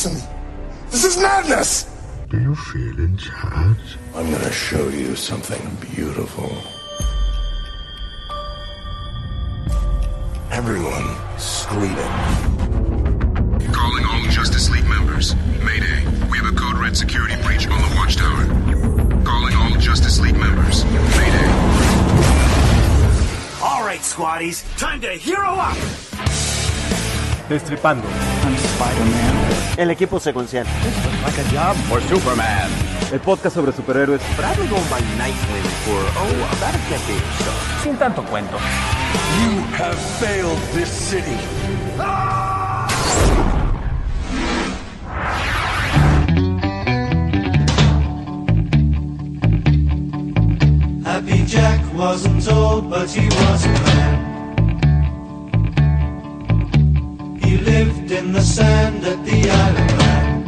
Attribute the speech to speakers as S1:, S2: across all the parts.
S1: to me. This is madness!
S2: Do you feel in charge?
S1: I'm gonna show you something beautiful. Everyone sleeping.
S3: Calling all Justice League members. Mayday. We have a code red security breach on the watchtower. Calling all Justice League members. Mayday.
S4: All right, squaddies. Time to hero up.
S5: Destripando.
S6: I'm Spider-Man.
S7: El equipo secuencial.
S6: Like a job for Superman.
S5: El podcast sobre superhéroes.
S4: Probably going by Nightwing for, about a decade or so.
S6: Sin tanto cuento.
S1: You have failed this city.
S8: Happy Jack wasn't old, but he was a man. He lived in the sand at the Isle of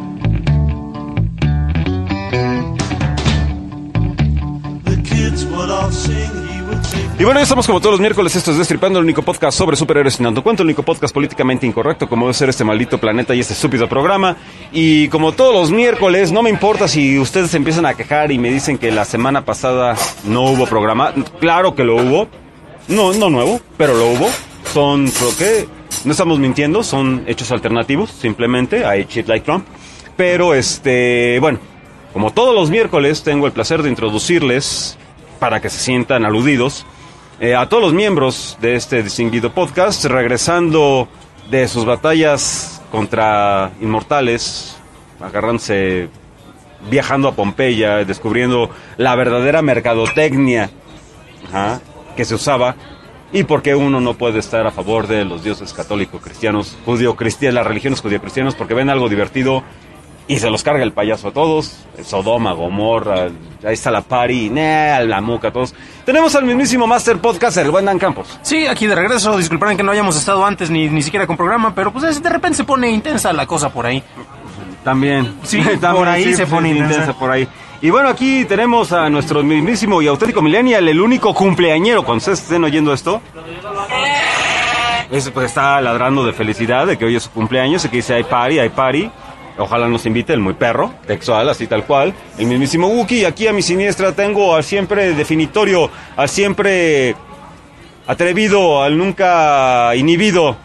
S8: Man. The kids would all sing, he would sing.
S5: Y bueno, ya estamos como todos los miércoles, esto es Destripando, el único podcast sobre superhéroes sin tanto cuento, el único podcast políticamente incorrecto como debe ser este maldito planeta y este estúpido programa. Y como todos los miércoles, no me importa si ustedes se empiezan a quejar y me dicen que la semana pasada no hubo programa. Claro que lo hubo, no nuevo, pero lo hubo. Son, creo que, no estamos mintiendo, son hechos alternativos, simplemente, I shit like Trump. Pero bueno, como todos los miércoles tengo el placer de introducirles, para que se sientan aludidos, a todos los miembros de este distinguido podcast, regresando de sus batallas contra inmortales, agarrándose, viajando a Pompeya, descubriendo la verdadera mercadotecnia que se usaba, y por qué uno no puede estar a favor de los dioses católicos, cristianos, judío-cristianos, las religiones judío-cristianas, porque ven algo divertido y se los carga el payaso a todos. Sodoma, Gomorra, ahí está la party, la muca, todos. Tenemos al mismísimo Master Podcaster, el buen Dan Campos.
S6: Sí, aquí de regreso. Disculpen que no hayamos estado antes ni siquiera con programa, pero pues de repente se pone intensa la cosa por ahí.
S5: También.
S6: Sí,
S5: también,
S6: por ahí se pone intensa
S5: por ahí. Y bueno, aquí tenemos a nuestro mismísimo y auténtico millennial, el único cumpleañero. Cuando ustedes estén oyendo esto, pues está ladrando de felicidad de que hoy es su cumpleaños y que dice hay party. Ojalá nos invite el muy perro, textual, así tal cual. El mismísimo Wookie. Y aquí a mi siniestra tengo al siempre definitorio, al siempre atrevido, al nunca inhibido.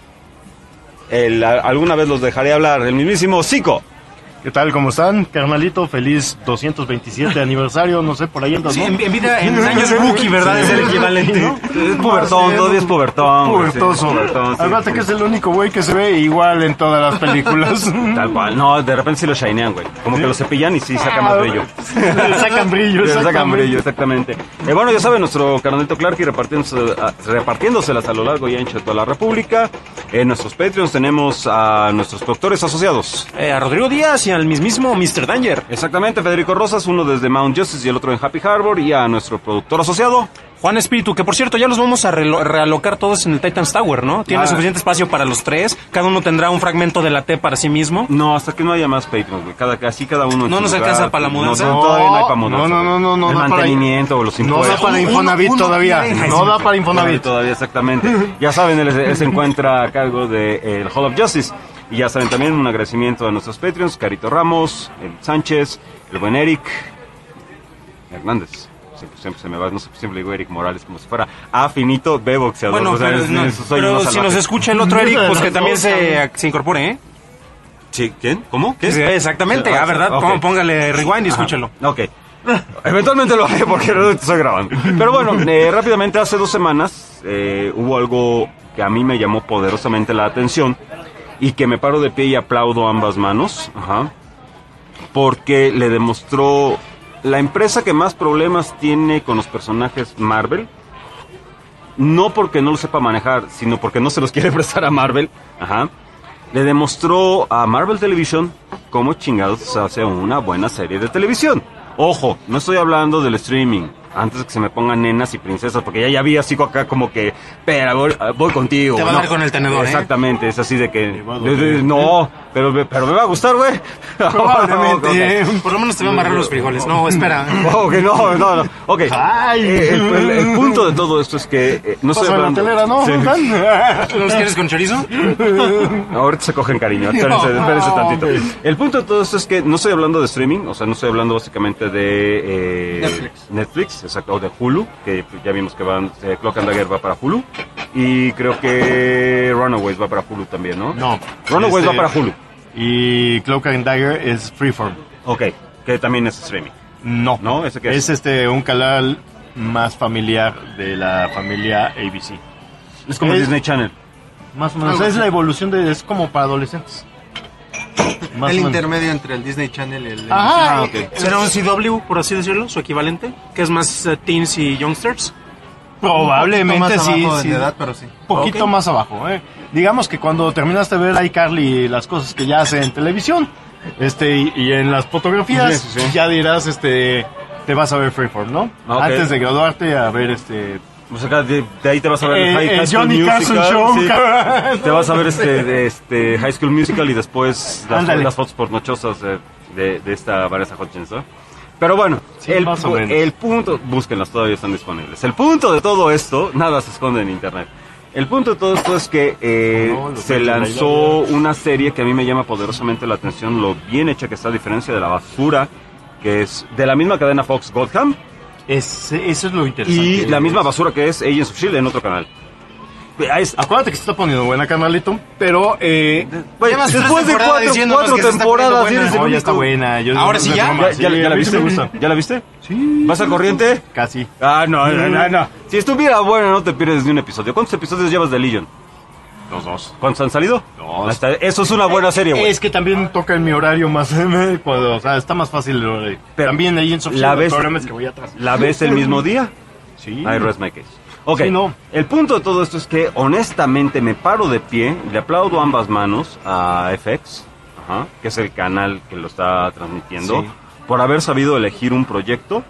S5: Alguna vez los dejaré hablar. El mismísimo Zico.
S9: ¿Qué tal? ¿Cómo están? Carnalito, feliz 227 aniversario, no sé, por ahí andas, ¿no?
S6: Sí, en vida, en años Wookie, ¿verdad?
S9: Sí,
S6: es el equivalente.
S9: ¿no?
S5: Es pubertón, todavía es pubertón.
S9: Pubertoso.
S5: Sí, pubertón, sí.
S9: Aparte que es el único güey que se ve igual en todas las películas.
S5: Tal cual, no, de repente sí lo shinean, güey. Como que lo cepillan y sí sacan más brillo.
S9: Le sacan brillo,
S5: Le sacan brillo, exactamente. Bueno, ya saben, nuestro carnalito Clark y repartiéndoselas a lo largo y ancho de toda la República. En nuestros Patreons tenemos a nuestros productores asociados.
S6: A Rodrigo Díaz y al mismísimo Mr. Danger.
S5: Exactamente, Federico Rosas, uno desde Mount Justice y el otro en Happy Harbor. Y a nuestro productor asociado,
S6: Juan Espíritu, que por cierto ya los vamos a realocar todos en el Titans Tower, ¿no? Tiene suficiente espacio para los tres. Cada uno tendrá un fragmento de la T para sí mismo.
S5: No, hasta que no haya más Patreons, güey. Cada uno.
S6: ¿No nos alcanza para la mudanza?
S5: No, todavía no hay para mudanza.
S9: No.
S5: El mantenimiento o los impuestos.
S9: No da para Infonavit todavía. No da para Infonavit.
S5: Todavía, exactamente. Ya saben, él se encuentra a cargo del Hall of Justice. Y ya saben también un agradecimiento a nuestros Patreons, Carito Ramos, el Sánchez, el buen Eric Hernández. Siempre se me va, no sé, siempre digo Eric Morales como si fuera A finito, B boxeador.
S6: Bueno,
S5: o sea,
S6: pero si nos escucha el otro Eric, pues que también se incorpore, ¿eh?
S5: Sí, ¿quién? ¿Cómo? ¿Qué?
S6: Sí, exactamente, ¿verdad?
S5: Okay.
S6: Póngale rewind y escúchelo.
S5: Ok. Eventualmente lo haré porque no estoy grabando. Pero bueno, rápidamente, hace 2 semanas hubo algo que a mí me llamó poderosamente la atención y que me paro de pie y aplaudo ambas manos. Porque le demostró la empresa que más problemas tiene con los personajes Marvel. No porque no lo sepa manejar, sino porque no se los quiere prestar a Marvel. Le demostró a Marvel Television cómo chingados se hace una buena serie de televisión. Ojo, no estoy hablando del streaming. antes de que se me pongan nenas y princesas, porque ya vi así acá como que, espera, voy contigo.
S6: Te va a dar con el tenedor,
S5: Exactamente, es así de que,
S9: Igual,
S5: no, pero me va a gustar, güey.
S6: Probablemente. Por lo menos te va a amarrar los frijoles. No, espera.
S5: Ok, no. Ok.
S9: Ay.
S5: El punto de todo esto es que no estoy
S9: Pasa en la
S5: hablando.
S9: telera, ¿no?
S5: Sí.
S6: ¿Los quieres con chorizo?
S5: Ahorita se cogen cariño, espérense tantito. El punto de todo esto es que no estoy hablando de streaming, o sea, no estoy hablando básicamente de Netflix, exacto, o de Hulu, que ya vimos que Cloak and Dagger va para Hulu, y creo que Runaways va para Hulu también, ¿no?
S9: No.
S5: Runaways va para Hulu.
S9: Y Cloak and Dagger es Freeform.
S5: Ok, que también es streaming.
S9: No.
S5: ¿No? ¿Ese qué es?
S9: Es un canal más familiar de la familia ABC.
S5: Es como Disney Channel.
S9: Más o menos. Es la evolución es como para adolescentes. Más
S7: El
S9: o menos.
S7: intermedio entre el Disney Channel y el...
S9: Ajá.
S6: ¿Será un CW, por así decirlo, su equivalente? Que es más teens y youngsters.
S9: Probablemente
S7: más
S9: sí.
S7: abajo
S9: sí.
S7: de edad, pero sí.
S9: Poquito
S6: Ok.
S9: más abajo, Digamos que cuando terminaste de ver iCarly y las cosas que ya hace en televisión, y en las fotografías,
S5: Sí, sí.
S9: ya dirás, te vas a ver Freeform, ¿no?
S5: Ok.
S9: Antes de graduarte a ver
S5: O sea, de ahí te vas a ver High School
S9: Johnny Carson
S5: Musical,
S9: Show.
S5: sí. Te vas a ver High School Musical y después
S9: Ándale.
S5: las fotos pornochosas de esta Vanessa Hudgens, ¿no? Pero bueno,
S9: Sí, más o menos.
S5: el punto, búsquenlas, todavía están disponibles. El punto de todo esto, nada se esconde en internet. El punto de todo esto es que
S9: lo
S5: se
S9: que
S5: lanzó una serie que a mí me llama poderosamente la atención, lo bien hecha que está, a diferencia de la basura, que es de la misma cadena Fox Gotham,
S9: Eso es lo interesante.
S5: y la misma basura que es Agents of S.H.I.E.L.D. en otro canal.
S9: Acuérdate que se está poniendo buena, carnalito, pero...
S6: Llevas
S5: después de
S6: tres temporadas diciéndonos
S5: cuatro
S6: que se está
S5: temporadas,
S6: poniendo
S5: eres el
S9: No, ya
S5: único.
S9: está buena.
S6: Ahora sí, ya.
S5: ¿Ya la
S9: a mí sí
S5: viste?
S9: me gusta.
S5: ¿Ya la viste?
S9: Sí.
S5: ¿Vas al corriente?
S9: Casi.
S5: Ah, no. Si estuviera bueno, no te pierdes ni un episodio. ¿Cuántos episodios llevas de Legion?
S9: Los dos.
S5: ¿Cuántos han salido?
S9: Dos.
S5: Ahí está. Eso es una buena serie, güey.
S9: Es que también toca en mi horario más... o sea, está más fácil el horario.
S5: Pero
S9: también ahí en Soft
S5: la
S9: el
S5: ves-
S9: problema es que voy atrás.
S5: ¿La ves el mismo día?
S9: Sí.
S5: I rest my case. Ok,
S9: Sí, no.
S5: el punto de todo esto es que honestamente me paro de pie, le aplaudo ambas manos a FX, que es el canal que lo está transmitiendo,
S9: Sí.
S5: por haber sabido elegir un proyecto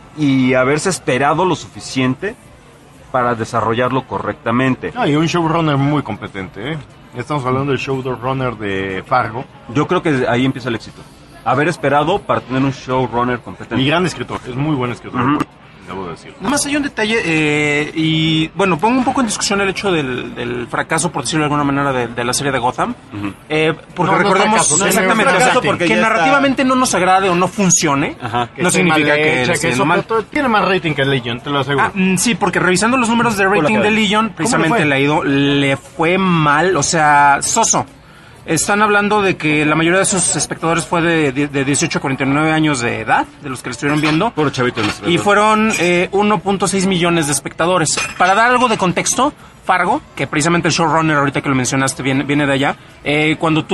S5: y haberse esperado lo suficiente para desarrollarlo correctamente.
S9: No, y un showrunner muy competente, Estamos hablando del showrunner de Fargo.
S5: Yo creo que ahí empieza el éxito. Haber esperado para tener un showrunner competente.
S9: Y gran escritor, es muy buen escritor,
S5: Ujú.
S9: debo decirlo.
S6: Nada más hay un detalle, y bueno, pongo un poco en discusión el hecho del fracaso, por decirlo de alguna manera, de la serie de Gotham. Porque
S9: No, no
S6: recordemos,
S9: fracaso, no,
S6: exactamente,
S9: no es
S6: o sea,
S9: fracaso
S5: porque
S6: que
S5: ya
S6: narrativamente no nos agrade o no funcione,
S5: Ajá.
S6: no significa que
S9: que
S6: esté
S9: eso
S6: mal.
S9: tiene más rating que Legion, te lo aseguro.
S6: Sí, porque revisando los números de rating
S5: Hola,
S6: de
S5: Karen.
S6: Legion, precisamente
S9: fue?
S6: le fue mal, o sea, soso. Están hablando de que la mayoría de sus espectadores fue de 18 a 49 años de edad, de los que lo estuvieron viendo.
S5: Puro chavito en nuestra
S6: Y
S5: edad.
S6: fueron 1.6 millones de espectadores. Para dar algo de contexto, Fargo, que precisamente el showrunner ahorita que lo mencionaste viene de allá, cuando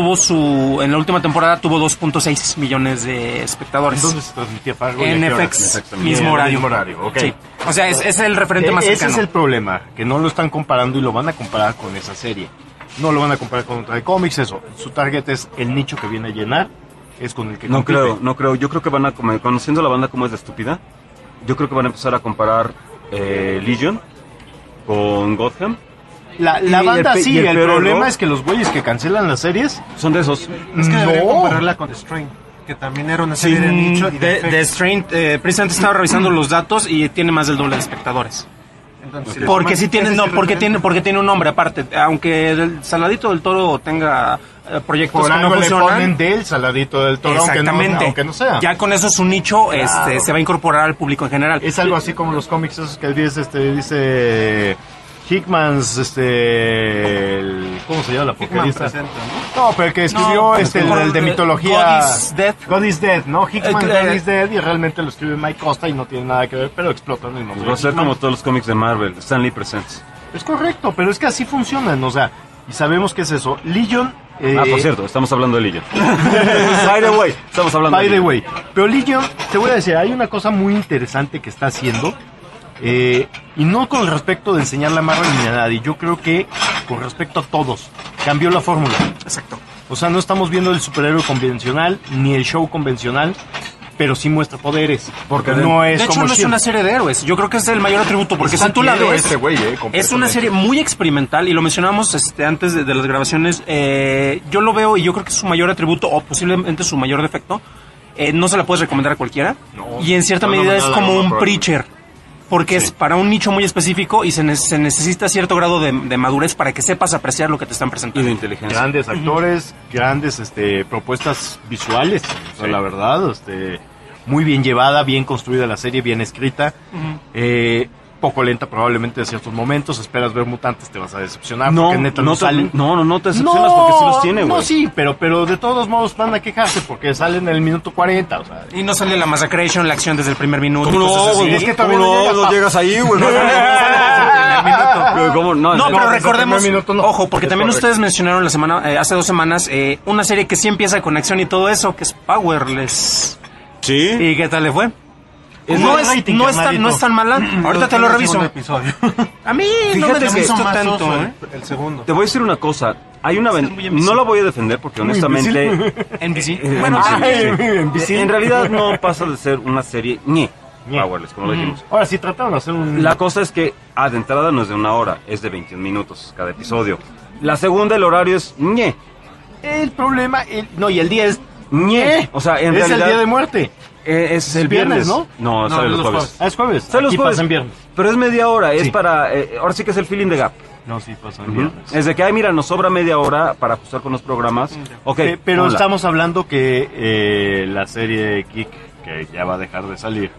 S6: en la última temporada tuvo 2.6 millones de espectadores.
S9: ¿Dónde se transmitía Fargo?
S6: En
S9: ¿Y a qué hora?
S6: FX, mismo horario.
S9: Mismo horario, ok.
S6: Sí. O sea, es el referente más
S9: Ese
S6: cercano.
S9: es el problema, que no lo están comparando y lo van a comparar con esa serie. No lo van a comparar con otra de cómics, eso. Su target es el nicho que viene a llenar, es con el que
S5: No
S9: compite.
S5: creo. Yo creo que van a, conociendo la banda como es de estúpida, yo creo que van a empezar a comparar Legion con Gotham.
S9: La
S5: Y
S9: banda
S5: el
S9: sí, el
S5: peor
S9: problema
S5: error-
S9: es que los güeyes que cancelan las series...
S5: Son de esos.
S7: Es que debería
S9: No.
S7: compararla con The Strain, que también era una serie de nicho y de
S6: The Strain, precisamente estaba revisando los datos y tiene más del doble de espectadores.
S7: Entonces, si le
S6: Porque
S7: tomas
S6: sí tiene,
S7: ese
S6: no,
S7: referente,
S6: porque tiene un nombre aparte. Aunque el Saladito del Toro tenga proyectos
S9: Por
S6: que no
S9: algo le
S6: funcionan.
S9: ponen del Saladito del Toro,
S6: Exactamente.
S9: aunque no sea.
S6: Ya con eso su nicho
S9: Claro.
S6: se va a incorporar al público en general.
S9: Es algo así como los cómics esos que dice Hickman's, ¿cómo se llama la
S7: Hickman
S9: porquerista?
S7: presenta, ¿no?
S9: No, pero el que escribió
S6: No,
S9: el de mitología.
S6: God is Dead.
S9: God is Dead, ¿no? Hickman
S6: Eh,
S9: God is Dead y realmente lo escribe Mike Costa y no tiene nada que ver, pero explotan el nombre.
S5: Va a ser
S9: Hickman.
S5: como todos los cómics de Marvel. Stan Lee Presents.
S9: Es correcto, pero es que así funcionan, o sea, y sabemos que es eso. Legion...
S5: Por cierto, estamos hablando de Legion. By the way, estamos hablando
S9: By
S5: de
S9: the
S5: Legion.
S9: way. Pero Legion, te voy a decir, hay una cosa muy interesante que está haciendo. Y no con respecto de enseñarle a Marvel ni a nadie. Yo creo que con respecto a todos. Cambió la fórmula.
S6: Exacto.
S9: O sea, no estamos viendo el superhéroe convencional ni el show convencional. pero sí muestra poderes.
S5: Porque
S9: no es
S6: De hecho,
S9: como
S6: no es
S9: Shield.
S6: una serie de héroes. Yo creo que es el mayor atributo, porque si tú la ves,
S9: Este güey,
S6: es una serie muy experimental, y lo mencionamos antes de las grabaciones. Yo lo veo y yo creo que es su mayor atributo, o posiblemente su mayor defecto. No se la puedes recomendar a cualquiera.
S9: No,
S6: Y en cierta
S9: no,
S6: medida es
S9: nada,
S6: como
S9: no,
S6: un
S9: probablemente.
S6: preacher. Porque es para un nicho muy específico y se necesita cierto grado de madurez para que sepas apreciar lo que te están
S5: Y
S6: presentando.
S5: de inteligencia.
S9: Grandes actores, grandes propuestas visuales, o sea, la verdad, muy bien llevada, bien construida la serie, bien escrita, poco lenta probablemente en ciertos momentos, esperas ver mutantes, te vas a decepcionar,
S5: No,
S9: porque neta no salen.
S5: no te decepcionas porque sí los tiene, güey.
S9: No, sí, pero de todos modos van a quejarse porque salen en el minuto 40, o sea.
S6: Y no sale la Massacration, la acción desde el primer minuto.
S5: ¿Cómo
S6: y cosas
S5: no,
S6: así.
S5: güey?
S9: Es que
S5: ¿Cómo
S9: todavía
S5: no llegas ahí, güey? Pero ¿cómo? No,
S6: No, pero
S9: desde el
S6: recordemos,
S9: primer minuto no.
S6: ojo, porque
S9: Es
S6: también
S9: correcto.
S6: ustedes mencionaron hace 2 semanas, una serie que sí empieza con acción y todo eso, que es Powerless.
S5: Sí.
S6: ¿Y qué tal le fue?
S9: Es
S6: No
S9: buen
S6: es,
S9: rating,
S6: no, es tan,
S9: carnalito.
S6: no es tan mala. Ahorita te lo reviso.
S7: Episodio.
S6: A mí no
S5: Fíjate
S6: me
S5: que
S6: gustó
S7: Más
S6: tanto,
S7: oso
S6: ¿eh?
S7: el segundo.
S5: Te voy a decir una cosa. Hay una
S6: Es muy imbécil.
S5: no la voy a defender porque honestamente
S6: NBC.
S5: bueno,
S9: Ay,
S5: sí. En realidad no pasa de ser una serie ñe.
S9: Ñe.
S5: Powerless, como lo dijimos.
S9: Ahora sí trataron de hacer un...
S5: La cosa es que de entrada no es de 1 hora, es de 21 minutos cada episodio. La segunda, el horario es ñe.
S9: El problema, y el día es...
S5: ñe. O sea, en
S9: es
S5: realidad
S9: el día de muerte.
S5: es el
S9: viernes,
S5: viernes,
S9: ¿no?
S5: No, sale los jueves.
S9: Ah, es jueves.
S5: Sale los
S9: Aquí
S5: jueves.
S9: pasa en viernes.
S5: Pero es media hora, es
S9: Sí.
S5: para ahora sí que es el feeling de gap.
S9: No, sí pasa en viernes.
S5: Es de que, ay, mira, nos sobra media hora para ajustar con los programas. Ok,
S9: Pero
S5: ponla.
S9: estamos hablando que la serie Geek, que ya va a dejar de salir,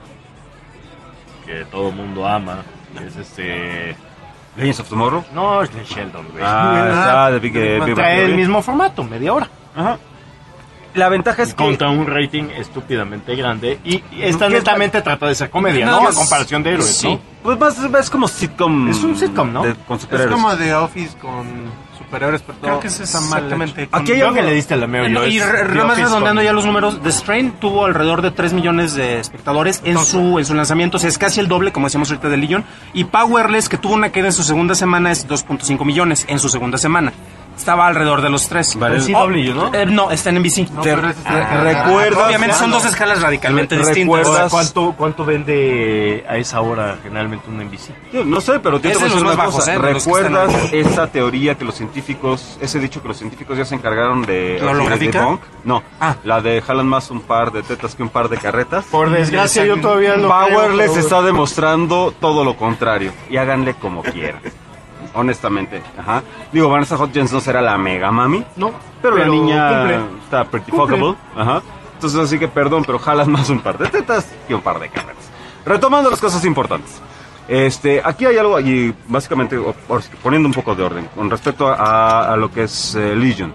S9: que todo el mundo ama, es
S5: Legends of Tomorrow.
S9: No, es de Sheldon, güey.
S5: Está de Big Bang
S9: Trae el
S5: Theory.
S9: mismo formato, media hora.
S5: Ajá. La ventaja es que
S9: Contra un rating estúpidamente grande. Y esta
S5: ¿Qué es
S9: netamente trata de ser comedia,
S6: Nada
S9: ¿no? A
S6: más-
S9: comparación de héroes,
S6: sí.
S9: ¿no?
S5: pues más es como sitcom.
S9: Es un sitcom, ¿no?
S5: Con
S7: Es
S5: superhéroes.
S7: como The Office con superhéroes, pero
S6: Creo
S7: todo
S6: que es
S7: está mal
S6: exactamente.
S7: hecho.
S5: Aquí hay
S9: Creo
S5: algo
S9: que le diste a la Mary.
S6: No, y nada más redondeando ya los números, The Strain tuvo alrededor de 3 millones de espectadores en su lanzamiento, o sea, es casi el doble, como decíamos ahorita, de Legion. Y Powerless, que tuvo una queda en su segunda semana, es 2.5 millones en su segunda semana. Estaba alrededor de los 3.
S5: Vale.
S9: En CW, ¿no?
S6: No, está en NBC.
S7: No, pero ese está-
S5: ¿Recuerdas?
S6: Obviamente son 2 escalas radicalmente distintas.
S5: ¿Recuerdas?
S9: ¿Cuánto vende a esa hora generalmente un NBC?
S5: Yo no sé, pero te
S6: Es
S5: voy a
S6: de
S5: decir
S6: los
S5: una
S6: más
S5: cosa.
S6: bajos, de los que están
S5: ¿Recuerdas esa teoría que los científicos, ese dicho que los científicos ya se encargaron de
S6: ¿La holográfica?
S5: debunk? No,
S6: Ah.
S5: la de jalan más un par de tetas que un par de carretas.
S9: Por desgracia, yo todavía lo
S5: Powerless
S9: creo,
S5: está demostrando todo lo contrario. Y háganle como quieran. Honestamente, ajá. Digo, Vanessa Hudgens no será la mega mami,
S9: No,
S5: pero la niña
S9: cumple.
S5: está pretty
S9: Cumple.
S5: fuckable. Ajá. Entonces, así que perdón, pero jalas más un par de tetas que un par de carretas. Retomando las cosas importantes. Aquí hay algo, y básicamente ahora sí que poniendo un poco de orden con respecto a lo que es Legion.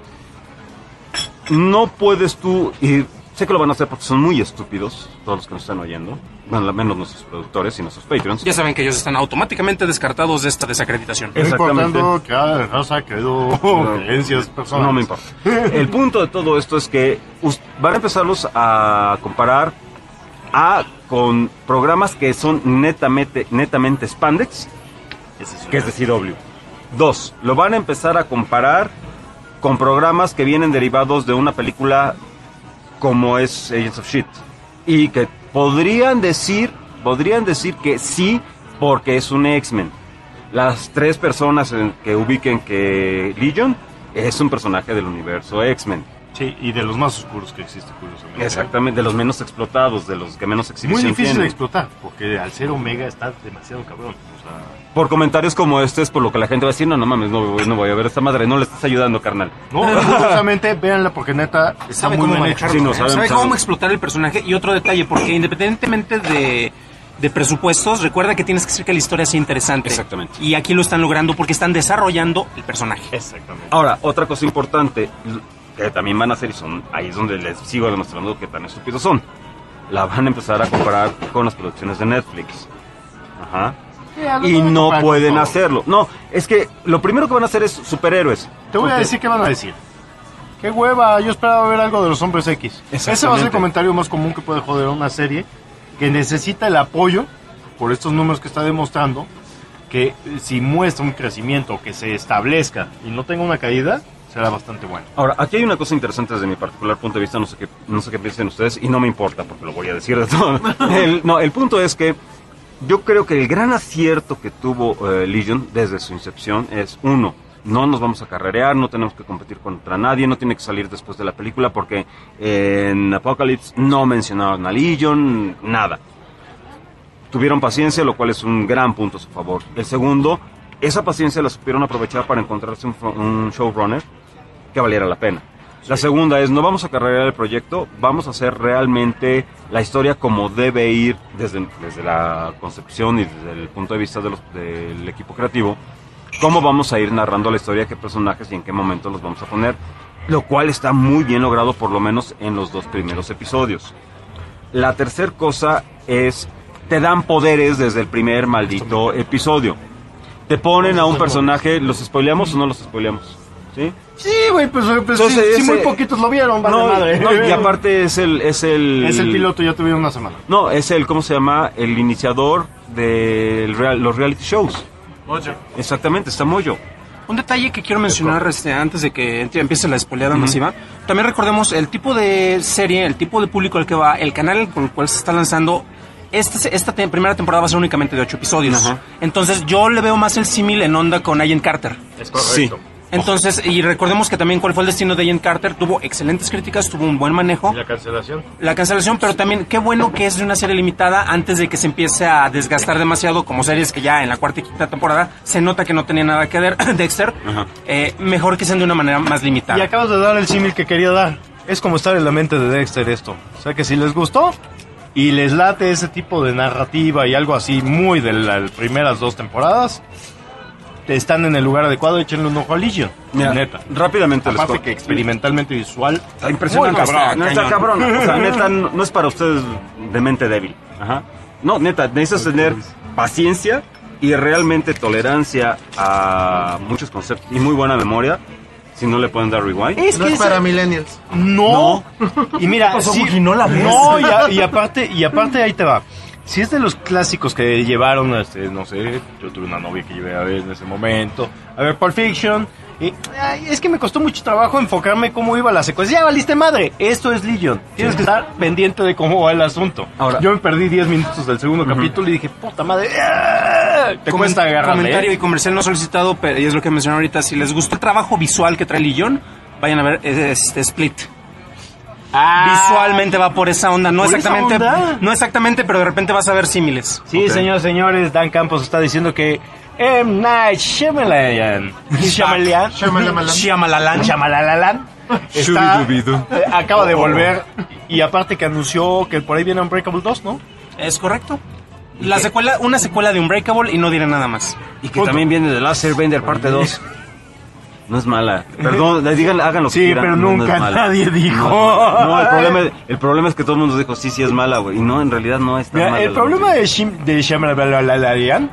S5: No puedes tú, y sé que lo van a hacer porque son muy estúpidos, todos los que nos están oyendo, bueno, al menos nuestros productores y nuestros Patreons.
S6: Ya saben que ellos están automáticamente descartados de esta desacreditación.
S9: No
S5: Exactamente.
S9: importando que raza, credo, creencias personales.
S5: No me importa. El punto de todo esto es que van a empezarlos a comparar con programas que son netamente spandex, que es de CW. 2, lo van a empezar a comparar con programas que vienen derivados de una película como es Agents of S.H.I.E.L.D. y que podrían decir que sí, porque es un X-Men. Las 3 personas que ubiquen que Legion es un personaje del universo X-Men.
S9: Sí, y de los más oscuros que existe, curiosamente.
S5: Exactamente, de los menos explotados, de los que menos
S9: Muy
S5: exhibición
S9: difícil de
S5: tienen.
S9: explotar, porque al ser Omega está demasiado cabrón. O sea,
S5: Por comentarios como este es por lo que la gente va a decir, no mames, no voy a ver esta madre, no le estás ayudando, carnal.
S9: no, justamente véanla porque neta está
S6: Sabe
S9: muy
S6: cómo
S9: bien hecho.
S6: manejarlo,
S5: Sí, no,
S6: ¿eh?
S5: sabe
S6: sabe
S5: manejarlo.
S6: cómo explotar el personaje. Y otro detalle, porque independientemente de presupuestos, recuerda que tienes que hacer que la historia sea interesante.
S5: Exactamente.
S6: Y aquí lo están logrando porque están desarrollando el personaje.
S9: Exactamente.
S5: Ahora, otra cosa importante que también van a hacer, y ahí es donde les sigo demostrando que tan estúpidos son. La van a empezar a comparar con las producciones de Netflix. Ajá. Y no pueden hacerlo. No, es que lo primero que van a hacer es superhéroes.
S9: Te voy a
S5: Porque-
S9: decir qué van a decir. Qué hueva, yo esperaba ver algo de los hombres X. Ese va a ser el
S5: Exactamente.
S9: comentario más común que puede joder a una serie que necesita el apoyo por estos números que está demostrando que si muestra un crecimiento, que se establezca y no tenga una caída, será bastante bueno.
S5: Ahora, aquí hay una cosa interesante desde mi particular punto de vista, no sé qué piensen ustedes, y no me importa, porque lo voy a decir de todo. El punto es que yo creo que el gran acierto que tuvo Legion desde su incepción es, uno, no nos vamos a carrerear, no tenemos que competir contra nadie, no tiene que salir después de la película, porque en Apocalypse no mencionaron a Legion, nada. Tuvieron paciencia, lo cual es un gran punto a su favor. El segundo, esa paciencia la supieron aprovechar para encontrarse un showrunner que valiera la pena. Sí. La segunda es, no vamos a carrerar el proyecto, vamos a hacer realmente la historia como debe ir desde la concepción y desde el punto de vista del equipo creativo. Cómo vamos a ir narrando la historia, qué personajes y en qué momento los vamos a poner. Lo cual está muy bien logrado, por lo menos en los 2 primeros episodios. La tercera cosa es, te dan poderes desde el primer maldito episodio. Te ponen a un personaje, ¿los spoileamos o no los spoileamos? ¿Sí?
S9: Sí, güey, pues entonces, sí, muy poquitos lo vieron, vale madre.
S5: No, y aparte es el
S9: piloto, ya tuvieron una semana.
S5: No, es ¿cómo se llama? El iniciador de los reality shows.
S7: Mojo.
S5: Exactamente, está Mojo.
S6: Un detalle que quiero mencionar antes de que empiece la spoileada masiva. También recordemos el tipo de serie, el tipo de público al que va, el canal con el cual se está lanzando. Esta primera temporada va a ser únicamente de 8 episodios. Uh-huh. Entonces yo le veo más el símil en onda con Agent Carter.
S9: Es correcto.
S5: Sí.
S6: Entonces, y recordemos que también cuál fue el destino de Agent Carter. Tuvo excelentes críticas, tuvo un buen manejo.
S9: ¿Y la cancelación?
S6: La cancelación, pero también qué bueno que es de una serie limitada antes de que se empiece a desgastar demasiado, como series que ya en la 4ª y 5ª temporada se nota que no tenía nada que ver. Dexter, mejor que sean de una manera más limitada.
S9: Y acabas de dar el símil que quería dar. Es como estar en la mente de Dexter esto. O sea que si les gustó y les late ese tipo de narrativa y algo así muy de las primeras 2 temporadas, están en el lugar adecuado, échenle un ojo a Legion.
S5: Mira,
S9: neta.
S5: Rápidamente
S9: aparte que experimentalmente visual
S5: está impresionante. Está cabrón. O sea, neta, no es para ustedes de mente débil. Ajá. No, neta, necesitas tener paciencia y realmente tolerancia a muchos conceptos y muy buena memoria. Si no le pueden dar rewind.
S7: No es para millennials.
S9: No. Y mira,
S6: y no la ves.
S9: No, y aparte ahí te va. Si es de los clásicos que llevaron, no sé, yo tuve una novia que llevé a ver en ese momento, a ver Pulp Fiction, y es que me costó mucho trabajo enfocarme cómo iba la secuencia. ¡Ya valiste madre! Esto es Legion. Tienes que estar pendiente de cómo va el asunto. Ahora, yo me perdí 10 minutos del segundo capítulo y dije, puta madre, te cuesta agarrarle.
S6: Comentario y comercial no solicitado, pero, y es lo que mencioné ahorita, si les gustó el trabajo visual que trae Legion, vayan a ver Split. Visualmente va por esa onda, no exactamente, pero de repente vas a ver símiles.
S9: Sí, señores, Dan Campos está diciendo que M. Night Shyamalan acaba de volver y aparte que anunció que por ahí viene Unbreakable 2, ¿no?
S6: Es correcto. Una secuela de Unbreakable y no diré nada más.
S5: Y que también viene de Last Airbender parte 2. No es mala. Perdón, háganlo.
S9: Sí, pero nunca nadie dijo.
S5: No, el problema es que todo el mundo dijo, sí es mala, güey. Y no, en realidad no es tan mala.
S9: El problema de Shyamalan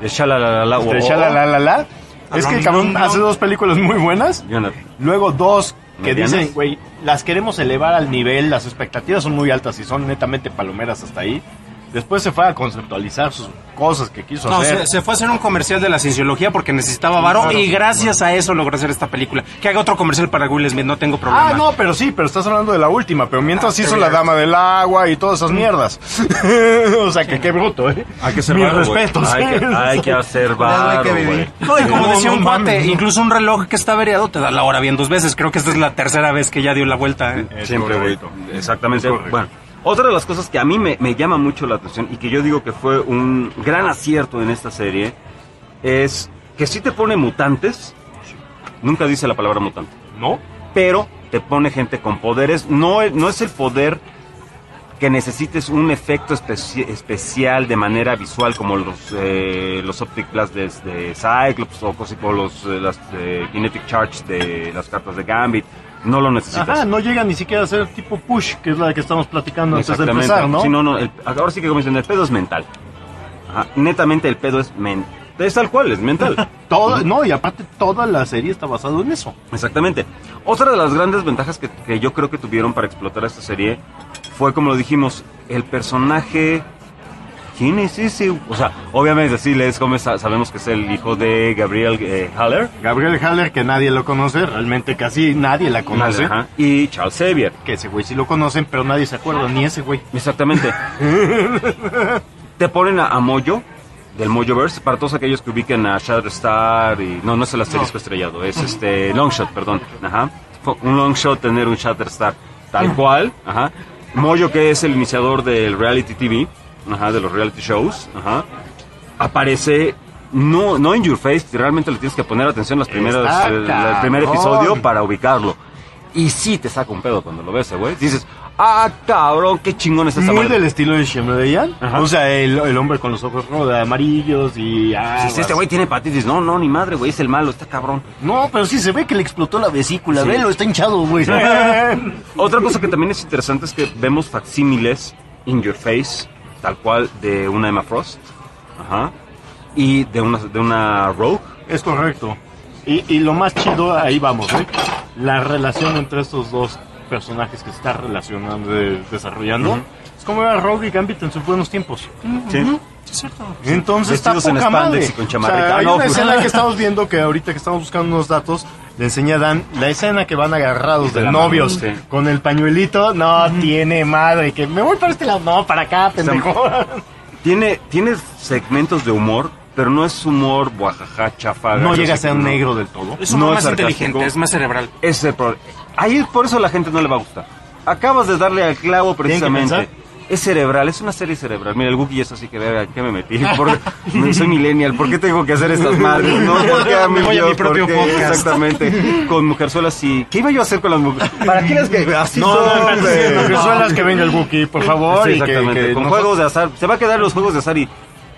S9: es que el cabrón hace 2 películas muy buenas. Luego 2 que dicen, güey, las queremos elevar al nivel, las expectativas son muy altas y son netamente palomeras hasta ahí. Después se fue a conceptualizar sus cosas que quiso hacer.
S6: Se fue a hacer un comercial de la cienciología porque necesitaba varo y gracias a eso logró hacer esta película. Que haga otro comercial para Will Smith, no tengo problema.
S9: No, pero estás hablando de la última. Pero mientras hizo La Dama del Agua y todas esas mierdas. O sea, que qué bruto, ¿eh?
S5: Hay que ser
S9: mis
S5: varo,
S9: respetos.
S5: Hay que hacer varo, güey.
S6: No, y como decía un cuate, incluso un reloj que está averiado te da la hora bien 2 veces. Creo que esta es la tercera vez que ya dio la vuelta.
S5: Siempre, güey. Exactamente. Bueno. Otra de las cosas que a mí me llama mucho la atención y que yo digo que fue un gran acierto en esta serie es que sí te pone mutantes, nunca dice la palabra mutante,
S9: ¿no? Pero
S5: te pone gente con poderes, no es el poder que necesites un efecto especial de manera visual como los Optic Blast de Cyclops o las Kinetic Charge de las cartas de Gambit. No lo necesitas.
S9: Ajá, no llega ni siquiera a ser tipo push, que es la que estamos platicando antes de empezar, ¿no?
S5: Sí, ahora sí que como dicen, el pedo es mental. Ajá, netamente el pedo es mental. Es tal cual, es mental.
S9: No, y aparte toda la serie está basada en eso.
S5: Exactamente. Otra de las grandes ventajas que yo creo que tuvieron para explotar esta serie fue, como lo dijimos, el personaje ¿quién es ese? O sea, obviamente sí, Les Gómez sabemos que es el hijo de Gabriel Haller.
S9: Gabriel Haller, que nadie lo conoce, realmente casi nadie la conoce.
S5: Ajá. Y Charles Xavier.
S9: Que ese güey sí lo conocen, pero nadie se acuerda, ni ese güey.
S5: Exactamente. Te ponen a Mojo, del Mojoverse, para todos aquellos que ubiquen a Shatterstar y... No es el asterisco estrellado, es Longshot, perdón. Ajá. Fue un Longshot tener un Shatterstar tal cual. Ajá. Mojo, que es el iniciador del reality TV, ajá, de los reality shows, ajá, aparece no in your face, realmente le tienes que poner atención las primeras, el primer episodio para ubicarlo. Y sí te saca un pedo cuando lo ves, güey. Dices, cabrón, qué chingón es esa
S9: Muy
S5: madre.
S9: del estilo de Shyamalan. O sea, el hombre con los ojos amarillos y...
S5: Sí, este güey tiene hepatitis. No, ni madre, güey, es el malo, está cabrón.
S9: No, pero sí se ve que le explotó la vesícula.
S5: Sí.
S9: Velo, está hinchado, güey.
S5: Otra cosa que también es interesante es que vemos facsímiles in your face, tal cual, de una Emma Frost. Ajá. Y de una Rogue.
S9: Es correcto. Y lo más chido, ahí vamos, ¿eh? La relación entre estos dos personajes que se está relacionando, desarrollando. Es como era Rogue y Gambit en sus buenos tiempos.
S5: Sí.
S6: Es cierto.
S9: Entonces está
S5: Vestidos en
S9: poca
S5: spandex
S9: madre.
S5: y con
S9: O
S5: chamarrita.
S9: sea, hay
S5: No,
S9: una
S5: pues.
S9: escena que estamos viendo, que ahorita que estamos buscando unos datos, le enseña a Dan la escena que van agarrados
S5: De
S9: de
S5: la
S9: novios
S5: mano, sí.
S9: con el pañuelito. No, tiene madre, que me voy para este lado, no, para acá, pendejo.
S5: Tiene segmentos de humor, pero no es humor guajaja, chafa.
S9: No
S5: gacho,
S9: llega a
S5: así
S9: ser
S5: como-
S9: negro del todo.
S6: Es un
S5: No
S6: humor
S5: es
S6: más
S5: sarcástico.
S6: inteligente, es más cerebral.
S5: Ese es el problema. Ahí por eso a la gente no le va a gustar. Acabas de darle al clavo precisamente.
S9: pensar.
S5: Es cerebral, es una serie cerebral. Mira, el Wookiee es así que vea, ¿qué me metí? Soy millennial, ¿por qué tengo que hacer estas madres? No, ¿por qué a mí?
S6: Me voy a mi propio
S5: ¿Por qué?
S6: podcast.
S5: Exactamente. Con mujerzuelas y... ¿Qué iba yo a hacer con las mujeres? ¿Para qué las que...? Así
S9: No,
S5: son, güey.
S9: que son las que venga el Wookiee, por favor.
S5: Sí,
S9: y que
S5: exactamente. Con
S9: no-
S5: juegos de azar. Se va a quedar los juegos de azar y...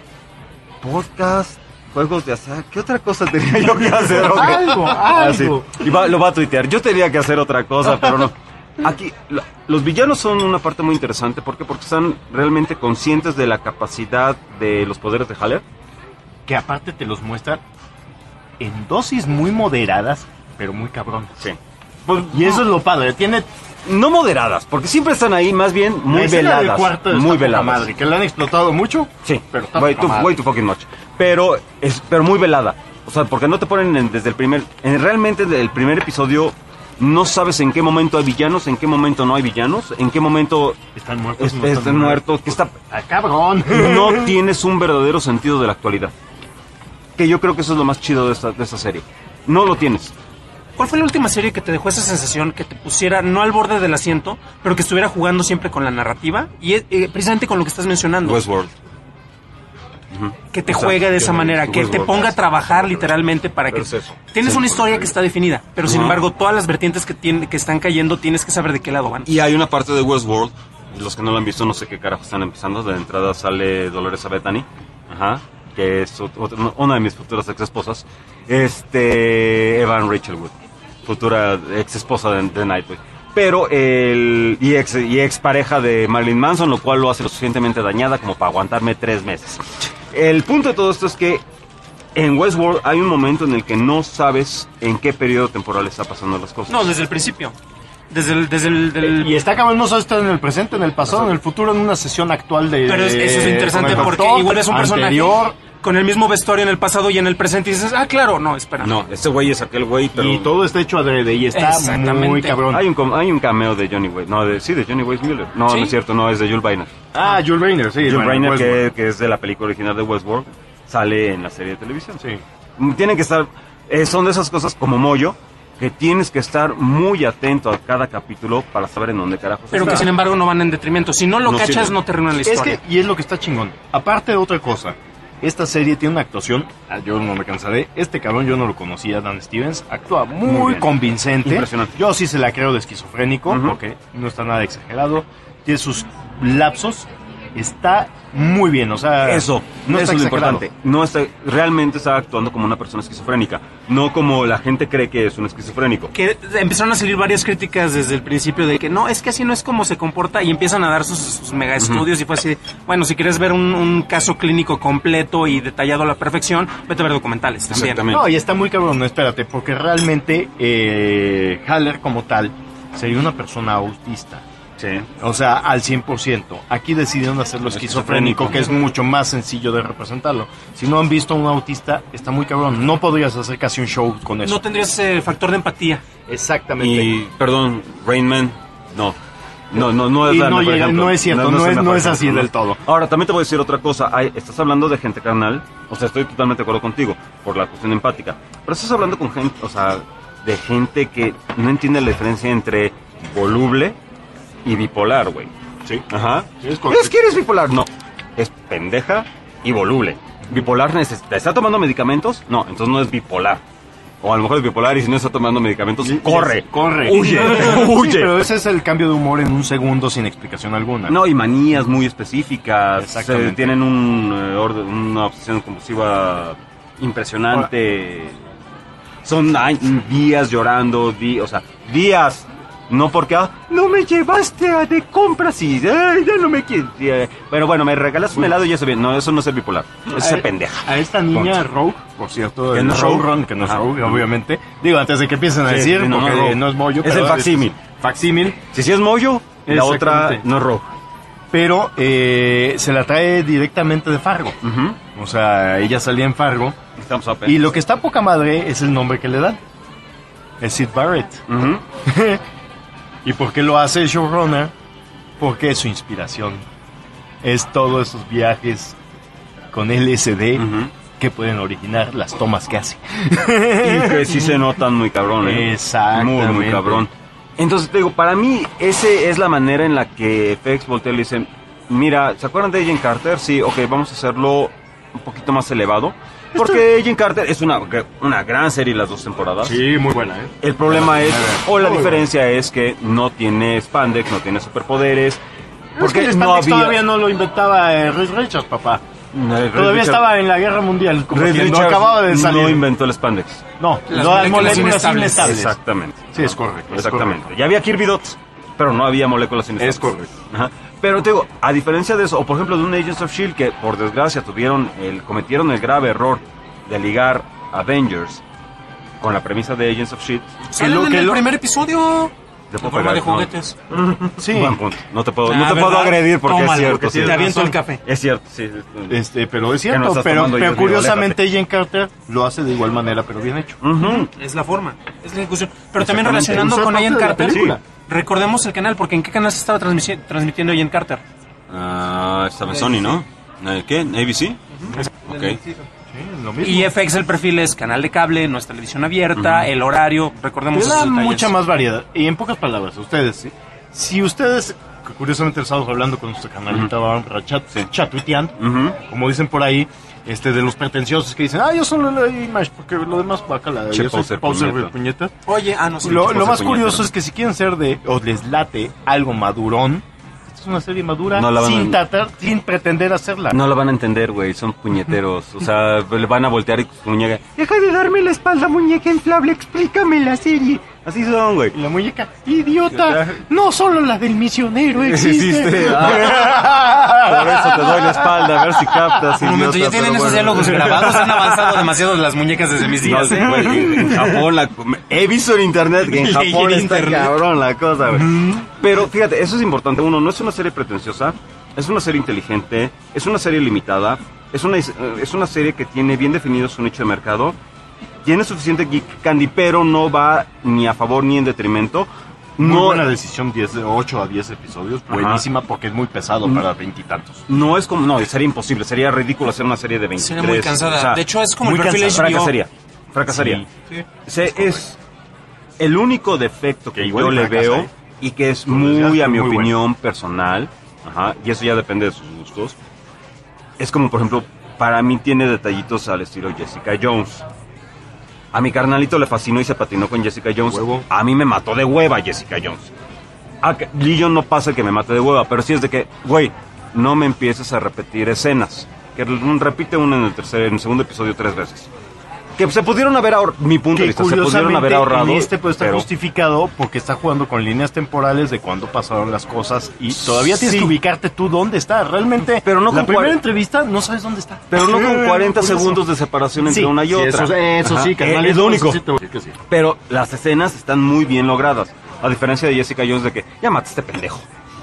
S5: Podcast, juegos de azar. ¿Qué otra cosa tenía yo que hacer? Ok.
S9: Algo.
S5: Y lo va a tuitear. Yo tenía que hacer otra cosa, pero no. Aquí, los villanos son una parte muy interesante. ¿Por qué? Porque están realmente conscientes de la capacidad de los poderes de Haller.
S9: Que aparte te los muestra en dosis muy moderadas, pero muy cabrón.
S5: Sí. Pues,
S9: Y eso es lo padre. Tiene
S5: no moderadas, porque siempre están ahí, más bien muy
S9: la escena del
S5: veladas.
S9: cuarto está
S5: Muy
S9: poca
S5: veladas.
S9: madre, que le han explotado mucho.
S5: Sí,
S9: pero está
S5: way
S9: poca madre.
S5: too fucking much. Pero muy velada. O sea, porque no te ponen desde el primer... realmente desde el primer episodio no sabes en qué momento hay villanos, en qué momento no hay villanos, en qué momento
S9: Están muertos.
S5: están muertos, que está...
S9: cabrón.
S5: No tienes un verdadero sentido de la actualidad. Que yo creo que eso es lo más chido de esta serie. No lo tienes.
S6: ¿Cuál fue la última serie que te dejó esa sensación, que te pusiera no al borde del asiento, pero que estuviera jugando siempre con la narrativa? Y precisamente con lo que estás mencionando.
S5: Westworld.
S6: Que te juegue de esa manera, que te ponga a trabajar literalmente para que...
S5: Pero es eso.
S6: Tienes
S5: Sí.
S6: una historia que está definida, pero sin embargo todas las vertientes que están cayendo tienes que saber de qué lado van.
S5: Y hay una parte de Westworld, los que no lo han visto no sé qué carajo están empezando. De entrada sale Dolores Bethany, ajá, que es una de mis futuras ex esposas. Evan Rachel Wood, futura ex esposa de Nightwing. Pero y ex pareja de Marilyn Manson, lo cual lo hace lo suficientemente dañada como para aguantarme 3 meses. El punto de todo esto es que en Westworld hay un momento en el que no sabes en qué periodo temporal está pasando las cosas.
S6: No, desde el principio. Desde el
S9: Y está cabrón, no sabes estar en el presente, en el pasado, en el futuro, en una sesión actual de...
S6: Pero eso es interesante
S9: con el
S6: porque
S9: doctor
S6: igual es un personaje
S9: anterior.
S6: con el mismo vestuario en el pasado y en el presente y dices, claro, no, espera.
S5: No, este güey es aquel güey, pero...
S9: Y todo está hecho adrede y está
S6: Exactamente.
S9: muy cabrón.
S5: Hay un cameo de Johnny Weissmuller. No, de Johnny Weissmuller. No,
S6: ¿Sí?
S5: no es cierto, no, es de Jules Briner.
S9: Jules Rayner, sí.
S5: Jules
S9: bueno,
S5: Briner,
S9: Westworld.
S5: que es de la película original de Westworld, sale en la serie de televisión.
S9: Sí.
S5: Tienen que estar... son de esas cosas como Moyo, que tienes que estar muy atento a cada capítulo para saber en dónde carajos
S6: Pero que
S5: está.
S6: sin embargo no van en detrimento. Si no lo
S5: No
S6: cachas,
S5: sirve.
S6: no te arruinan la
S9: Es
S6: historia.
S9: que, y es lo que está chingón. Aparte de otra cosa, esta serie tiene una actuación, yo no me cansaré, este cabrón yo no lo conocía, Dan Stevens, actúa
S5: Muy
S9: muy
S5: bien.
S9: convincente.
S5: Impresionante.
S9: Yo sí se la creo de esquizofrénico,
S5: Ujú.
S9: porque no está nada exagerado, tiene sus lapsos, está muy bien, o sea...
S5: Eso
S9: no
S5: es
S9: está
S5: lo
S9: exagerado.
S5: importante. No está, realmente está actuando como una persona esquizofrénica, no como la gente cree que es un esquizofrénico.
S6: Que empezaron a salir varias críticas desde el principio de que no, es que así no es como se comporta y empiezan a dar sus mega estudios y fue así, bueno, si quieres ver un caso clínico completo y detallado a la perfección, vete a ver documentales también.
S5: Exactamente.
S9: No, y está muy cabrón, no, espérate, porque realmente Haller como tal sería una persona autista.
S5: Sí.
S9: O sea, al 100%. Aquí decidieron hacerlo esquizofrénico, que es mucho más sencillo de representarlo. Si no han visto a un autista, está muy cabrón. No podrías hacer casi un show con eso.
S6: No tendrías ese factor de empatía.
S9: Exactamente.
S5: Y, perdón, Rain Man, no es
S9: Y
S5: la
S9: no
S5: mejor
S9: llega-
S5: ejemplo.
S9: no es cierto, no
S5: el
S9: es-
S5: mejor
S9: no es así
S5: ejemplo,
S9: del todo.
S5: Ahora, también te voy a decir otra cosa. Estás hablando de gente carnal, o sea, estoy totalmente de acuerdo contigo por la cuestión empática, pero estás hablando con gente, o sea, de gente que no entiende la diferencia entre voluble y bipolar, güey.
S9: Sí.
S5: Ajá.
S9: Sí, es correcto.
S5: ¿Es que eres bipolar? No. Es pendeja y voluble. ¿Bipolar ¿está tomando medicamentos? No, entonces no es bipolar. O a lo mejor es bipolar y si no está tomando medicamentos, corre.
S9: Corre.
S5: Huye.
S9: Sí,
S5: Huye.
S9: pero ese es el cambio de humor en un segundo sin explicación alguna.
S5: No, y manías muy específicas.
S9: Exactamente.
S5: Tienen una obsesión compulsiva impresionante. Son días llorando, o sea, días. No porque, no me llevaste a de compras y ya no me quieres. Pero bueno, me regalas un helado y ya se ve. No, eso no es ser bipolar. Eso es ser pendeja.
S9: A esta niña Rogue, por cierto,
S5: ¿Que
S9: el
S5: no es Rogue?
S9: showrun, que no es
S5: Ajá.
S9: Rogue, obviamente. Digo, antes de que empiecen a
S5: Sí,
S9: decir,
S5: sí, no,
S9: porque
S5: no es Rogue.
S9: no es Moyo.
S5: Es
S9: pero
S5: el facsímil.
S9: Facsímil.
S5: Si es Moyo, la otra
S9: Exactamente.
S5: no es Rogue.
S9: Pero se la trae directamente de Fargo.
S5: Ujú.
S9: O sea, ella salía en Fargo.
S5: Estamos a
S9: Y lo que está poca madre es el nombre que le dan. Es Sid Barrett.
S5: Ujú.
S9: ¿Y por qué lo hace el showrunner? Porque es su inspiración. Es todos esos viajes con LSD
S5: Ujú.
S9: que pueden originar las tomas que hace.
S5: Y que sí se notan muy cabrón, ¿eh?
S9: Exactamente.
S5: Muy cabrón. Entonces, te digo, para mí, esa es la manera en la que FX voltea y le dice, mira, ¿se acuerdan de Agent Carter? Sí, ok, vamos a hacerlo un poquito más elevado. Porque Agent Carter es una gran serie las 2 temporadas.
S9: Sí, muy buena, ¿eh?
S5: El problema es, o la
S9: Muy
S5: diferencia es que no tiene spandex, no tiene superpoderes.
S9: Porque el
S5: no
S9: spandex
S5: había...
S9: todavía no lo inventaba Reed Richards, papá.
S5: Reed
S9: Todavía
S5: Richards-
S9: estaba en la guerra mundial.
S5: Reed
S9: combatiendo.
S5: Richards
S9: Acababa de salir.
S5: no inventó el spandex.
S9: No,
S6: Las
S9: las
S6: moléculas
S9: moléculas
S6: inestables.
S9: inestables.
S5: Exactamente.
S9: Sí, es correcto.
S5: Exactamente. Ya había Kirby Dots, pero no había moléculas inestables.
S9: Es correcto.
S5: Ajá. Pero te digo, a diferencia de eso, o por ejemplo de un Agents of S.H.I.E.L.D. que por desgracia cometieron el grave error de ligar Avengers con la premisa de Agents of S.H.I.E.L.D.
S6: Salen en el primer episodio.
S5: De
S6: En forma de juguetes.
S9: Sí.
S5: Buen punto. No te puedo
S6: ¿verdad?
S5: agredir porque
S6: Tómala,
S5: es cierto.
S6: porque
S5: sí.
S6: te aviento el café.
S5: Es cierto, sí.
S9: Pero es
S5: Que no
S9: cierto,
S5: estás
S9: pero
S5: tomando, Dios mío,
S9: curiosamente Agent Carter lo hace de igual manera, pero bien hecho.
S5: Ujú.
S6: Es la forma, es la ejecución. Pero también
S5: Exactamente.
S6: relacionando
S9: Usa
S6: con
S9: parte
S6: Agent
S9: de la
S6: Carter,
S9: película.
S6: recordemos el canal, porque ¿en qué canal se estaba transmitiendo Agent Carter?
S5: Estaba Sony, ¿no? ¿Qué? ¿ABC? Ok.
S9: Sí, lo mismo.
S6: Y FX el perfil es canal de cable, no es televisión abierta, el horario, recordemos
S9: Le da
S6: esos detalles.
S9: mucha más variedad. Y en pocas palabras, ustedes, ¿sí? Si ustedes, que curiosamente estamos hablando con nuestra canalita Bárbara chatuiteando, como dicen por ahí, de los pretenciosos que dicen, yo solo leí Image porque lo demás bacala.
S5: Che,
S9: Yo soy
S5: poser,
S9: poser,
S5: puñeta.
S9: puñeta.
S6: Oye, no sé.
S9: Lo
S5: poser,
S9: más
S5: puñeta.
S9: curioso es que si quieren ser o les late algo madurón, esta es una serie madura
S5: No la van
S9: sin
S5: a-
S9: tratar, sin pretender hacerla.
S5: No lo van a entender, güey, son puñeteros. O sea, le van a voltear y su muñeca. Deja de darme la espalda, muñeca inflable, explícame la serie. Así son, güey.
S9: Y la muñeca, idiota, no solo la del misionero existe.
S5: Existe. Por eso te doy la espalda, a ver si captas.
S6: Un momento,
S5: idiota,
S6: ya tienen
S5: pero
S6: esos
S5: bueno.
S6: diálogos grabados, han avanzado demasiado las muñecas desde mis
S5: No,
S6: días.
S5: sí, güey, en Japón, he visto en internet que en
S6: Leí
S5: Japón
S6: en
S5: está
S6: internet.
S5: cabrón la cosa, güey. Pero fíjate, eso es importante. Uno, no es una serie pretenciosa, es una serie inteligente, es una serie limitada, es una serie que tiene bien definido su nicho de mercado, tiene suficiente geek candy, pero no va ni a favor ni en detrimento.
S9: Muy
S5: No,
S9: buena decisión, 8 a 10 episodios, buenísima porque es muy pesado para veintitantos.
S5: no es como, no, sería imposible, sería ridículo hacer una serie de 23.
S6: Sería muy cansada.
S5: o sea,
S6: De hecho, es como el
S5: muy
S6: perfil
S5: cansada.
S6: HBO.
S5: Fracasaría.
S9: Sí.
S5: Es el único defecto que
S9: Que igual
S5: yo le
S9: fracasa,
S5: veo
S9: ¿eh?
S5: y que es
S9: Por
S5: muy,
S9: desgracia,
S5: a mi
S9: muy
S5: opinión, personal, y eso ya depende de sus gustos, es como, por ejemplo, para mí tiene detallitos al estilo Jessica Jones. A mi carnalito le fascinó y se patinó con Jessica Jones.
S9: Huevo.
S5: A mí me mató de hueva Jessica Jones. Legion no pasa el que me mate de hueva, pero sí es de que, güey, no me empieces a repetir escenas. Que repite una en el segundo episodio 3 veces. Que se pudieron haber ahorrado, mi punto de
S9: Que
S5: vista, se pudieron haber
S9: curiosamente
S5: ahorrado.
S9: en puede estar
S5: pero-
S9: justificado porque está jugando con líneas temporales de cuándo pasaron las cosas y todavía tienes
S5: Sí.
S9: que ubicarte tú dónde está. Realmente,
S5: Pero no
S9: la
S5: con
S9: primera
S5: 40
S9: entrevista no sabes dónde está.
S5: Pero no con 40
S9: Por eso.
S5: segundos de separación entre
S9: Sí,
S5: una y
S9: sí,
S5: otra.
S9: Eso
S5: Ajá.
S9: sí, carnal,
S5: Es lo
S9: eso
S5: único.
S9: sí te voy a decir que sí.
S5: Pero las escenas están muy bien logradas. A diferencia de Jessica Jones de que, ya mata a este pendejo.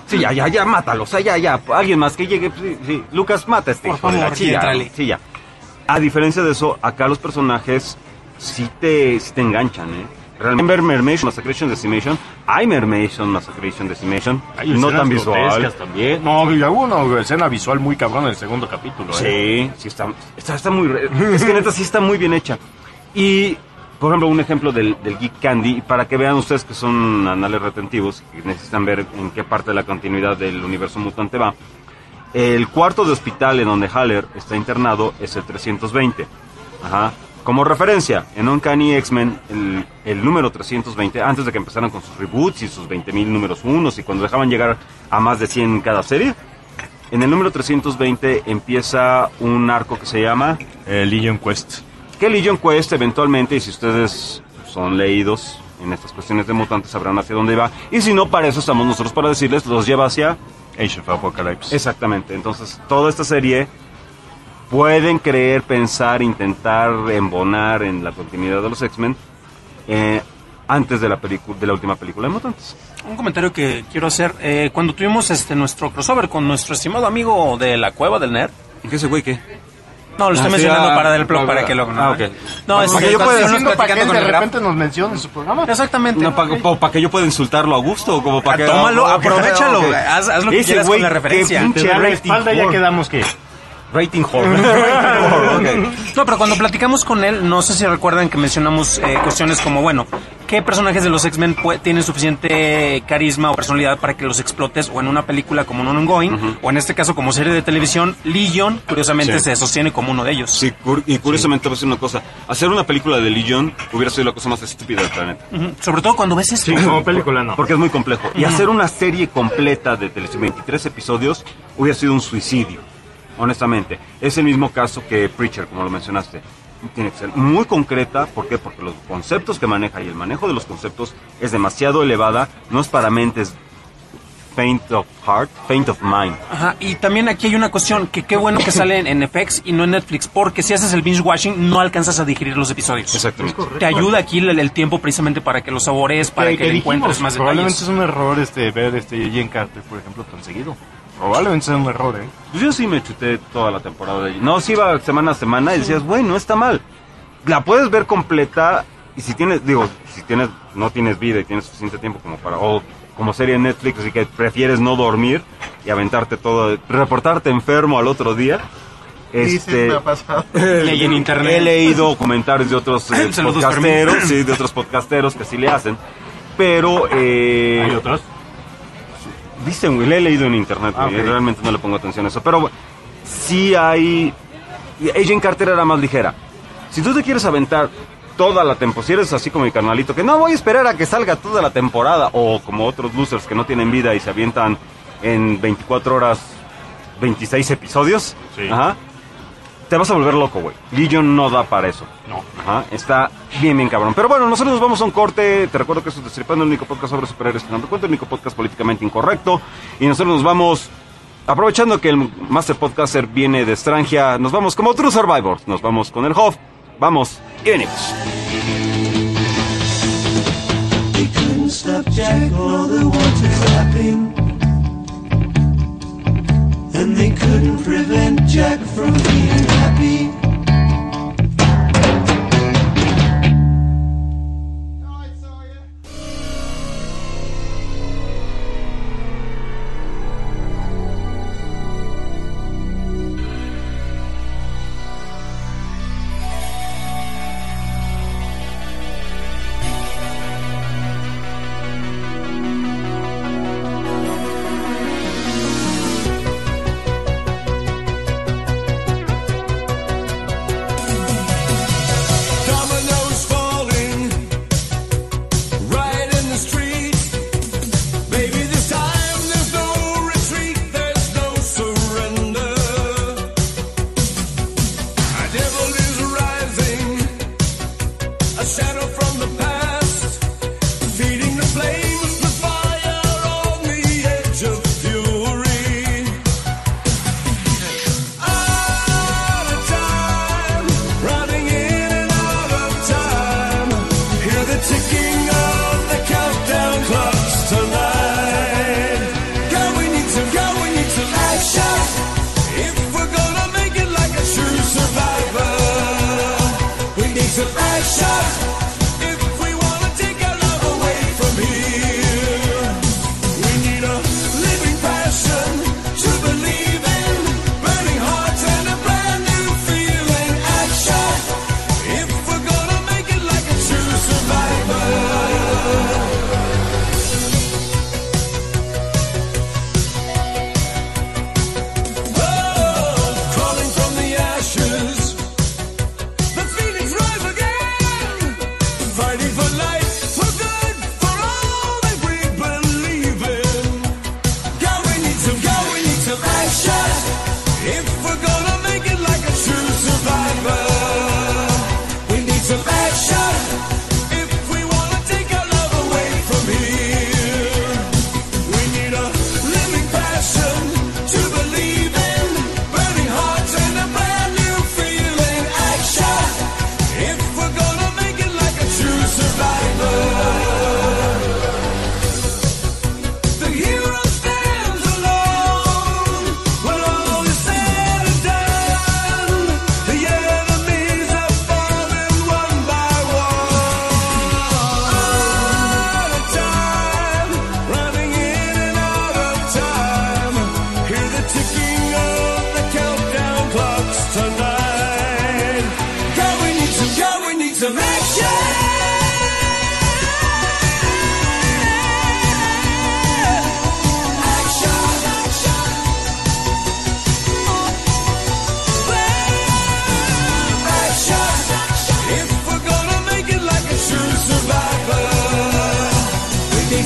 S5: Sí, ya, mátalo, o sea, ya, alguien más que llegue, sí, Lucas, mata a este
S6: Por
S5: hijo de la
S6: favor,
S5: chilla,
S6: entrale.
S5: sí, ya. A diferencia de eso, acá los personajes sí te enganchan, Realmente Mermation Massacration Decimation, hay Mermation Massacration Decimation,
S9: Hay
S5: no
S9: escenas
S5: tan visual.
S9: grotescas también. No, y hubo una escena visual muy cabrón en el segundo capítulo.
S5: Sí, está muy... Es que neta sí está muy bien hecha. Y, por ejemplo, un ejemplo del Geek Candy, y para que vean ustedes que son anales retentivos, que necesitan ver en qué parte de la continuidad del universo mutante va, el cuarto de hospital en donde Haller está internado es el 320. Ajá. Como referencia, en Uncanny X-Men, el número 320, antes de que empezaran con sus reboots y sus 20.000 números unos, y cuando dejaban llegar a más de 100 en cada serie, en el número 320 empieza un arco que se llama
S9: Legion Quest.
S5: Que Legion Quest eventualmente, y si ustedes son leídos en estas cuestiones de mutantes, sabrán hacia dónde va, y si no, para eso estamos nosotros, para decirles, los lleva hacia...
S9: Age of Apocalypse.
S5: Exactamente, entonces toda esta serie... pueden creer, pensar, intentar embonar en la continuidad de los X-Men antes de la última película de Mutantes.
S6: Un comentario que quiero hacer. Cuando tuvimos nuestro crossover con nuestro estimado amigo de la Cueva del Nerd.
S5: ¿Qué ese güey qué?
S6: No, lo estoy mencionando para del blog, para que lo...
S5: Ah, ok.
S6: No,
S5: Para que yo pueda
S6: estamos
S9: para que
S6: platicando
S9: él
S6: con
S9: de
S6: el Graf.
S9: repente nos mencione en su programa.
S6: Exactamente.
S5: No, para que yo pueda insultarlo a gusto, o como para que...
S6: Tómalo, aprovechalo,
S5: Ok.
S6: haz lo que
S5: Ese
S6: quieras
S5: güey,
S6: con la
S5: qué
S6: referencia.
S5: pinche
S9: Te da la
S5: rating
S9: espalda y ya
S5: whore.
S9: quedamos que...
S5: Rating whore. Okay.
S6: No, pero cuando platicamos con él, no sé si recuerdan que mencionamos cuestiones como, bueno, ¿qué personajes de los X-Men tienen suficiente carisma o personalidad para que los explotes o en una película como un ongoing, o en este caso como serie de televisión? Legion, curiosamente, se sostiene como uno de ellos.
S5: Sí, y curiosamente voy a decir una cosa. Hacer una película de Legion hubiera sido la cosa más estúpida del planeta.
S6: Sobre todo cuando ves esto.
S9: Sí, como película no.
S5: Porque es muy complejo. Y hacer una serie completa de 23 episodios hubiera sido un suicidio. Honestamente. Es el mismo caso que Preacher, como lo mencionaste. Tiene que ser muy concreta. ¿Por qué? Porque los conceptos que maneja y el manejo de los conceptos es demasiado elevada. No es para mentes faint of heart, faint of mind.
S6: Ajá, y también aquí hay una cuestión, que qué bueno que sale en FX y no en Netflix, porque si haces el binge watching no alcanzas a digerir los episodios.
S5: Exactamente.
S6: Te ayuda aquí el tiempo precisamente para que los sabores, para que le encuentres más
S9: probablemente
S6: detalles.
S9: es un error ver Jen Carter, por ejemplo, tan seguido. Probablemente sea un error,
S5: Pues yo sí me chuté toda la temporada de... No, sí iba semana a semana y decías, bueno, no está mal. La puedes ver completa y si no tienes vida y tienes suficiente tiempo como para... O como serie en Netflix, así que prefieres no dormir y aventarte todo... Reportarte enfermo al otro día.
S7: Me ha pasado.
S6: Leí en internet.
S5: He leído comentarios de otros
S6: Saludos,
S5: podcasteros,
S6: Fermín.
S5: sí, de otros podcasteros que sí le hacen. Pero...
S9: ¿Hay otros?
S5: Dicen, güey, le he leído en internet, güey,
S9: Ok.
S5: realmente no le pongo atención a eso, pero sí hay... Agent Carter era más ligera. Si tú te quieres aventar toda la temporada, si eres así como mi carnalito, que no voy a esperar a que salga toda la temporada, o como otros losers que no tienen vida y se avientan en 24 horas 26 episodios,
S9: Sí.
S5: ajá, te vas a volver loco, güey. Legion no da para eso.
S9: No.
S5: Ajá, está bien cabrón. Pero bueno, nosotros nos vamos a un corte. Te recuerdo que esto es Destripando, el único podcast sobre superhéroes que no te cuento, el único podcast políticamente incorrecto. Y nosotros nos vamos, aprovechando que el Master Podcaster viene de Strangia, nos vamos como True Survivors. Nos vamos con el Hoff. Vamos y venimos.
S8: They couldn't stop Jack or the water tapping. And they couldn't prevent Jack from being happy.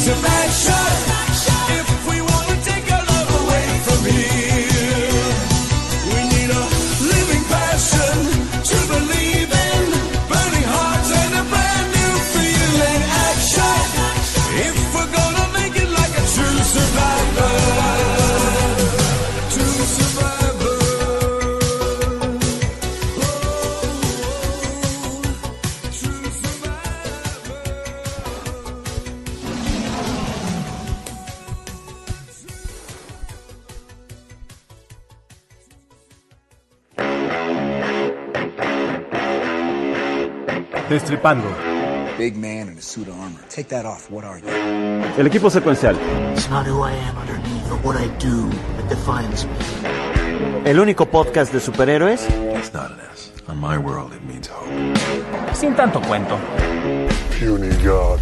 S8: some action. If we want to take our love away from here, we need a living passion to believe in, burning hearts and a brand new feeling. Action, if we're gonna make it like a true survivor. True survivor. True survivor.
S9: Destripando.
S10: Big man in a suit of armor. Take that off. What are you?
S5: El equipo secuencial.
S11: It's not who I am underneath, but what I do that defines me.
S4: El único podcast de superhéroes
S1: It's not an S. On my world, it means hope.
S6: Sin tanto cuento.
S2: Puny God.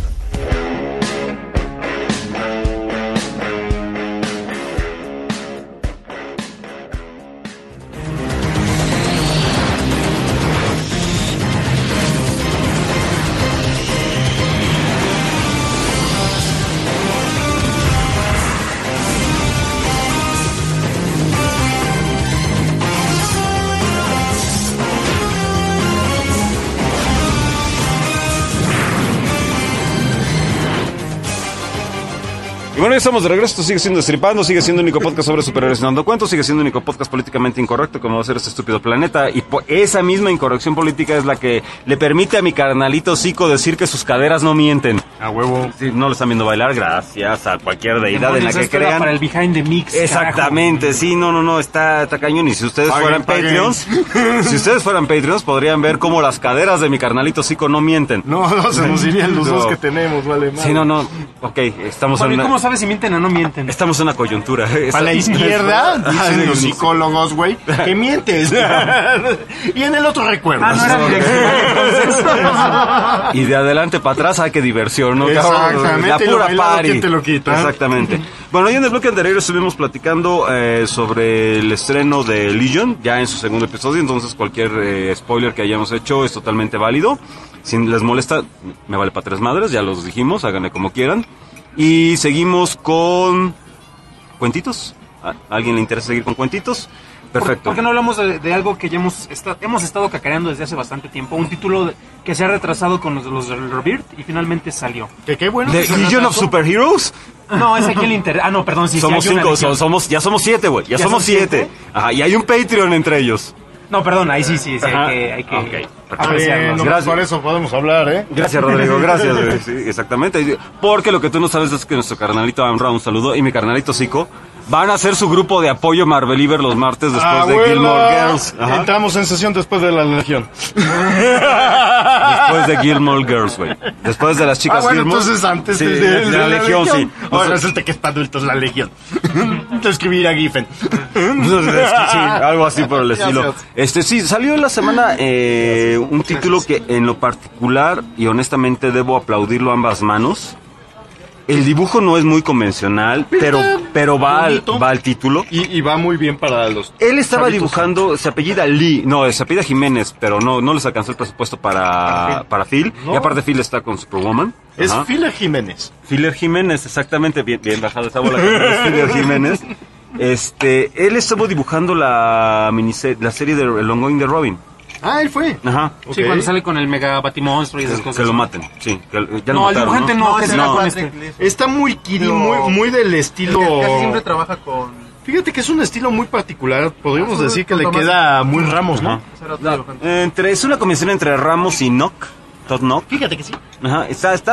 S5: Y bueno, ya estamos de regreso. Esto sigue siendo Destripando, sigue siendo el único podcast sobre superhéroes sin dando cuentos, sigue siendo el único podcast políticamente incorrecto como va a ser este estúpido planeta. Y esa misma incorrección política es la que le permite a mi carnalito Zico decir que sus caderas no mienten.
S9: A huevo.
S5: Sí, no lo están viendo bailar, gracias a cualquier deidad en la que
S6: Esto era
S5: crean.
S6: para el behind the mix.
S5: Exactamente,
S6: carajo.
S5: sí, no, está cañón. Y si ustedes
S9: Paguen.
S5: si ustedes fueran Patreons, podrían ver cómo las caderas de mi carnalito Zico no mienten.
S9: No, se nos irían los
S5: No.
S9: dos que tenemos, vale.
S5: Sí, no, ok, estamos
S6: Bueno, ¿y
S5: en
S6: cómo
S5: una,
S6: sabes si mienten o no mienten?
S5: estamos en una coyuntura.
S9: Para la izquierda, dicen
S5: Sí,
S9: los
S5: sí.
S9: psicólogos, güey, que mientes. Y en el otro recuerdas.
S6: Ah, no era direccional,
S5: Y de adelante para atrás, hay que diversión, ¿no?
S9: Exactamente,
S5: La
S9: y lo
S5: pura
S9: bailado,
S5: party.
S9: ¿quién te lo quita?
S5: Exactamente. Bueno, y en el bloque anterior estuvimos platicando sobre el estreno de Legion, ya en su segundo episodio, entonces cualquier spoiler que hayamos hecho es totalmente válido. Si les molesta, me vale para tres madres, ya los dijimos, háganle como quieran. Y seguimos con cuentitos. ¿A alguien le interesa seguir con cuentitos? Perfecto.
S6: ¿Por qué no hablamos de algo que ya hemos estado cacareando desde hace bastante tiempo? Un título que se ha retrasado con los de Rebirth y finalmente salió.
S9: Que qué bueno.
S5: ¿The
S9: que se
S5: Legion of
S9: retrasó.
S5: Superheroes?
S6: No, ese aquí le interesa. Ah, no, perdón, sí,
S5: Somos
S6: sí hay una
S5: cinco,
S6: legión.
S5: ya somos 7, güey. Ya
S6: ¿Ya
S5: somos
S6: son
S5: 7. Ajá, y hay un Patreon entre ellos.
S6: No, perdón, ahí sí,
S5: Ajá.
S6: hay que
S5: Ok, perfecto.
S6: apreciarlos.
S9: No,
S5: Gracias.
S9: por eso podemos hablar, ¿eh?
S5: Gracias, Rodrigo, gracias. Güey. Sí, exactamente. Porque lo que tú no sabes es que nuestro carnalito Amra, un saludo, y mi carnalito Zico van a hacer su grupo de apoyo Marveliever los martes después de Gilmore Girls. Ajá.
S9: Entramos en sesión después de la Legión.
S5: Después de Gilmore Girls, güey. Después de las chicas
S9: bueno,
S5: Gilmore.
S9: entonces antes
S5: Sí,
S9: de
S5: la Legión, sí.
S9: Ahora resulta que es para adultos la Legión. Te escribir a Giffen.
S5: Sí, algo así por el estilo.
S9: Gracias.
S5: Sí, salió en la semana un título que en lo particular y honestamente debo aplaudirlo a ambas manos. El dibujo no es muy convencional, pero va al título.
S9: Y va muy bien para los...
S5: Él estaba
S9: chavitos.
S5: dibujando, se apellida Lee, no, se apellida Jiménez, pero no les alcanzó el presupuesto para Phil.
S9: No.
S5: Y aparte Phil está con Superwoman.
S9: Es
S5: Ajá.
S9: Fila Jiménez.
S5: Filler Jiménez, exactamente, bien bajada esa bola, es Filler Jiménez. Él estuvo dibujando la serie de El Ongoing de Robin.
S9: Ah, él fue.
S5: Ajá.
S6: Sí,
S9: Ok.
S6: cuando sale con el mega batimonstruo y esas cosas.
S5: Que lo maten, sí. Ya
S6: No,
S5: lo
S6: el
S5: mataron,
S6: dibujante no, que será
S5: No.
S6: con este.
S9: Está muy kiddy,
S7: Pero-
S9: muy del estilo...
S7: Casi siempre trabaja con...
S9: Fíjate que es un estilo muy particular. Podríamos
S7: Ah,
S9: decir que le
S7: con Tomás.
S9: queda muy Ramos, ¿no?
S5: Ajá.
S7: Será otro dibujante.
S5: Es una combinación entre Ramos y Nock. Todd Nock.
S9: Fíjate que sí.
S5: Ajá.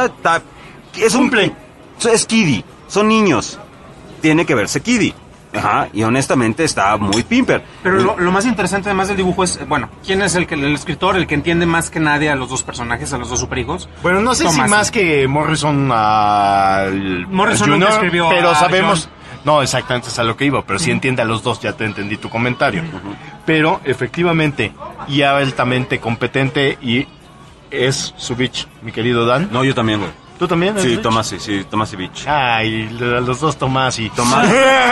S5: Es kiddie. Son niños. Tiene que verse kiddie. Ajá. Y honestamente está muy pimper.
S6: Pero lo más interesante además del dibujo es, bueno, ¿quién es el escritor, el que entiende más que nadie a los dos personajes, a los dos superhijos?
S9: Bueno, no sé si
S6: Thomas.
S9: más que Morrison al
S6: Morrison
S9: al
S6: nunca
S9: Junior,
S6: escribió
S9: pero
S6: a
S9: sabemos... No, exactamente es a lo que iba, pero si entiende a los dos, ya te entendí tu comentario. Pero efectivamente, y altamente competente, y es su bitch, mi querido Dan.
S5: No, yo también, güey.
S9: ¿Tú también? eres
S5: Sí,
S9: bitch?
S5: Tomás y Beach.
S9: Ay, los dos Tomás y...
S5: Tomás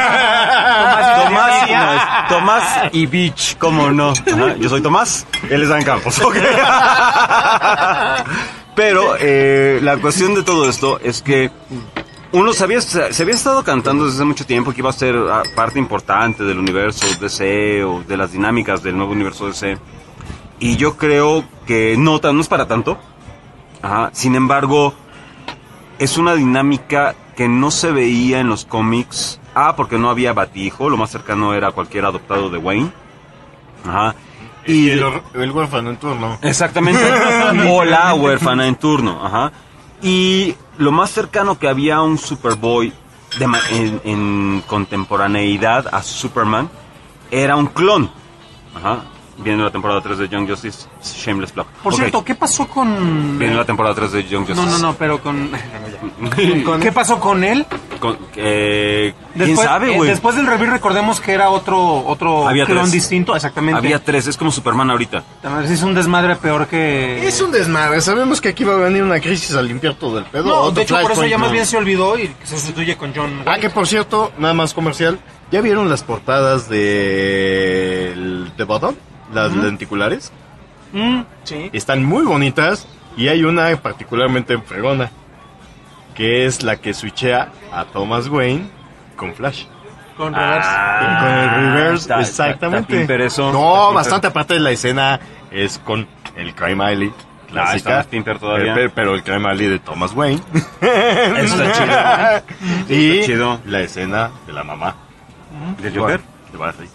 S5: y Beach, ¿cómo no? Ajá, yo soy Tomás, él es Dan Campos. Ok. Pero la cuestión de todo esto es que Uno se había estado cantando desde hace mucho tiempo que iba a ser parte importante del universo DC o de las dinámicas del nuevo universo DC. Y yo creo que no es para tanto. Ajá. Sin embargo, es una dinámica que no se veía en los cómics. Porque no había Batihijo, lo más cercano era cualquier adoptado de Wayne. Ajá.
S9: Y el huérfano en turno.
S5: Exactamente. O la huérfana en turno. Ajá. Y lo más cercano que había a un Superboy en contemporaneidad a Superman era un clon. Ajá. Viene la temporada 3 de Young Justice, Shameless Plug.
S6: Por cierto, ¿qué pasó con...?
S5: Viene la temporada 3 de Young Justice.
S6: No, pero con... ¿Qué pasó con él?
S5: ¿Quién sabe, güey?
S6: Después del review recordemos que era otro clon distinto, exactamente.
S5: Había 3, es como Superman ahorita.
S6: Es un desmadre peor que...
S9: Es un desmadre, sabemos que aquí va a venir una crisis a limpiar todo el pedo.
S6: No, de hecho por eso ya más bien se olvidó y se sustituye con John Wayne.
S9: Que por cierto, nada más comercial, ¿ya vieron las portadas de Bottom? Las lenticulares.
S6: Sí.
S9: Están muy bonitas y hay una particularmente fregona, que es la que switchea a Thomas Wayne con Flash.
S6: Con reverse.
S9: Con el reverse, exactamente. No, bastante aparte de la escena es con el Crime Alley clásica.
S5: Está Pimper todavía.
S9: Pero el Crime Alley de Thomas Wayne.
S5: Eso está chido.
S9: Y
S5: está chido.
S9: La escena de la mamá.
S5: ¿De Joker?
S9: De Barry.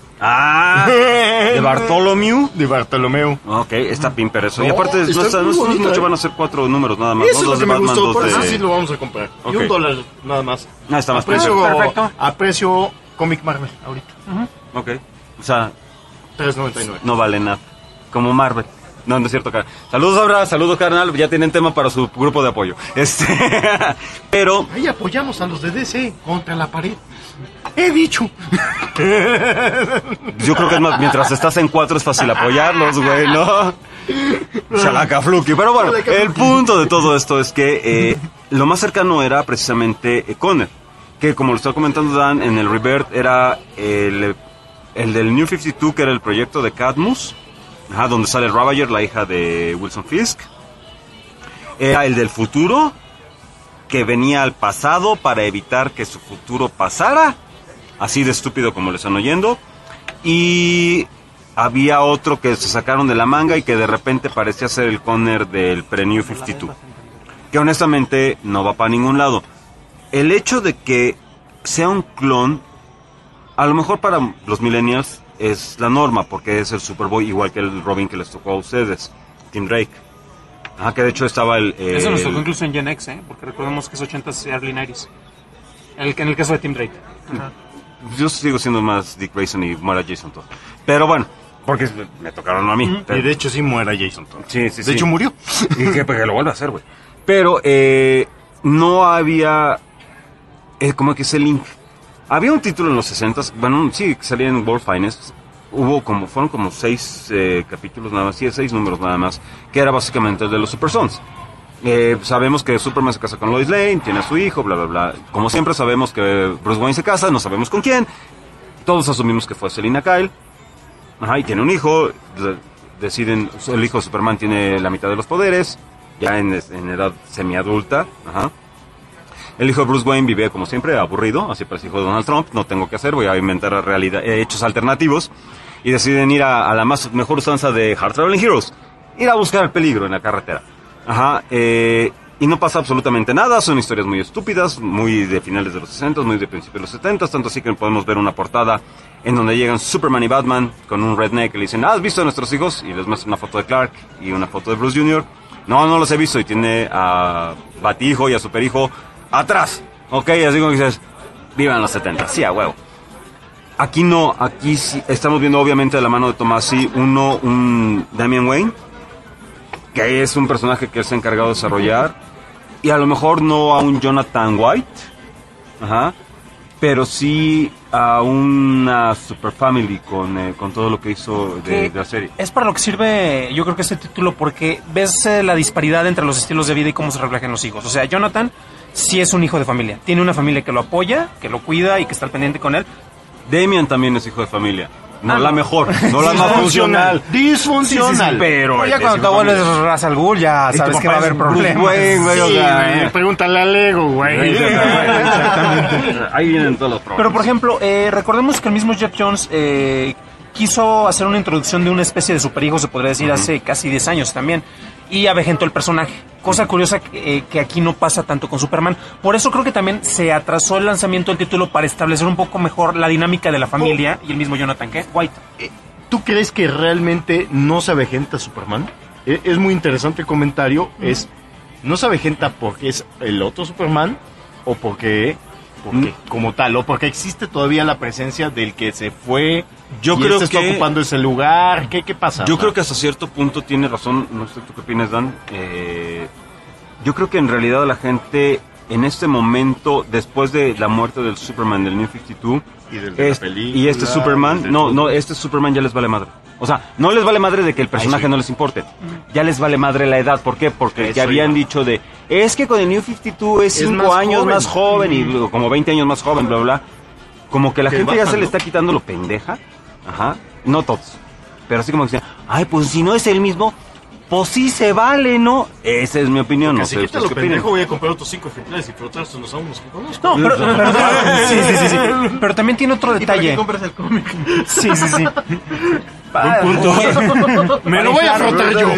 S5: ¿De Bartholomew?
S9: De Bartolomeo.
S5: Ok, está Pimper eso. Y
S9: No,
S5: aparte,
S9: está muy bonita,
S5: mucho, van a ser 4 números nada más.
S9: Eso
S5: ¿no?
S9: es lo
S5: Dos
S9: que
S5: de
S9: me
S5: Batman,
S9: gustó, por
S5: dos
S9: eso
S5: de...
S9: sí lo vamos a comprar.
S5: Ok.
S9: Y $1 nada más.
S5: Está más
S6: Perfecto.
S9: A precio Comic Marvel ahorita.
S5: Ok. O sea,
S9: $3.99.
S5: no vale nada. Como Marvel. No es cierto, carnal. Saludos, Abra, saludos, carnal. Ya tienen tema para su grupo de apoyo. Pero...
S9: Ahí apoyamos a los de DC contra la pared. He dicho.
S5: Yo creo que es más, mientras estás en 4 es fácil apoyarlos, güey, ¿no? Shalakafluki. Pero bueno, el punto de todo esto es que lo más cercano era precisamente Conner, que como lo estaba comentando Dan, en el Rebirth era el del New 52, que era el proyecto de Cadmus, donde sale Ravager, la hija de Wilson Fisk. Era el del futuro, que venía al pasado para evitar que su futuro pasara, así de estúpido como le están oyendo. Y había otro que se sacaron de la manga y que de repente parecía ser el Conner del pre-New 52, que honestamente no va para ningún lado. El hecho de que sea un clon, a lo mejor para los millennials es la norma, porque es el Superboy igual que el Robin que les tocó a ustedes, Tim Drake. Que de hecho estaba
S6: Eso nos tocó incluso en Gen X, porque recordemos que es 80s y early 90s. En el caso de Tim Drake.
S5: Yo sigo siendo más Dick Grayson y muera Jason Todd. Pero bueno, porque me tocaron a mí.
S9: Y de hecho sí muera Jason Todd.
S5: Sí.
S9: De hecho murió.
S5: Y que lo vuelve a hacer, güey. Pero no había como que ese link. Había un título en los 60s, bueno, sí, que salía en World Finest. Fueron como 6 capítulos nada más, 6 números nada más, que era básicamente el de los Super Sons. Sabemos que Superman se casa con Lois Lane, tiene a su hijo, bla, bla, bla. Como siempre sabemos que Bruce Wayne se casa, no sabemos con quién. Todos asumimos que fue Selina Kyle. Y tiene un hijo. Deciden, el hijo de Superman tiene la mitad de los poderes, ya en edad semiadulta. El hijo de Bruce Wayne vive como siempre, aburrido, así parece hijo de Donald Trump, no tengo que hacer, voy a inventar hechos alternativos. Y deciden ir a la mejor usanza de Hard Traveling Heroes, ir a buscar el peligro en la carretera. Y no pasa absolutamente nada, son historias muy estúpidas, muy de finales de los 60, muy de principios de los 70, tanto así que podemos ver una portada en donde llegan Superman y Batman con un redneck y le dicen, ¿has visto a nuestros hijos? Y les muestran una foto de Clark y una foto de Bruce Jr. No los he visto, y tiene a Batihijo y a Superhijo atrás. Así como dices, vivan los 70, sí, a huevo. Aquí no, aquí sí estamos viendo obviamente de la mano de Tomasi un Damian Wayne, que es un personaje que él se ha encargado de desarrollar, y a lo mejor no a un Jonathan White, pero sí a una Super Family con todo lo que hizo de la serie.
S6: Es para lo que sirve, yo creo que este título, porque ves la disparidad entre los estilos de vida y cómo se reflejan los hijos. O sea, Jonathan sí es un hijo de familia, tiene una familia que lo apoya, que lo cuida y que está al pendiente con él.
S5: Damian también es hijo de familia. No la mejor, no la más funcional.
S9: Disfuncional.
S6: Pero ya cuando tu abuelo es Ra's al Ghul, ya sabes que va a haber problemas.
S5: Güey, o sea,
S9: Pregúntale a Lego, güey.
S6: Exactamente.
S5: ahí vienen todos los problemas.
S6: Pero, por ejemplo, recordemos que el mismo Jeff Jones quiso hacer una introducción de una especie de superhijo, se podría decir, hace casi 10 años también, y avejentó el personaje. Cosa curiosa que aquí no pasa tanto con Superman. Por eso creo que también se atrasó el lanzamiento del título para establecer un poco mejor la dinámica de la familia y el mismo Jonathan White.
S9: ¿Tú crees que realmente no se avejenta Superman? Es muy interesante el comentario. ¿No se avejenta porque es el otro Superman o porque como tal, o porque existe todavía la presencia del que se fue?
S5: Yo
S9: y
S5: creo
S9: está
S5: que
S9: ocupando ese lugar. ¿Qué pasa?
S5: Yo creo que hasta cierto punto tiene razón. No sé tú qué opinas, Dan. Yo creo que en realidad la gente en este momento, después de la muerte del Superman del New 52
S9: y del de la película,
S5: y este Superman, este Superman ya les vale madre. O sea, no les vale madre de que el personaje no les importe. Ya les vale madre la edad. ¿Por qué? Porque
S9: Eso
S5: ya habían dicho es que con el New 52 es 5 años más joven y como 20 años más joven, bla, bla. Como que la gente ya se le está quitando lo pendeja. Ajá. No todos. Pero así como que dicen, ay, pues si no es el mismo, pues sí se vale, ¿no? Esa es mi opinión. No sé,
S9: lo
S5: ¿ustedes qué opinan?
S9: pendejo, voy a comprar otros 5 ejemplares y frotarse los aún que conozco.
S6: No, pero sí. Pero también tiene otro detalle.
S7: ¿Y para qué compras el cómic?
S6: Sí.
S9: Buen punto. Me lo voy a frotar yo.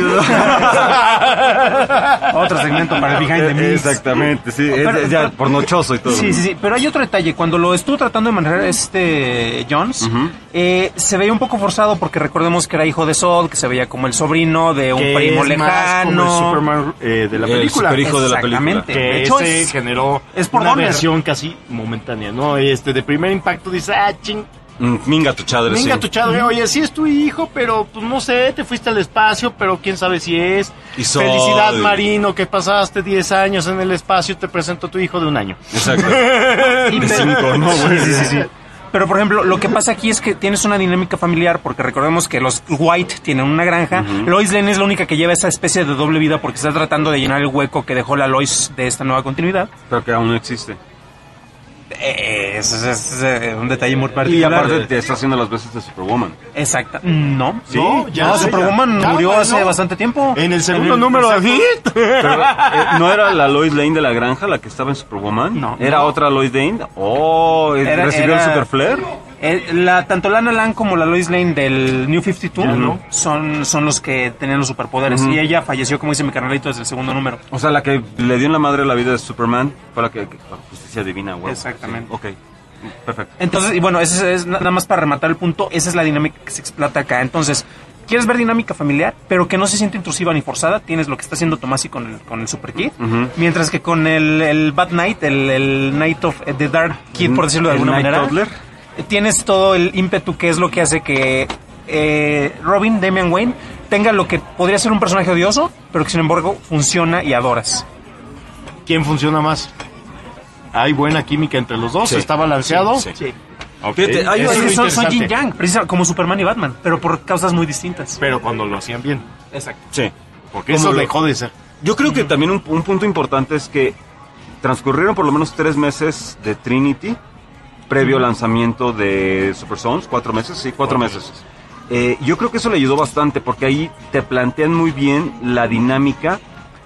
S6: Otro segmento para el Behind the Memes.
S5: Exactamente, sí. Es ya pornochoso y todo.
S6: Sí. Pero hay otro detalle. Cuando lo estuvo tratando de manejar Jones, se veía un poco forzado porque recordemos que era hijo de Zod, que se veía como el sobrino de un primo lejano.
S9: Como el Superman de la película.
S5: El superhijo de la película.
S6: Exactamente.
S9: Que
S6: De hecho,
S9: generó
S6: por
S9: una
S6: Donner.
S9: versión casi momentánea, ¿no? De primer impacto dice, ching.
S5: Minga tu chadre,
S9: Venga
S5: sí.
S9: tu chadre, oye, sí es tu hijo, pero pues no sé, te fuiste al espacio, pero quién sabe si es.
S5: Y Zod,
S9: Felicidad, Marino, que pasaste 10 años en el espacio, te presento a tu hijo de 1 año.
S5: Exacto.
S6: Y
S5: De
S6: pero-
S5: 5, ¿no?
S6: Sí. Pero, por ejemplo, lo que pasa aquí es que tienes una dinámica familiar, porque recordemos que los White tienen una granja. Lois Lane es la única que lleva esa especie de doble vida porque está tratando de llenar el hueco que dejó la Lois de esta nueva continuidad.
S5: Pero que aún no existe.
S6: Es un detalle muy
S5: Y
S6: particular.
S5: aparte te está haciendo las veces de Superwoman.
S6: Exacto. No.
S5: Sí,
S6: No, Superwoman murió hace bastante tiempo.
S9: En el segundo número de Hit.
S5: Pero, ¿no era la Lois Lane de la granja la que estaba en Superwoman?
S6: No.
S5: ¿Era otra Lois Lane? Oh, ¿recibió el Super Flare?
S6: Tanto Lana Lang como la Lois Lane del New 52 son los que tenían los superpoderes. Y ella falleció, como dice mi carnalito, desde el segundo número.
S5: O sea, la que le dio en la madre la vida de Superman fue la que justicia divina, güey.
S6: Exactamente.
S5: Sí, ok, perfecto.
S6: Entonces, y bueno, ese es nada más para rematar el punto, esa es la dinámica que se explota acá. Entonces, ¿quieres ver dinámica familiar, pero que no se siente intrusiva ni forzada? Tienes lo que está haciendo Tomasi con el Super Kid. Mientras que con el Bad Knight, el Knight of the Dark Kid, por decirlo de alguna
S5: Night
S6: manera,
S5: Toddler.
S6: tienes todo el ímpetu que es lo que hace que Robin, Damian Wayne, tenga lo que podría ser un personaje odioso, pero que sin embargo funciona y adoras.
S9: ¿Quién funciona más? ¿Hay buena química entre los dos?
S5: Sí.
S9: ¿Está balanceado?
S5: Sí.
S9: Ok.
S5: Fíjate, hay-
S9: Eso
S6: Es
S9: es
S6: que
S9: lo
S6: son Yin
S9: interesante.
S6: Yang, precisamente como Superman y Batman, pero por causas muy distintas.
S9: Pero cuando lo hacían bien.
S6: Exacto.
S5: Sí.
S9: Porque
S5: Como
S9: eso
S5: lo-
S9: dejó de ser.
S5: Yo creo que también un punto importante es que transcurrieron por lo menos 3 meses de Trinity previo al lanzamiento de Super Sons. 4 meses, sí, 4 meses. Yo creo que eso le ayudó bastante porque ahí te plantean muy bien la dinámica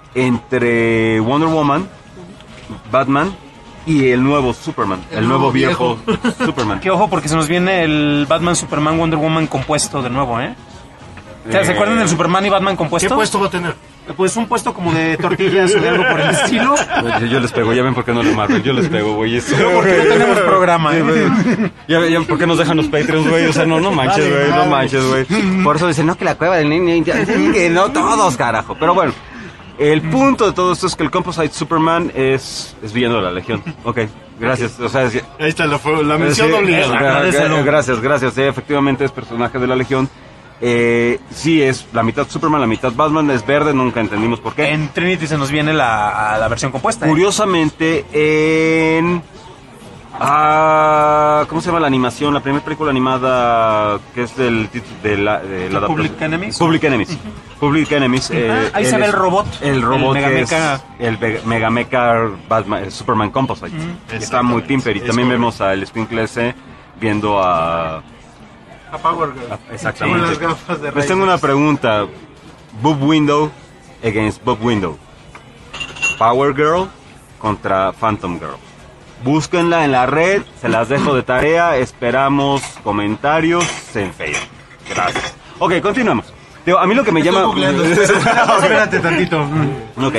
S5: entre Wonder Woman, Batman y el nuevo Superman, el nuevo viejo Superman.
S6: Que ojo, porque se nos viene el Batman, Superman, Wonder Woman compuesto de nuevo, ¿eh? O sea, ¿se acuerdan del Superman y Batman compuesto?
S9: ¿Qué puesto va a tener?
S6: Pues un puesto como de tortillas o de algo por el estilo.
S5: Yo les pego, ya ven por qué no le Marvel, yo les pego, güey. Eso.
S6: Porque no tenemos programa, ¿eh?
S5: Ya por qué nos dejan los Patreons, güey. O sea, no manches, güey, no manches, güey. Por eso dicen, no, que la cueva del niño, que no todos, carajo. Pero bueno, el punto de todo esto es que el Composite Superman es villano de la Legión. Ok, gracias. O sea,
S9: Ahí está la mención
S5: sí,
S9: obligada.
S5: gracias. Efectivamente es personaje de la Legión. Sí, es la mitad Superman, la mitad Batman, es verde, nunca entendimos por qué.
S6: En Trinity se nos viene la versión compuesta. ¿eh?
S5: Curiosamente, en... ¿cómo se llama la animación? La primera película animada que es del título de la
S6: Public Enemies.
S5: Public Enemies. Public Enemies.
S6: Ahí se
S5: él
S6: ve
S5: es-
S6: el robot.
S5: El robot
S6: El
S5: que es
S6: Megamecha.
S5: el Megamecha Batman, Superman Composite. Está muy pimper. Y también vemos al Squinkle ese viendo a
S7: A Power Girl.
S5: Exactamente.
S7: Con las gafas de
S5: Les
S7: rayos.
S5: tengo una pregunta. Boob Window against Boob Window. Power Girl contra Phantom Girl. Búsquenla en la red, se las dejo de tarea, esperamos comentarios en Facebook. Gracias. Ok, continuemos. Digo, a mí lo que me llama...
S7: Espérate tantito.
S5: Ok.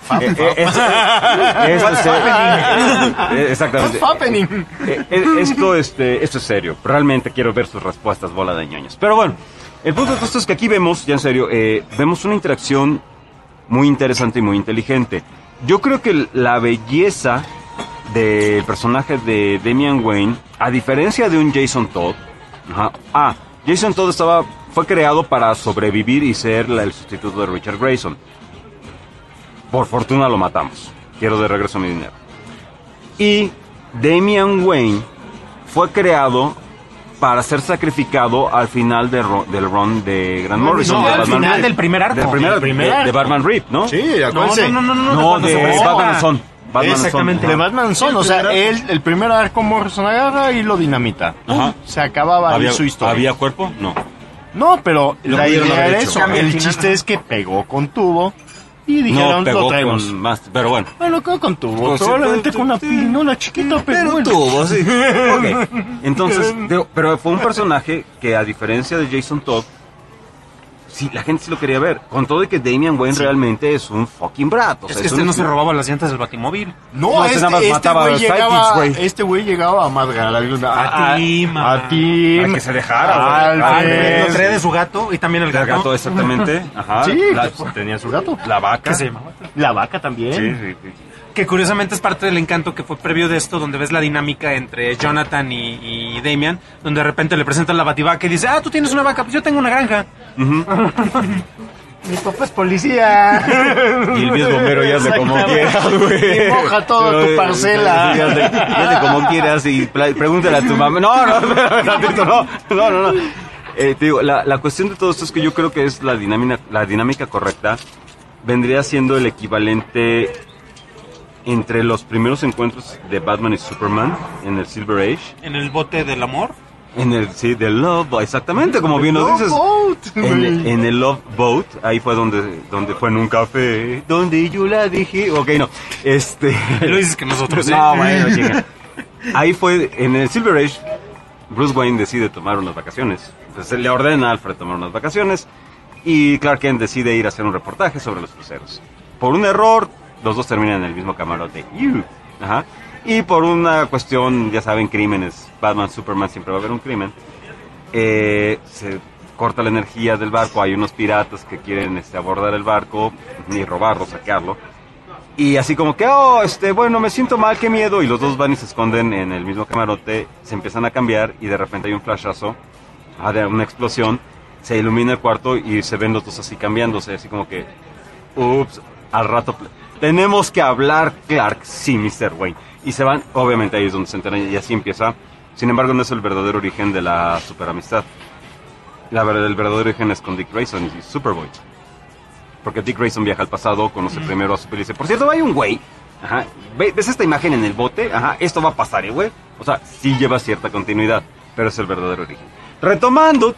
S5: Exactamente.
S9: What's happening?
S5: Esto es serio. Realmente quiero ver sus respuestas, bola de ñoños. Pero bueno, el punto de esto es que aquí vemos, ya en serio, vemos una interacción muy interesante y muy inteligente. Yo creo que la belleza del personaje de Damian Wayne, a diferencia de un Jason Todd, Jason Todd fue creado para sobrevivir y ser el sustituto de Richard Grayson. Por fortuna lo matamos. Quiero de regreso mi dinero. Y Damian Wayne fue creado para ser sacrificado al final del run de Grant Morrison.
S6: No,
S5: de
S6: al
S5: Batman
S6: final
S5: Rip.
S6: del primer arco.
S5: Del primer arco. De Batman Rip, ¿no?
S9: Sí, acuérdense.
S6: No,
S5: de Batman Son.
S6: Exactamente.
S9: De Batman Son, o sea, el primer arco Morrison agarra y lo dinamita.
S5: Ajá.
S9: Se acababa ahí su historia.
S5: ¿Había cuerpo? No.
S9: No, pero
S5: Lo
S9: la
S5: pudieron
S9: idea
S5: haber
S9: era
S5: hecho.
S9: eso. El chiste es que pegó con tubo y dijeron,
S5: No pegó
S9: lo traemos.
S5: con más, pero bueno.
S9: Bueno, con tubo.
S5: Pues sí,
S9: Probablemente
S5: pero-
S9: con una pirinola chiquita, pero bueno.
S5: tuvo, sí. Ok. Entonces, pero fue un personaje que, a diferencia de Jason Todd, sí, la gente sí lo quería ver. Con todo de que Damian Wayne realmente es un fucking brat. O sea,
S6: Este no se robaba las llantas del Batimóvil.
S9: No,
S5: este nada más mataba a los sidekicks, güey.
S9: este güey llegaba a matar
S6: A Tim,
S9: a Tim,
S5: a que se dejara, güey.
S9: Alfred.
S6: Lo trae de su gato y también el
S5: El
S6: gato.
S5: gato, exactamente. Ajá.
S9: Sí,
S5: La,
S9: tenía su gato.
S5: la vaca.
S6: ¿Qué se llamaba?
S9: La vaca también.
S5: Sí, sí, sí.
S6: Que curiosamente es parte del encanto que fue previo de esto, donde ves la dinámica entre Jonathan y Damian, donde de repente le presentan la bativaca y dice, tú tienes una vaca, pues yo tengo una granja.
S9: Mi papá es policía.
S5: Y el mismo bombero ya hace como quieras, güey.
S9: Y moja toda tu parcela.
S5: Sí, hazle como quieras y pregúntale a tu mamá. No, tantito, no. Te digo, la cuestión de todo esto es que yo creo que es la dinámica correcta. Vendría siendo el equivalente entre los primeros encuentros de Batman y Superman en el Silver Age.
S6: En el bote del amor.
S5: The Love Boat, exactamente, como bien lo dices. En el Love Boat, ahí fue donde fue en un café, donde yo la dije. Ok, no,
S6: Lo dices que nosotros,
S5: No, bueno, chica. Ahí fue, en el Silver Age, Bruce Wayne decide tomar unas vacaciones. Entonces le ordena a Alfred tomar unas vacaciones y Clark Kent decide ir a hacer un reportaje sobre los cruceros. Por un error, los dos terminan en el mismo camarote. Ajá. Y por una cuestión, ya saben, crímenes, Batman, Superman, siempre va a haber un crimen. Se corta la energía del barco, hay unos piratas que quieren abordar el barco, ni robarlo, saquearlo. Y así como que, bueno, me siento mal, qué miedo. Y los dos van y se esconden en el mismo camarote, se empiezan a cambiar y de repente hay un flashazo, de una explosión, se ilumina el cuarto y se ven los dos así cambiándose, así como que, ups, al rato, tenemos que hablar, Clark, sí, Mr. Wayne. Y se van, obviamente ahí es donde se enteran y así empieza. Sin embargo, no es el verdadero origen de la superamistad. El verdadero origen es con Dick Grayson y Superboy. Porque Dick Grayson viaja al pasado, conoce primero a Super y dice, por cierto, hay un güey. Ajá, ¿ves esta imagen en el bote? Ajá, esto va a pasar, güey. O sea, sí lleva cierta continuidad, pero es el verdadero origen. Retomando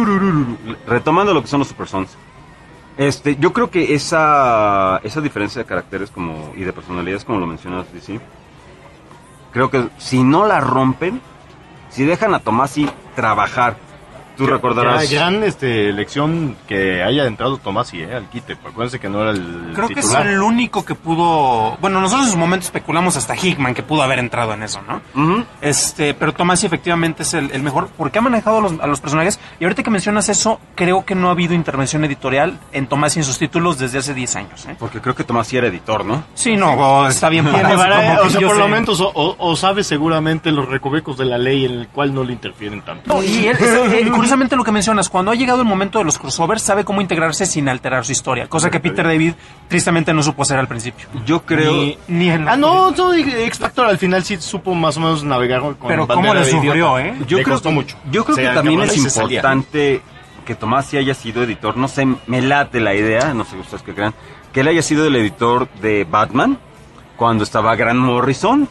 S5: lo que son los Super Sons. Yo creo que esa diferencia de caracteres y de personalidades, como lo mencionas, DC, creo que si no la rompen, si dejan a Tomasi trabajar, tú recordarás.
S9: Gran elección que haya entrado Tomasi al quite. Acuérdense que no era el
S6: Creo que es
S9: titular.
S6: el único que pudo... Bueno, nosotros en su momento especulamos hasta Hickman que pudo haber entrado en eso, ¿no?
S5: Ujú.
S6: Pero Tomasi efectivamente es el mejor porque ha manejado a los personajes. Y ahorita que mencionas eso, creo que no ha habido intervención editorial en Tomasi en sus títulos desde hace 10 años, ¿eh?
S5: Porque creo que Tomasi era editor, ¿no?
S6: Sí, no, está bien para eso, como
S9: O
S6: que
S9: sea,
S6: yo
S9: por
S6: sé.
S9: lo menos o sabe seguramente los recovecos de la ley en el cual no le interfieren tanto.
S6: No, y él, curiosamente lo que mencionas, cuando ha llegado el momento de los crossovers, sabe cómo integrarse sin alterar su historia, cosa que Peter David tristemente no supo hacer al principio.
S5: Yo creo...
S6: Ni en la
S9: No, X Factor al final sí supo más o menos navegar con
S6: Pero
S9: bandera
S6: cómo le
S9: de
S6: sufrió,
S9: idiota.
S5: Yo
S9: Le
S5: creo
S9: costó
S5: que,
S9: mucho.
S5: Yo creo
S9: Se
S5: que también
S9: acabó
S5: es
S9: y se salía.
S5: importante que Tomasi haya sido editor. No sé, me late la idea, no sé ustedes qué crean, que él haya sido el editor de Batman cuando estaba Grant Morrison,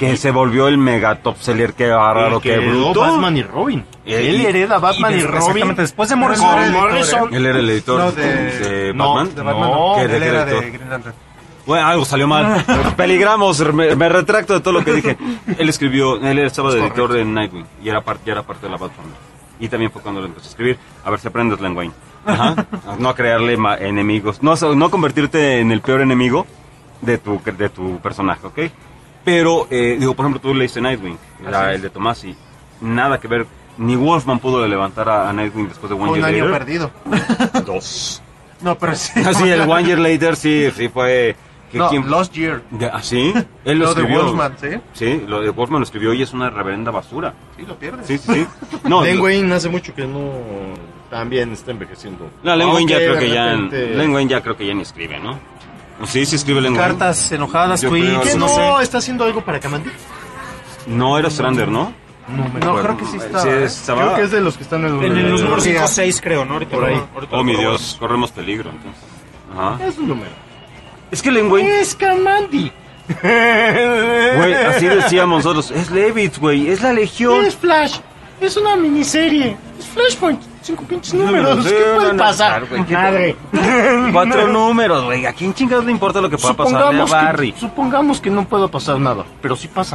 S5: Que se volvió el mega top seller, qué bárbaro,
S9: El que
S5: qué
S9: heredó
S5: bruto.
S9: Batman y Robin. Él hereda Batman y Robin.
S6: Exactamente, después de
S7: Pero
S6: Morrison.
S7: Morrison.
S5: Él era el editor
S7: No,
S5: de
S9: no,
S5: Batman.
S7: De Batman,
S9: No,
S5: ¿Qué,
S7: él
S5: qué
S7: era
S5: editor?
S7: de Green Lantern.
S5: Bueno, algo salió mal. Peligramos, me retracto de todo lo que dije. Él estaba de editor de Nightwing y ya era parte de la Batman. Y también fue cuando lo empezó a escribir. A ver si aprendes, Len Wein. Ajá. No crearle enemigos. No convertirte en el peor enemigo de tu personaje, ¿ok? Pero, digo, por ejemplo, tú leíste Nightwing, el de Tomasi. Nada que ver. Ni Wolfman pudo levantar a Nightwing después de One
S7: Un
S5: Year
S7: año
S5: Later.
S7: perdido.
S5: 2.
S7: No, pero sí.
S5: Así, el One Year Later sí fue...
S7: No, Lost Year.
S5: ¿Sí? Él lo
S7: Lo de
S5: escribió.
S7: Wolfman, ¿sí?
S5: Sí, lo de Wolfman lo escribió y es una reverenda basura.
S7: Sí, lo pierdes.
S5: Sí. No,
S9: Len Wein hace mucho que no también está envejeciendo.
S5: Len Wein ya
S9: Aunque
S5: creo
S9: de
S5: que
S9: repente-
S5: Len Wein ya creo que ya ni escribe, ¿no? Sí escribe Len Wein.
S6: Cartas enojadas,
S5: Yo
S6: tweets,
S5: creo
S9: ¿Qué
S5: que
S6: no
S9: no
S6: sé.
S9: está haciendo algo para Kamandi?
S5: No era Strander, ¿no?
S7: No, creo que sí está.
S5: Sí,
S7: ¿eh?
S5: estaba...
S9: Creo que es de los que están en
S6: En los números
S7: Sí,
S6: 5
S7: ya.
S6: 6, creo, ¿no? Ahorita
S9: Por ahí.
S6: ahorita
S5: Oh, mi
S6: lo
S5: Dios, corremos peligro, entonces. Ajá.
S9: Es un número.
S5: Es que Len Wein...
S9: Es Kamandi.
S5: Güey, así decíamos nosotros. Es Levitz, güey, es la Legión.
S9: Es Flash. Es una miniserie. Es Flashpoint. 5 pinches números.
S5: Sí,
S9: ¿Qué puede
S5: van a
S9: pasar?
S5: pasar, güey, ¿qué-
S9: Madre.
S5: 4 números, güey. ¿A quién chingados le importa lo que pueda pasarle a Barry?
S9: Supongamos que no pueda pasar nada, pero sí pasa.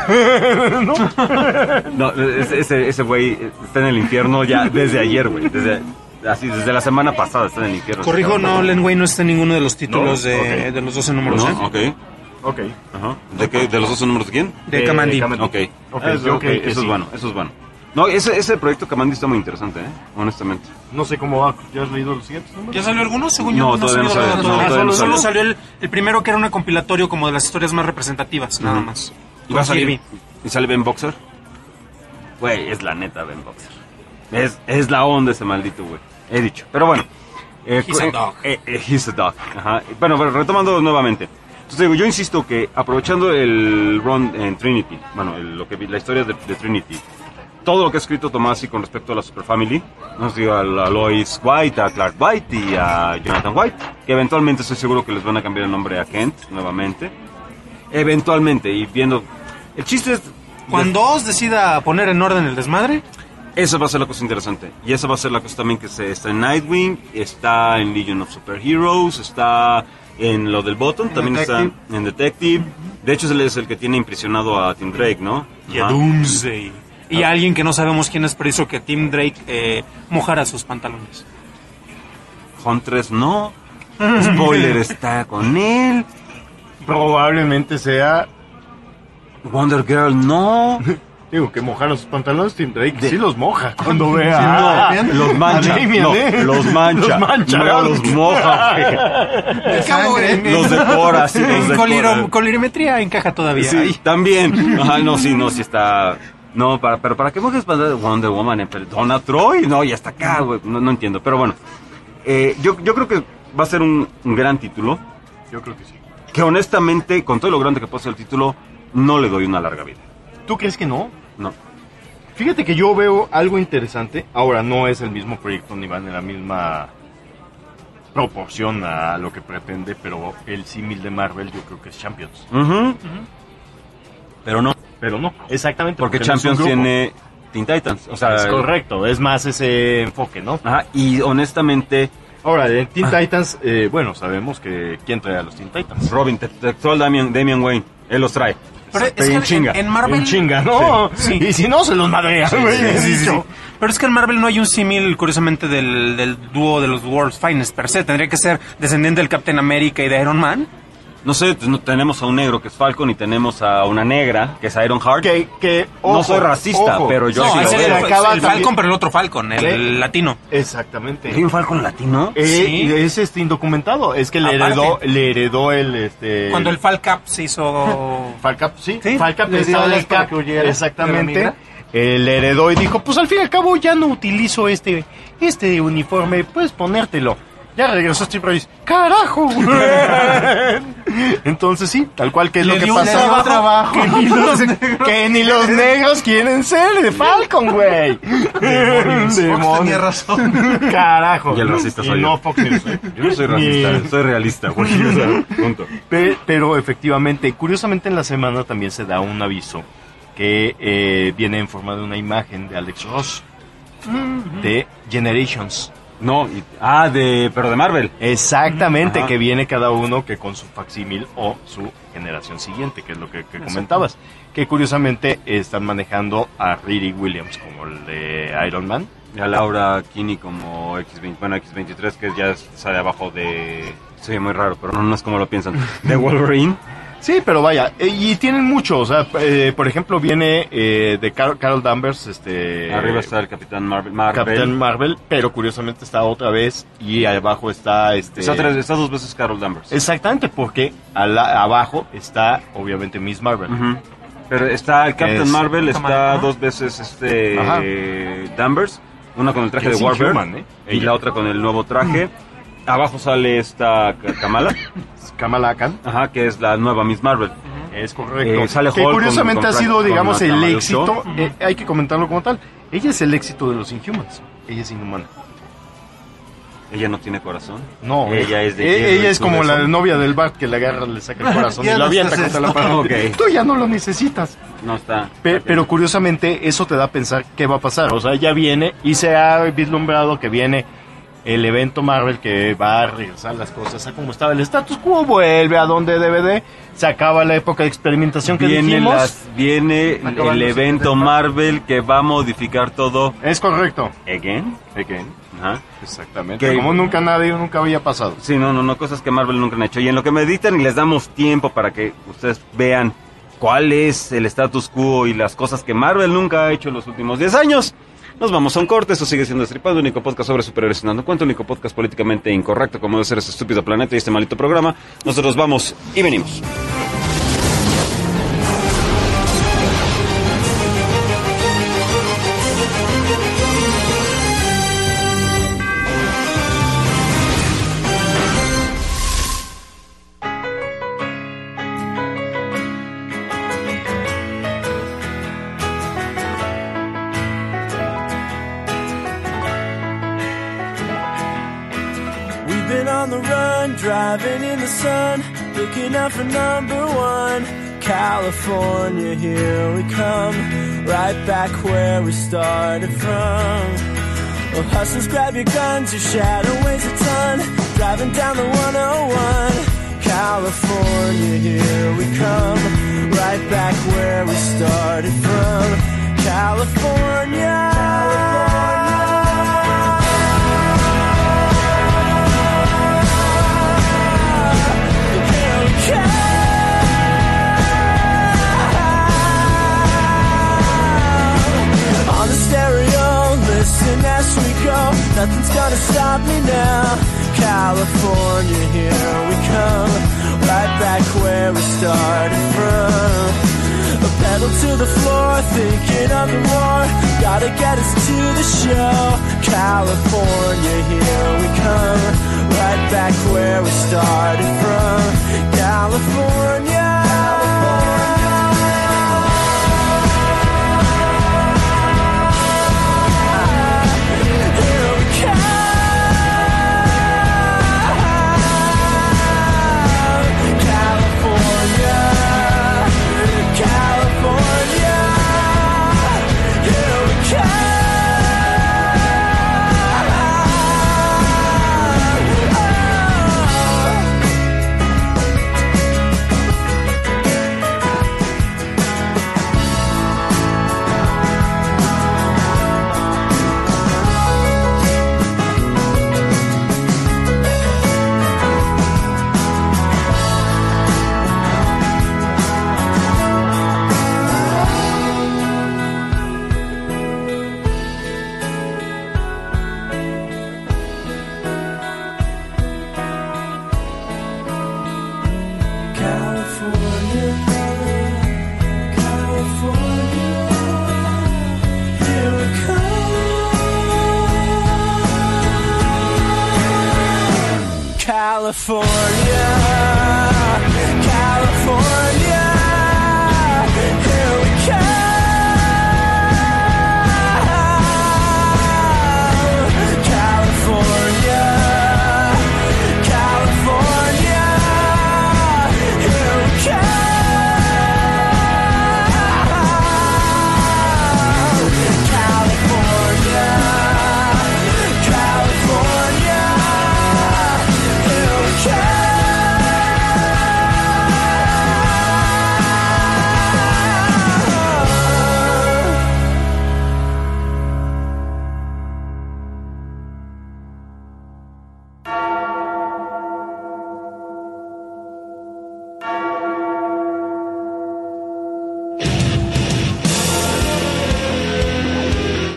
S5: No, ese güey está en el infierno ya desde ayer, güey. Desde la semana pasada está en el infierno.
S6: Corrijo, no, Len Wein no está en ninguno de los títulos
S5: No,
S6: de los 12 números,
S5: ¿No?
S6: ¿eh?
S5: Ok.
S9: Ok.
S5: Ajá. ¿De qué? ¿De los 12 números de quién?
S6: De Kamandi.
S5: Ok.
S9: yo creo que
S5: eso
S9: sí.
S5: es bueno, eso es bueno. No, ese proyecto Kamandi está muy interesante, honestamente.
S9: No sé cómo va. ¿Ya has leído los siguientes números?
S6: ¿Ya salió alguno? Según yo,
S5: No,
S6: no
S5: todavía no
S6: salió
S5: sale,
S6: nada.
S5: no, todavía no
S6: Solo
S5: sale.
S6: salió el primero, que era un compilatorio como de las historias más representativas, nada más.
S5: ¿Y va a salir?
S6: Kirby.
S5: ¿Y sale Ben Boxer? Güey, es la neta Ben Boxer. Es la onda ese maldito, güey. He dicho. Pero bueno.
S6: He's a dog.
S5: He's a dog. Ajá. Bueno, retomando nuevamente. Entonces digo, yo insisto que aprovechando el run en Trinity, bueno, la historia de Trinity, todo lo que ha escrito Tomasi con respecto a la Super Family, nos dio a Lois White, a Clark White y a Jonathan White, que eventualmente estoy seguro que les van a cambiar el nombre a Kent nuevamente. Eventualmente, y viendo... El chiste es...
S6: Cuando Oz decida poner en orden el desmadre,
S5: Esa va a ser la cosa interesante. Y esa va a ser la cosa también que está en Nightwing, está en Legion of Superheroes, está en lo del Bottom, también
S7: Detective.
S5: está en Detective. De hecho, él es el que tiene impresionado a Tim Drake, ¿no?
S6: y a
S5: Ajá.
S6: Doomsday. Y a alguien que no sabemos quién es, pero hizo que Tim Drake mojara sus pantalones.
S5: Huntress no. Spoiler está con él.
S9: Probablemente sea...
S5: Wonder Girl no.
S9: Digo, que mojaron sus pantalones, Tim Drake sí los moja cuando vea.
S5: No, los mancha.
S9: a Damian,
S5: No,
S9: ¿eh?
S5: los mancha.
S9: Los mancha.
S5: No, los moja, güey.
S7: Sangre.
S5: Los decora, sí, los decora.
S6: Colorimetría encaja todavía.
S5: Sí,
S6: ahí.
S5: también. Ajá, no, sí está... No, pero ¿para qué mojes Wonder Woman en Donna Troy? No, ya está acá, güey. No entiendo, pero bueno. Yo creo que va a ser un gran título.
S9: Yo creo que sí.
S5: Que honestamente, con todo lo grande que puede ser el título, no le doy una larga vida.
S9: ¿Tú crees que no?
S5: No.
S9: Fíjate que yo veo algo interesante. Ahora, no es el mismo proyecto ni van en la misma proporción a lo que pretende, pero el símil de Marvel yo creo que es Champions.
S5: Pero no.
S9: Pero no, exactamente.
S5: Porque
S9: no es un
S5: Champions
S9: grupo.
S5: tiene Teen Titans. O sea,
S9: Es correcto, es más ese enfoque, ¿no?
S5: Ajá, y honestamente,
S9: Ahora, en Teen Titans, bueno, sabemos que ¿quién trae a los Teen Titans?
S5: Robin, textual Damian Wayne, él los trae.
S6: Pero
S9: Exacto,
S6: es que
S9: en chinga.
S6: en Marvel...
S9: En chinga, ¿no?
S6: Sí.
S9: Y si no, se los madrea. güey,
S6: Sí.
S9: dicho.
S6: Pero es que en Marvel no hay un símil, curiosamente, del dúo de los World's Finest per se. Tendría que ser descendiente del Captain America y de Iron Man.
S5: No sé, tenemos a un negro que es Falcon y tenemos a una negra que es Ironheart.
S9: Que,
S5: No
S9: ojo,
S5: soy racista,
S9: ojo.
S5: pero yo
S6: No,
S5: sí lo
S6: ese
S5: veo.
S6: era
S9: acaba
S6: el
S9: también-
S6: Falcon, pero el otro Falcon, el
S9: ¿Qué?
S6: latino.
S9: Exactamente.
S5: ¿Hay un Falcon latino?
S6: Sí.
S9: Y es indocumentado. Es que le
S6: Aparte.
S9: heredó el
S6: Cuando el Falcap se hizo...
S9: Falcap, sí.
S6: Sí,
S9: Falcap
S7: le dio
S9: estaba en
S7: alas
S9: el
S7: para
S9: cap.
S7: que huyera de la
S9: Exactamente.
S7: migra.
S9: Le heredó y dijo, pues al fin y al cabo ya no utilizo este uniforme, puedes ponértelo. Ya regresó Steve Rogers. ¡Carajo! Entonces sí, tal cual que es lo que pasa.
S7: Trabajo.
S9: Que ni los negros quieren ser de Falcon, güey.
S7: Fox tenía razón.
S9: Carajo.
S5: Y el racista soy
S9: Y
S5: yo.
S9: no Fox News, ¿eh?
S5: Yo no soy racista, soy realista, güey. O sea, punto.
S9: Pero efectivamente, curiosamente en la semana también se da un aviso que viene en forma de una imagen de Alex Ross de Generations.
S5: No, pero de Marvel.
S9: Exactamente,
S5: Ajá.
S9: que viene cada uno que con su facsímil o su generación siguiente, que es lo que comentabas. Que curiosamente están manejando a Riri Williams como el de Iron Man.
S5: Y a Laura Kinney como X23, que ya sale abajo de... Se ve muy raro, pero no es como lo piensan. De Wolverine.
S9: Sí, pero vaya, y tienen mucho, o sea, por ejemplo viene de Carol Danvers,
S5: Arriba está el Capitán Marvel.
S9: Capitán Marvel, pero curiosamente está otra vez y abajo está
S5: Está dos veces Carol Danvers.
S9: Exactamente, porque abajo está obviamente Miss Marvel.
S5: Ujú. Pero está el Captain Marvel, está dos veces
S9: Ajá.
S5: Danvers, una con el traje
S9: Que
S5: de
S9: es
S5: Warfare
S9: Inhuman, ¿eh?
S5: y la otra con el nuevo traje. Abajo sale esta
S9: Kamala Khan.
S5: Ajá, que es la nueva Miss Marvel.
S9: Es correcto.
S5: Sale
S9: que
S5: Hulk
S9: curiosamente
S5: con
S9: ha sido,
S5: Frank-
S9: digamos,
S5: con
S9: el
S5: Nathaniel
S9: éxito,
S5: Shaw.
S9: hay que comentarlo como tal. Ella es el éxito de los Inhumans. Ella es inhumana.
S5: Ella no tiene corazón.
S9: No,
S5: ella es de
S9: ella es
S5: tú
S9: como
S5: de
S9: la
S5: eso.
S9: novia del Bart que le agarra, le saca el corazón
S7: Ya
S9: y lo
S7: no
S9: avienta
S7: estás
S9: contra la
S7: esto.
S9: pared.
S5: Ok.
S9: Tú ya no lo necesitas.
S5: No está.
S9: Pero curiosamente eso te da a pensar qué va a pasar. O sea, ya viene y se ha vislumbrado que viene el evento Marvel que va a regresar las cosas a como estaba el status quo, vuelve a donde debe de, se acaba la época de experimentación que dijimos.
S5: Viene el
S7: Acabándose
S5: evento
S7: de-
S5: Marvel que va a modificar todo.
S9: Es correcto.
S5: Again. Ajá.
S9: Exactamente.
S5: Que-
S9: Como nunca había pasado.
S5: Sí, no, cosas que Marvel nunca han hecho. Y en lo que meditan y les damos tiempo para que ustedes vean cuál es el status quo y las cosas que Marvel nunca ha hecho en los últimos 10 años. Nos vamos a un corte, esto sigue siendo Destripando, único podcast sobre superhéroes sin dando cuenta, único podcast políticamente incorrecto como debe ser este estúpido planeta y este maldito programa. Nosotros vamos y venimos.
S8: We've been on the run, driving in the sun, looking out for number one. California, here we come, right back where we started from. Well, hustlers, grab your guns, your shadow weighs a ton, driving down the 101. California, here we come, right back where we started from. California. On the stereo, listen as we go. Nothing's gonna stop me now. California, here we come. Right back where we started from. A pedal to the floor, thinking of the war. Gotta get us to the show. California, here we come. Right back where we started from. California. Here we come. California. California. Here we come.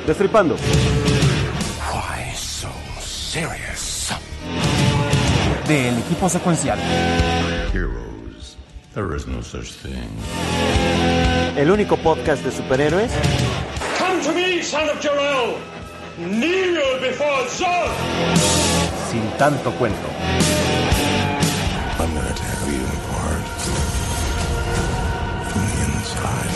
S5: Destripando.
S8: Why so serious?
S6: Del equipo secuencial.
S12: Heroes. There is no such thing.
S4: El único podcast de superhéroes
S8: Come to me, son of Jor-El. Kneel before Zod.
S6: Sin tanto cuento.
S12: I'm gonna tear you apart from the inside.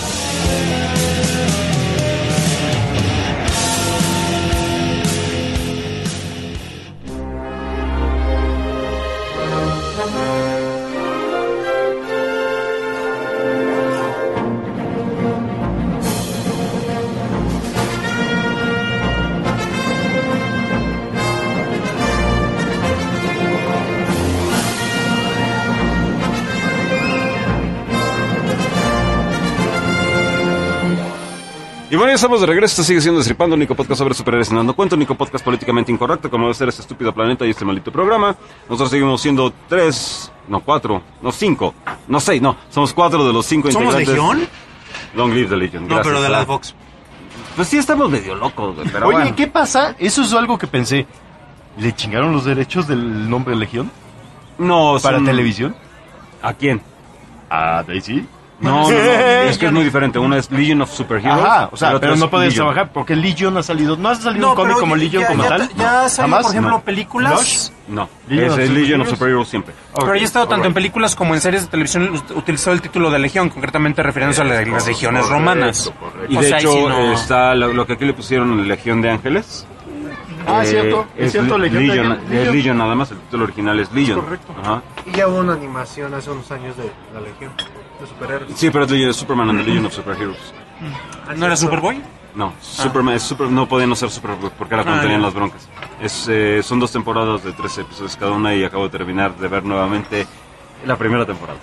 S5: Y bueno, ya estamos de regreso. Esto sigue siendo Destripando, el único podcast sobre superhéroes sin dando cuenta, el único podcast políticamente incorrecto, como debe ser este estúpido planeta y este maldito programa. Nosotros seguimos siendo 5, no 6, no. Somos 4 de los 5
S7: ¿Somos
S5: integrantes.
S7: Legión?
S5: Long live the Legion.
S7: No,
S5: Gracias,
S7: pero de las Vox.
S5: Pues sí, estamos medio locos, güey, pero
S9: Oye,
S5: bueno.
S9: ¿qué pasa? Eso es algo que pensé. ¿Le chingaron los derechos del nombre Legión?
S5: No,
S9: ¿Para
S5: son-
S9: televisión?
S5: ¿A quién?
S9: ¿A Daisy?
S5: No, es que es muy diferente. Una es Legion of Superheroes.
S9: Ajá, o
S5: y
S9: sea,
S5: la otra
S9: pero
S5: es
S9: no puedes
S5: Legion.
S9: trabajar porque Legion ha salido. ¿No ha salido un cómic como Legion como tal?
S6: Ya salió,
S9: ¿Jamás?
S6: por ejemplo,
S9: No.
S6: películas.
S5: No,
S9: Legion of
S5: es Legion of
S9: Superheroes.
S5: Superheroes siempre.
S6: Pero ya ha estado tanto en películas como en series de televisión utilizó el título de Legión, concretamente refiriéndose a las legiones romanas.
S5: Y
S6: O
S5: de
S6: sea, ahí
S5: hecho
S6: sí no-
S5: está lo que aquí le pusieron Legión de Ángeles.
S9: Ah, cierto, es cierto, Legión de
S5: Legion,
S9: Ángeles.
S5: es Legion nada más, el título original es Legion.
S9: correcto.
S5: Ajá.
S7: Y ya hubo una animación hace unos años de la Legión de superhéroes.
S5: Sí, pero es Legion, es Superman and the Legion of Superheroes.
S6: ¿No era Superboy?
S5: No, Superman, no podía no ser Superboy porque era cuando
S6: Ah,
S5: tenían
S6: ya.
S5: las broncas. Son 2 temporadas de 13 episodios cada una y acabo de terminar de ver nuevamente la primera temporada.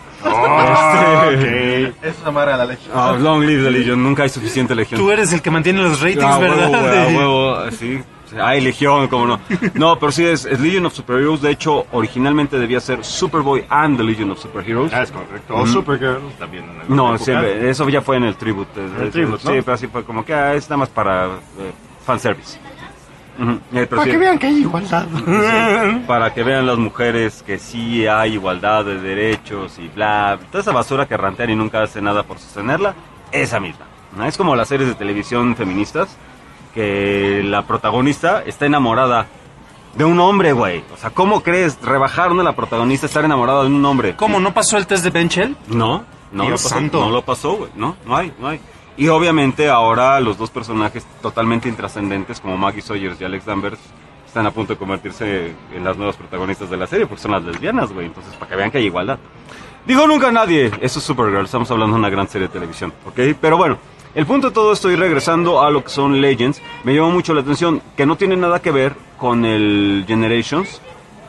S7: Eso es amar a la Legión.
S5: Long live the Legion, nunca hay suficiente Legion.
S6: Tú eres el que mantiene los ratings,
S5: Ah,
S6: ¿verdad?
S5: huevo, güey, a huevo, sí. Ay, Legión, cómo no. No, pero sí es Legion of Superheroes. De hecho, originalmente debía ser Superboy and the Legion of Superheroes.
S9: Ah, es correcto. O Supergirl también. en alguna
S5: No,
S9: época.
S5: siempre, eso ya fue en el tribute.
S9: el tribute,
S5: Sí,
S9: ¿no?
S5: pero así fue como que es nada más para fanservice. Ujú. Pero
S9: Para
S5: sí,
S9: que vean que hay igualdad.
S5: para que vean las mujeres que sí hay igualdad de derechos y bla. Toda esa basura que rantean y nunca hace nada por sostenerla, esa misma. ¿No? Es como las series de televisión feministas, que la protagonista está enamorada de un hombre, güey. O sea, ¿cómo crees rebajarme a la protagonista estar enamorada de un hombre?
S6: ¿Cómo no pasó el test de Benchel?
S5: No, no
S6: Dios
S5: lo pasó,
S6: santo.
S5: no lo pasó, güey. No hay. Y obviamente ahora los dos personajes totalmente intrascendentes como Maggie Sawyers y Alex Danvers están a punto de convertirse en las nuevas protagonistas de la serie porque son las lesbianas, güey. Entonces, para que vean que hay igualdad. Digo nunca nadie, eso es Supergirl, estamos hablando de una gran serie de televisión, ¿ok? Pero bueno, el punto de todo esto y regresando a lo que son Legends, me llamó mucho la atención que no tiene nada que ver con el Generations.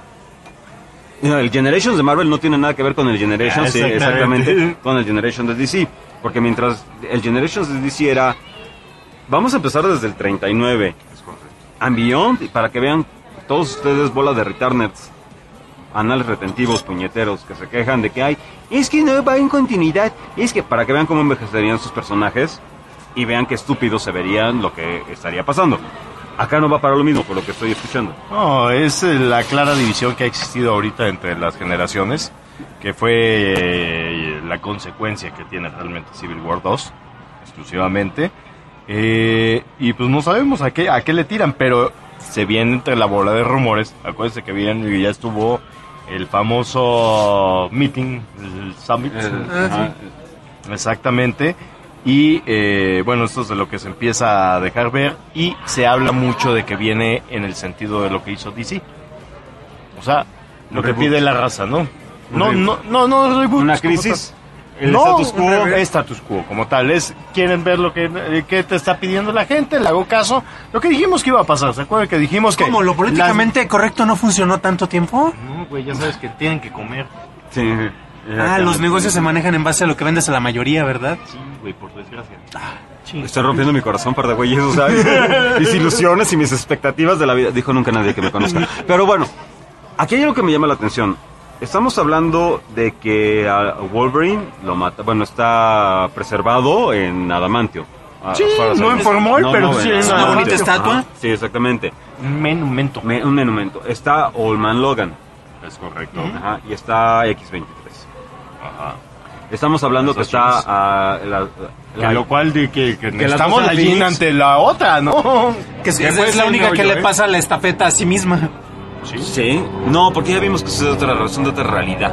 S5: No, el Generations de Marvel no tiene nada que ver con el Generations, sí, exactamente, con el Generations de DC. Porque mientras el Generations de DC era, vamos a empezar desde el 39, and beyond, y para que vean todos ustedes bola de retarders, anales retentivos, puñeteros, que se quejan de que hay, es que no va en continuidad, es que para que vean cómo envejecerían sus personajes y vean qué estúpidos se verían lo que estaría pasando. Acá no va para lo mismo, por lo que estoy escuchando.
S9: No, es la clara división que ha existido ahorita entre las generaciones, que fue la consecuencia que tiene realmente Civil War 2, exclusivamente. Y pues no sabemos a qué le tiran, pero se viene entre la bola de rumores. Acuérdense que ya estuvo el famoso meeting, el summit.
S5: Ajá.
S9: Exactamente. Y bueno, esto es de lo que se empieza a dejar ver y se habla mucho de que viene en el sentido de lo que hizo DC. O sea, lo que
S5: reboot.
S9: pide la raza, ¿no? No,
S5: reboot.
S9: no, reboot,
S5: Una
S9: como
S5: crisis.
S9: tal.
S5: El
S9: No,
S5: status quo.
S9: status quo, como tal. Quieren ver lo que te está pidiendo la gente, le hago caso. Lo que dijimos que iba a pasar, ¿se acuerdan que dijimos que...
S6: ¿Cómo? ¿Lo políticamente correcto no funcionó tanto tiempo?
S9: No, güey, ya sabes que tienen que comer.
S5: Sí.
S6: Ah, los negocios se manejan en base a lo que vendes a la mayoría, ¿verdad?
S9: Sí, güey, por desgracia.
S5: Estoy rompiendo mi corazón, par de güeyes, ¿sabes? Mis ilusiones y mis expectativas de la vida. Dijo nunca nadie que me conozca. Pero bueno, aquí hay algo que me llama la atención. Estamos hablando de que a Wolverine lo mata. Bueno, está preservado en adamantio.
S9: Sí, no en formol, pero sí en
S6: una bonita estatua.
S5: Ajá, sí, exactamente.
S9: Un monumento.
S5: Un monumento. Está Old Man Logan.
S9: Es correcto.
S5: Ajá, y está X-23.
S9: Ajá.
S5: Estamos hablando que está
S9: Que lo cual de que
S5: las
S9: estamos
S5: dos
S9: allí
S5: Phoenix.
S9: ante la otra, ¿no?
S6: Que es
S9: puede
S6: la
S9: ser
S6: única que
S9: meollo,
S6: le pasa la estafeta a sí misma.
S5: Sí. No, porque ya vimos que es de otra razón, de otra realidad.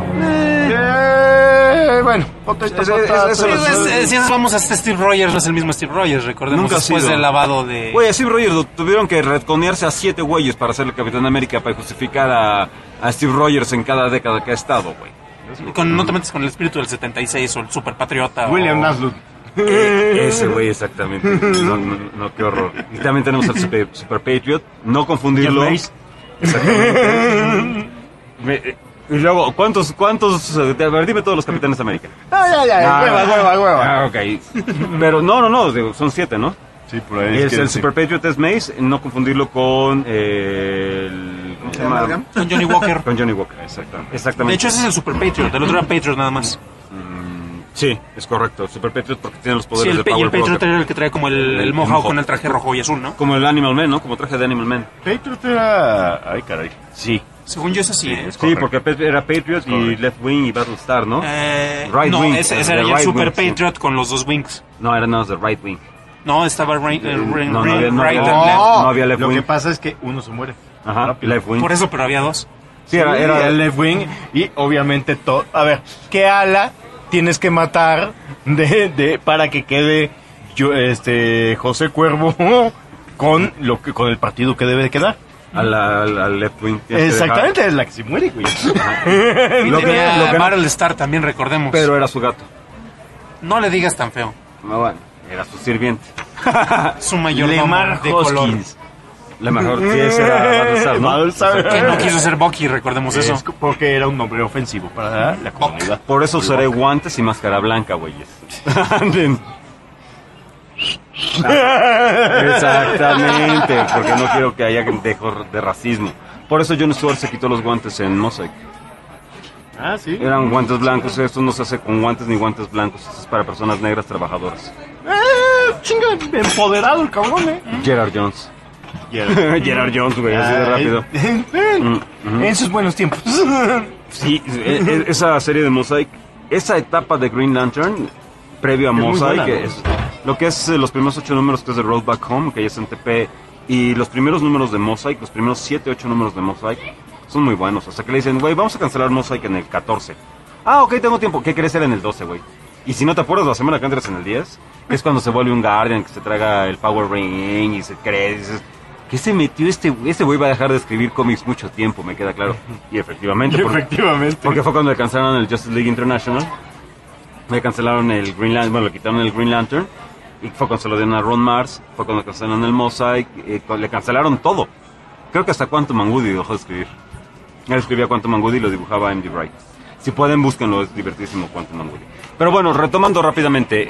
S9: Bueno, potato,
S6: Si vamos a Steve Rogers, no es el mismo Steve Rogers, recordemos,
S5: Nunca ha
S6: después
S5: sido.
S6: del lavado de...
S5: Güey, a Steve Rogers tuvieron que retconearse a 7 güeyes para ser el Capitán América, para justificar a Steve Rogers en cada década que ha estado, güey.
S6: No te metes con el espíritu del 76 o el Super Patriota.
S9: William Naslund.
S5: Ese güey, exactamente. No, qué horror. Y también tenemos al Super Patriot, no confundirlo.
S9: Jeff Mace.
S5: Exactamente. Y luego, ¿cuántos? A ver, dime todos los Capitanes América.
S9: Ya, hueva.
S5: Ah, ok. Pero no, digo, son 7, ¿no?
S9: Sí, por ahí.
S5: Es el Super Patriot es Mace, no confundirlo con el... ¿Cómo se llama?
S6: Con Johnny Walker.
S5: Con Johnny Walker, exactamente.
S6: De hecho, ese es el Super Patriot, el otro era Patriot nada más.
S5: Sí, es correcto. Super Patriot porque tiene los
S6: Sí,
S5: poderes
S6: el,
S5: de Power
S6: y el Patriot
S5: Broker.
S6: era el que trae como el mohawk
S5: mohawk.
S6: con el traje rojo y azul, ¿no?
S5: Como el Animal Man, ¿no? Como traje de Animal Man.
S9: Patriot era... Ay, caray.
S5: Sí.
S6: Según yo es así, ¿eh?
S5: Sí, porque era Patriot y Left Wing y Battlestar, ¿no? Right
S6: no,
S5: Wing.
S6: ese era
S5: The
S6: el
S5: Right
S6: Super
S5: Wing, sí.
S6: Patriot con los dos wings.
S5: No, era nada más de Right Wing.
S6: No, estaba right
S5: no
S6: and
S5: había-
S6: left.
S5: no había Left
S9: Lo
S5: Wing.
S9: que pasa es que uno se muere.
S5: Ajá, Left Wing.
S6: Por eso, pero había dos.
S5: Sí, era
S9: el left wing y obviamente todo. A ver, ¿qué ala tienes que matar para que quede José Cuervo con con el partido que debe de quedar?
S5: al Left Wing. tienes que
S9: Exactamente, es la que se muere, güey.
S6: Y
S5: Lo que-
S6: tenía
S5: lo que no-
S6: Battlestar también, recordemos.
S5: Pero era su gato.
S6: No le digas tan feo.
S5: No, bueno, era su sirviente.
S6: Es un mayordomo
S9: Lemar
S6: de color.
S9: Hoskins.
S5: La mejor, sí, ese era Battlestar, ¿no?
S9: Battlestar.
S6: Que no quiso ser Bucky, recordemos eso.
S9: Es porque era un nombre ofensivo para la comunidad.
S5: Por eso usaré guantes y máscara blanca, güeyes. Anden. Exactamente, porque no quiero que haya dejo de racismo. Por eso Jon Stewart se quitó los guantes en Mosaic.
S9: Ah, sí.
S5: Eran guantes blancos, esto no se hace con guantes ni guantes blancos, esto es para personas negras trabajadoras.
S9: Chinga, empoderado el cabrón,
S5: Gerard Jones. Gerard Jones, güey, así de rápido.
S9: En sus buenos tiempos.
S5: Sí, esa serie de Mosaic, esa etapa de Green Lantern, previo a
S9: muy
S5: Mosaic,
S9: buena, ¿no?
S5: es lo que es los primeros 8 números que es de Road Back Home, que ya es en TP, y los primeros números de Mosaic, los primeros 7, 8 números de Mosaic, son muy buenos. Hasta que le dicen, güey, vamos a cancelar Mosaic en el 14. Ah, ok, tengo tiempo. ¿Qué querés ser en el 12, güey? Y si no te acuerdas, la semana que entras en el 10, es cuando se vuelve un Guardian, que se traga el Power Ring y se cree, y dices, ¿qué se metió este güey? Va a dejar de escribir cómics mucho tiempo, me queda claro. Y efectivamente. Porque fue cuando le cancelaron el Justice League International. Le cancelaron el Green Lantern, bueno, le quitaron el Green Lantern. Y fue cuando se lo dieron a Ron Mars. Fue cuando cancelaron el Mosaic. Le cancelaron todo. Creo que hasta Quantum and Woody dejó de escribir. Él escribía Quantum and Woody y lo dibujaba MD Wright. Si pueden, búsquenlo, es divertísimo Quantum and Woody. Pero bueno, retomando rápidamente,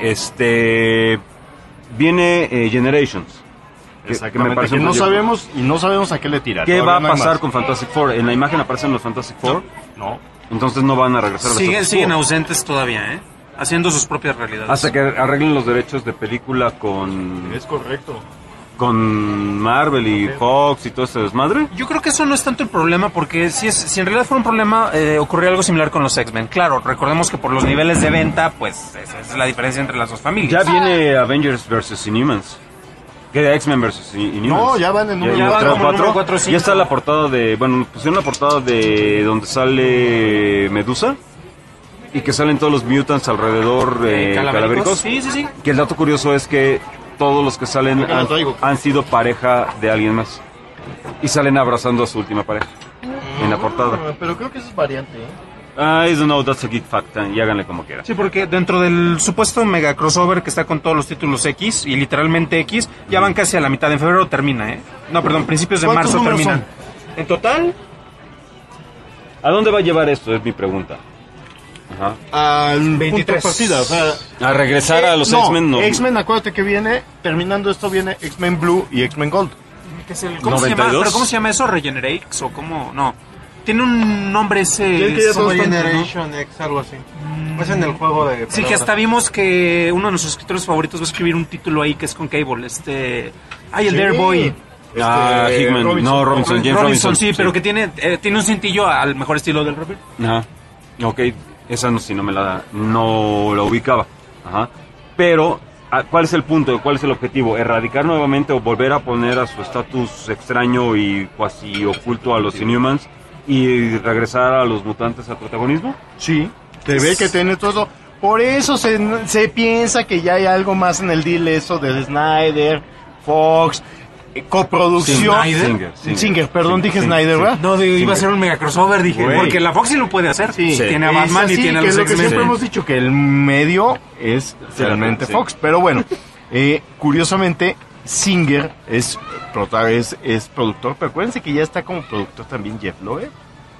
S5: viene Generations.
S9: Exactamente,
S5: parece
S9: que
S5: un
S9: no
S5: proyecto.
S9: sabemos a qué le tirar.
S5: ¿Qué va
S9: Todavía
S5: a
S9: no hay
S5: pasar
S9: más.
S5: con Fantastic Four? En la imagen aparecen los Fantastic Four.
S9: No.
S5: Entonces no van a regresar a los Fantastic
S6: Siguen
S5: Four.
S6: ausentes todavía, ¿eh? Haciendo sus propias realidades.
S5: Hasta que arreglen los derechos de película con
S9: Es correcto.
S5: Marvel y Fox y todo ese desmadre.
S6: Yo creo que eso no es tanto el problema, porque si en realidad fuera un problema, ocurrió algo similar con los X-Men. Claro, recordemos que por los niveles de venta, pues esa es la diferencia entre las dos familias.
S5: Ya viene Avengers vs. Inhumans. Que de X-Men vs. Inhumans.
S9: No, ya van en número
S6: Ya van
S9: cuatro.
S6: como número 4 o 5.
S5: Ya está la portada de... Bueno, pusieron la portada de donde sale Medusa. Y que salen todos los mutants alrededor calavéricos.
S6: Sí.
S5: Que el dato curioso es que todos los que salen
S9: Acá lo traigo.
S5: han sido pareja de alguien más. Y salen abrazando a su última pareja. En la portada.
S9: Pero creo que eso es variante,
S5: I don't know, that's a geek fact. Y háganle como quieran.
S6: Sí, porque dentro del supuesto mega crossover que está con todos los títulos X, y literalmente X, ya van casi a la mitad. En febrero termina, ¿eh? No, perdón, principios de
S9: ¿Cuántos
S6: marzo
S9: números
S6: terminan. En total,
S5: ¿A dónde va a llevar esto? Es mi pregunta. Ajá.
S9: Al
S6: 23
S9: partida, o sea,
S5: A regresar a los
S9: no,
S5: X-Men, no.
S9: X-Men, acuérdate que viene, terminando esto viene X-Men Blue y X-Men Gold.
S6: que es el, ¿cómo se
S5: 92?
S6: llama? ¿Pero cómo se llama eso? ¿Regenerates? ¿O cómo? No. Tiene un nombre ese...
S9: ¿Quién que ya
S7: Como
S9: todos están-
S7: Generation X, algo así. Es en el juego de...
S6: Sí, que hasta vimos que uno de nuestros escritores favoritos va a escribir un título ahí que es con Cable. El Dare Boy.
S5: Hickman, no, Robinson, James Robinson.
S6: Sí, pero que tiene un cintillo al mejor estilo del Robert.
S5: Ajá. Ok, esa no, sí, no la ubicaba. Ajá. Pero, ¿cuál es el punto? ¿Cuál es el objetivo? ¿Erradicar nuevamente o volver a poner a su estatus extraño y cuasi oculto a los Inhumans y regresar a los mutantes al protagonismo?
S9: Sí, se ve que tiene todo eso. Por eso se piensa que ya hay algo más en el deal, eso de Snyder, Fox, coproducción. Singer, perdón, dije Snyder, ¿verdad?
S6: No, iba a ser un mega crossover, dije,
S9: Güey.
S6: porque la Fox sí lo puede hacer.
S9: Sí.
S6: Tiene a Batman
S9: Es
S6: y
S9: así,
S6: tiene a
S9: que
S6: los
S9: es lo que
S6: X-Men.
S9: siempre hemos dicho, que el medio es realmente
S5: Sí.
S9: Fox. Pero bueno, curiosamente, Singer es productor, pero acuérdense que ya está como productor también Jeff Loeb.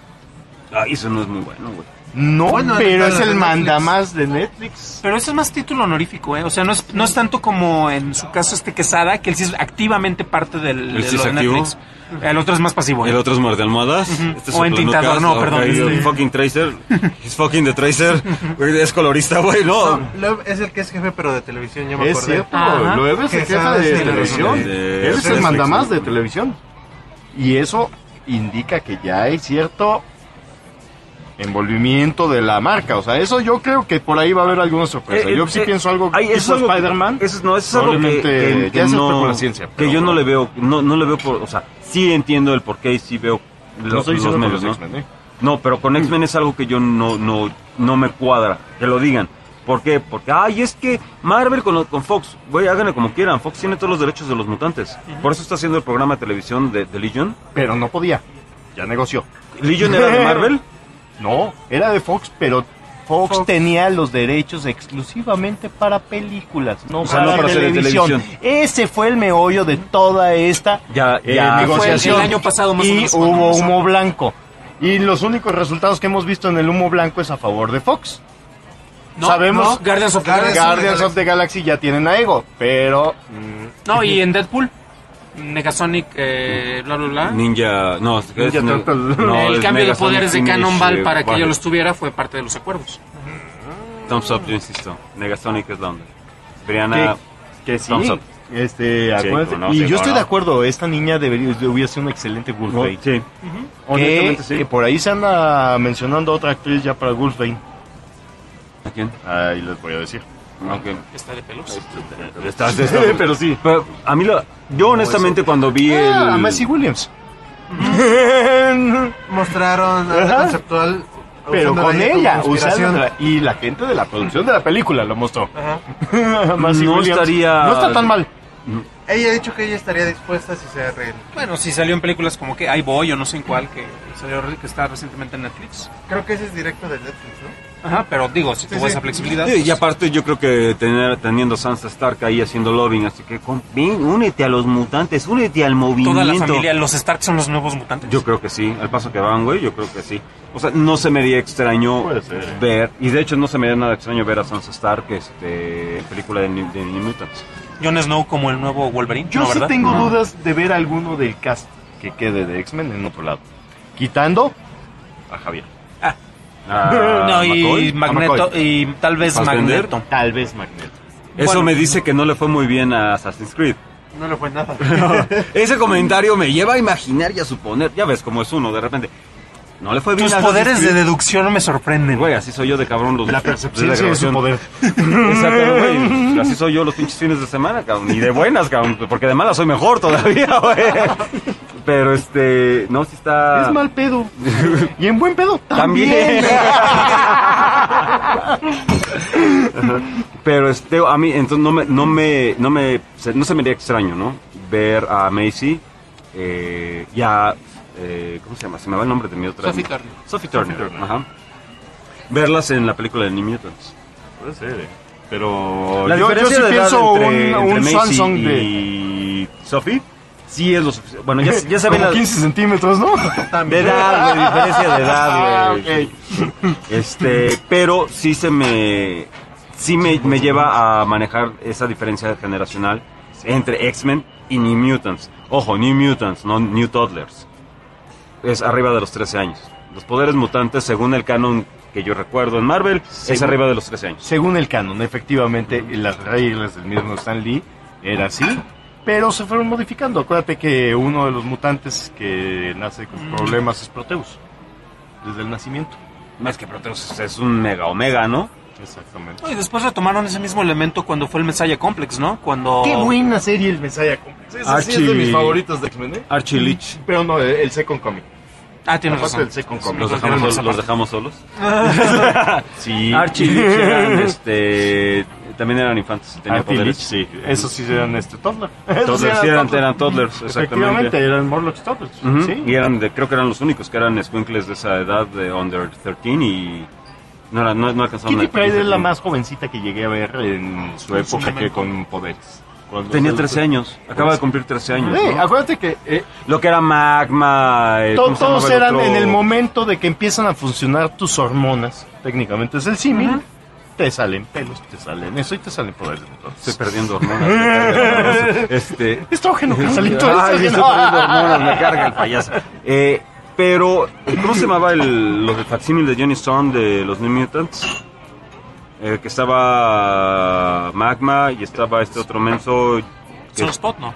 S5: Eso no es muy bueno, güey.
S9: No,
S7: Bueno,
S9: pero
S7: ahorita
S9: es el
S7: de
S9: mandamás de Netflix.
S6: Pero ese es más título honorífico, ¿eh? O sea, no es tanto como en su caso Quesada, que él sí es activamente parte de
S5: ¿Él sí
S6: lo
S5: es
S6: de
S5: activo?
S6: Netflix. El otro es más pasivo, ¿eh?
S5: El otro es muerde almohadas. Este es
S6: O en
S5: Soplanucas.
S6: tintador, no, perdón,
S5: El fucking Tracer. He's fucking the Tracer. Güey, es colorista, güey, no.
S7: Loeb es el que es jefe, pero de televisión, ya me
S9: Es
S7: acordé.
S9: cierto,
S6: Ajá.
S9: Loeb es el jefe
S7: Quesada
S9: de
S7: es el
S9: televisión.
S5: de
S9: Él es el
S5: Netflix,
S9: mandamás
S5: ¿no?
S9: de televisión. Y eso indica que ya hay cierto envolvimiento de la marca. O sea, eso yo creo que por ahí va a haber alguna sorpresa. Yo sí pienso algo
S5: eso es
S9: tipo
S5: algo-
S9: Spider-Man.
S5: Eso es algo
S9: Probablemente ya es especulación,
S5: que
S9: pero
S5: yo no
S9: bueno.
S5: le veo, no le veo por, o sea, sí entiendo el porqué y sí veo
S9: No estoy
S5: los
S9: diciendo
S5: medios,
S9: por
S5: ¿no?
S9: los X-Men, ¿eh?
S5: No, pero con X-Men es algo que yo no me cuadra, que lo digan. ¿Por qué? Porque, es que Marvel con Fox, güey, háganle como quieran. Fox tiene todos los derechos de los mutantes. Por eso está haciendo el programa de televisión de Legion.
S9: Pero no podía. Ya negoció.
S5: ¿Legion era de Marvel?
S9: No, era de Fox, pero Fox tenía los derechos exclusivamente para películas, no,
S5: O sea,
S9: para,
S5: no para series de
S9: televisión.
S5: televisión.
S9: Ese fue el meollo de toda esta
S5: Ya
S9: negociación.
S6: Fue el año pasado más o
S9: y
S6: menos cuando
S9: hubo
S6: empezó.
S9: humo blanco. Y los únicos resultados que hemos visto en el humo blanco es a favor de Fox.
S6: No,
S9: Sabemos
S6: no, Guardians of the Galaxy.
S9: Guardians of the Galaxy ya tienen a Ego, pero
S6: No, y en Deadpool, Negasonic, bla, bla, bla.
S5: Ninja, no, es
S9: Ninja Turtle.
S6: El
S5: es
S6: cambio de
S5: Megasonic
S6: poderes de
S5: Finish,
S6: Cannonball para que
S5: Warhead.
S6: ella los tuviera fue parte de los acuerdos.
S5: Thumbs up, yo insisto. Negasonic es la onda. Brianna,
S9: que sí.
S5: Thumbs up.
S9: Acuérdense.
S5: cómo no,
S9: Y
S5: sí,
S9: yo
S5: cómo
S9: estoy
S5: no.
S9: de acuerdo, esta niña hubiera sido un excelente Wolfbane.
S5: Sí.
S9: Que,
S5: Honestamente, sí.
S9: que por ahí se anda mencionando otra actriz ya para Wolfbane.
S5: ¿A quién?
S9: Ahí les voy a decir.
S5: Ok.
S6: Está de pelos.
S9: Pero sí.
S5: Pero a mí, yo honestamente cuando vi
S9: A
S5: el...
S9: Macy Williams.
S7: Mostraron arte
S9: Ajá.
S7: conceptual.
S9: Pero
S7: usándola
S9: con
S7: ahí como
S9: ella,
S7: inspiración.
S9: usándola. Y la gente de la producción de la película lo mostró.
S7: Ajá.
S9: Macy
S5: No
S9: Williams.
S5: estaría-
S9: No está tan mal.
S7: Ella ha dicho que ella estaría dispuesta si se arregla.
S6: Bueno, si salió en películas como que I Boy o no sé en cuál, que está recientemente en Netflix.
S7: Creo que ese es directo de Netflix, ¿no?
S6: Ajá, pero digo, si tuvo
S7: sí.
S6: esa flexibilidad.
S5: Sí, y aparte yo creo que teniendo Sansa Stark ahí haciendo lobbying, así que ven, únete a los mutantes, únete al movimiento.
S6: Toda la familia, los Stark son los nuevos mutantes.
S5: Yo creo que sí, al paso que van, güey, yo creo que sí. O sea, no se me haría extraño
S9: Puede ser.
S5: ver, y de hecho no se me haría nada extraño ver a Sansa Stark en película de New Mutants.
S6: Jon Snow como el nuevo Wolverine.
S9: Yo
S6: ¿no,
S9: sí
S6: verdad?
S9: tengo
S6: No.
S9: dudas de ver alguno del cast que quede de X-Men en otro lado. Quitando a Javier.
S6: No, y
S9: McCoy.
S6: Magneto,
S9: A McCoy.
S6: y tal vez
S5: ¿Fassbender?
S6: Magneto.
S9: Tal vez Magneto.
S5: Eso
S6: Bueno.
S5: me dice que no le fue muy bien a Assassin's Creed.
S7: No le fue nada.
S5: Ese comentario me lleva a imaginar y a suponer, ya ves cómo es uno de repente. No le fue bien
S6: Tus
S5: a Assassin's
S6: poderes de
S5: Creed.
S6: deducción me sorprenden.
S5: Güey, así soy yo de cabrón los
S9: La percepción sí es su poder.
S5: Exacto, güey. Así soy yo los pinches fines de semana, cabrón. Y de buenas, cabrón. Porque de malas soy mejor todavía, güey. Pero no, sí está.
S9: Es mal pedo. Y en buen pedo
S5: También. Pero a mí, entonces no se me haría extraño, ¿no? Ver a Macy, ¿cómo se llama? Se me va el nombre de mi otra.
S6: Sophie Turner.
S5: Sophie Turner, ajá. Verlas en la película de New Mutants.
S9: Puede ser, Pero
S5: La
S9: yo
S5: diferencia
S9: sí
S5: de edad
S9: pienso
S5: entre
S9: un
S5: Macy
S9: Samsung de
S5: y Sophie sí es lo suficiente. Bueno, ya se ve
S9: como
S5: la
S9: 15 centímetros, ¿no?
S5: de edad, güey, diferencia de edad, güey.
S9: Ok.
S5: Pero sí me lleva a manejar esa diferencia generacional entre X-Men y New Mutants. Ojo, New Mutants, no New Toddlers. Es arriba de los 13 años. Los poderes mutantes, según el canon que yo recuerdo en Marvel, es arriba de los 13 años.
S9: Según el canon, efectivamente, las reglas del mismo Stan Lee era así, pero se fueron modificando. Acuérdate que uno de los mutantes que nace con problemas es Proteus, desde el nacimiento.
S5: Más que Proteus es un mega omega, ¿no?
S9: Exactamente.
S6: Y después retomaron ese mismo elemento cuando fue el Messiah Complex, ¿no? Cuando...
S9: Qué buena serie el Messiah Complex. Ese sí es de mis favoritos de X-Men, ¿eh?
S5: Archie Leach.
S9: Pero no, el Second Comic.
S6: Tienes razón.
S9: El Second Comic.
S5: ¿Los dejamos solos?
S9: Sí.
S5: Archie y Leach eran, también eran infantes. Tenían
S9: Archie
S5: poderes.
S9: Leach, sí. Esos sí eran toddler.
S5: Toddlers, sí, eran toddlers,
S9: Efectivamente, eran Morlocks toddlers.
S5: Ujú.
S9: Sí.
S5: Y creo que eran los únicos que eran squinkles de esa edad, de under 13, y no alcanzaron
S9: Kitty
S5: a...
S9: Pryde es la más jovencita que llegué a ver en su época que con poderes. Cuando
S5: Tenía 13 años, acaba de cumplir 13 años, ¿no?
S9: Acuérdate que
S5: Lo que era Magma... ¿cómo se
S9: todos
S5: llamaba el
S9: eran
S5: otro?
S9: en el momento de que empiezan a funcionar tus hormonas, técnicamente es el símil, te salen pelos, te salen eso y te salen poderes.
S5: Estoy perdiendo hormonas.
S9: Estrógeno, carnalito,
S5: Ay, estoy
S9: estrógeno.
S5: perdiendo hormonas, me carga el payaso. Pero, ¿cómo se llamaba los de facsímil de Johnny Storm de los New Mutants? Que estaba Magma y estaba este otro menso.
S6: Sunspot, ¿no?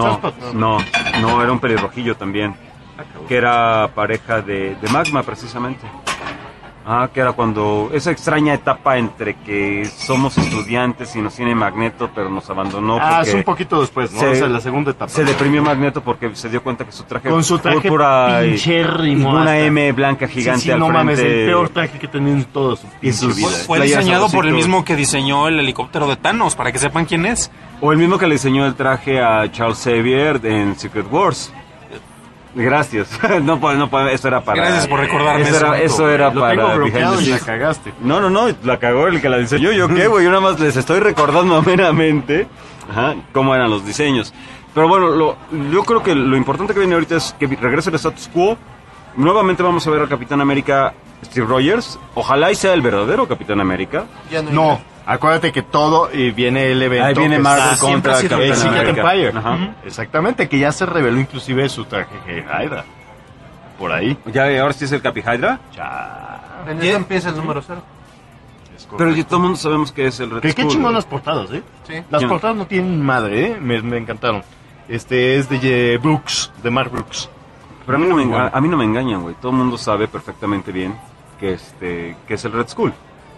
S5: No, era un pelirrojillo también. Que era pareja de Magma, precisamente. Que era cuando esa extraña etapa entre que somos estudiantes y nos tiene Magneto, pero nos abandonó.
S9: Es un poquito después, ¿no? O sea, la segunda etapa.
S5: Se deprimió Magneto porque se dio cuenta que su traje
S9: con su traje
S5: púrpura y
S9: pinchérrimo,
S5: una
S9: hasta.
S5: M blanca gigante
S9: sí,
S5: al
S9: no
S5: frente.
S9: mames, el peor traje que tenía en toda su pinche vida.
S6: Fue diseñado por el mismo que diseñó el helicóptero de Thanos, para que sepan quién es.
S5: O el mismo que le diseñó el traje a Charles Xavier en Secret Wars. Gracias. No, eso era para...
S6: Gracias por recordarme
S5: eso era
S9: Lo
S5: para...
S9: tengo bloqueado y la
S5: behind the scenes.
S9: cagaste.
S5: No, la cagó el que la diseñó. ¿Yo qué, güey? Yo nada más les estoy recordando meramente cómo eran los diseños. Pero bueno, yo creo que lo importante que viene ahorita es que regrese el status quo. Nuevamente vamos a ver al Capitán América Steve Rogers. Ojalá y sea el verdadero Capitán América.
S9: No, acuérdate que todo viene el evento.
S5: Ahí viene
S9: que
S5: Marvel
S9: está
S5: contra
S9: siempre
S5: Capitán
S9: Secret
S5: América.
S9: Empire.
S5: Ajá.
S9: Exactamente, que ya se reveló inclusive su traje de Hydra. Por ahí.
S5: Ahora sí es el Capi Hydra.
S7: En eso empieza el número 0.
S5: Pero ya todo el mundo sabemos que es el Red
S9: Qué
S5: Skull.
S9: chingón las portadas, ¿eh?
S7: Sí.
S9: Las portadas no tienen madre, ¿eh? Me encantaron. Es de Brooks, de Mark Brooks.
S5: Pero a mí no me engañan, güey. Todo el mundo sabe perfectamente bien que es el Red Skull.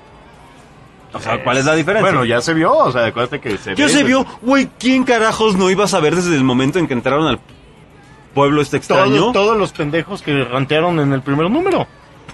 S5: O sea, ¿cuál es la diferencia?
S9: Bueno, ya se vio, o sea, acuérdate que se
S5: Ya se vio, güey. ¿Quién carajos no iba a saber desde el momento en que entraron al pueblo extraño?
S9: Todos los pendejos que rantearon en el primer número.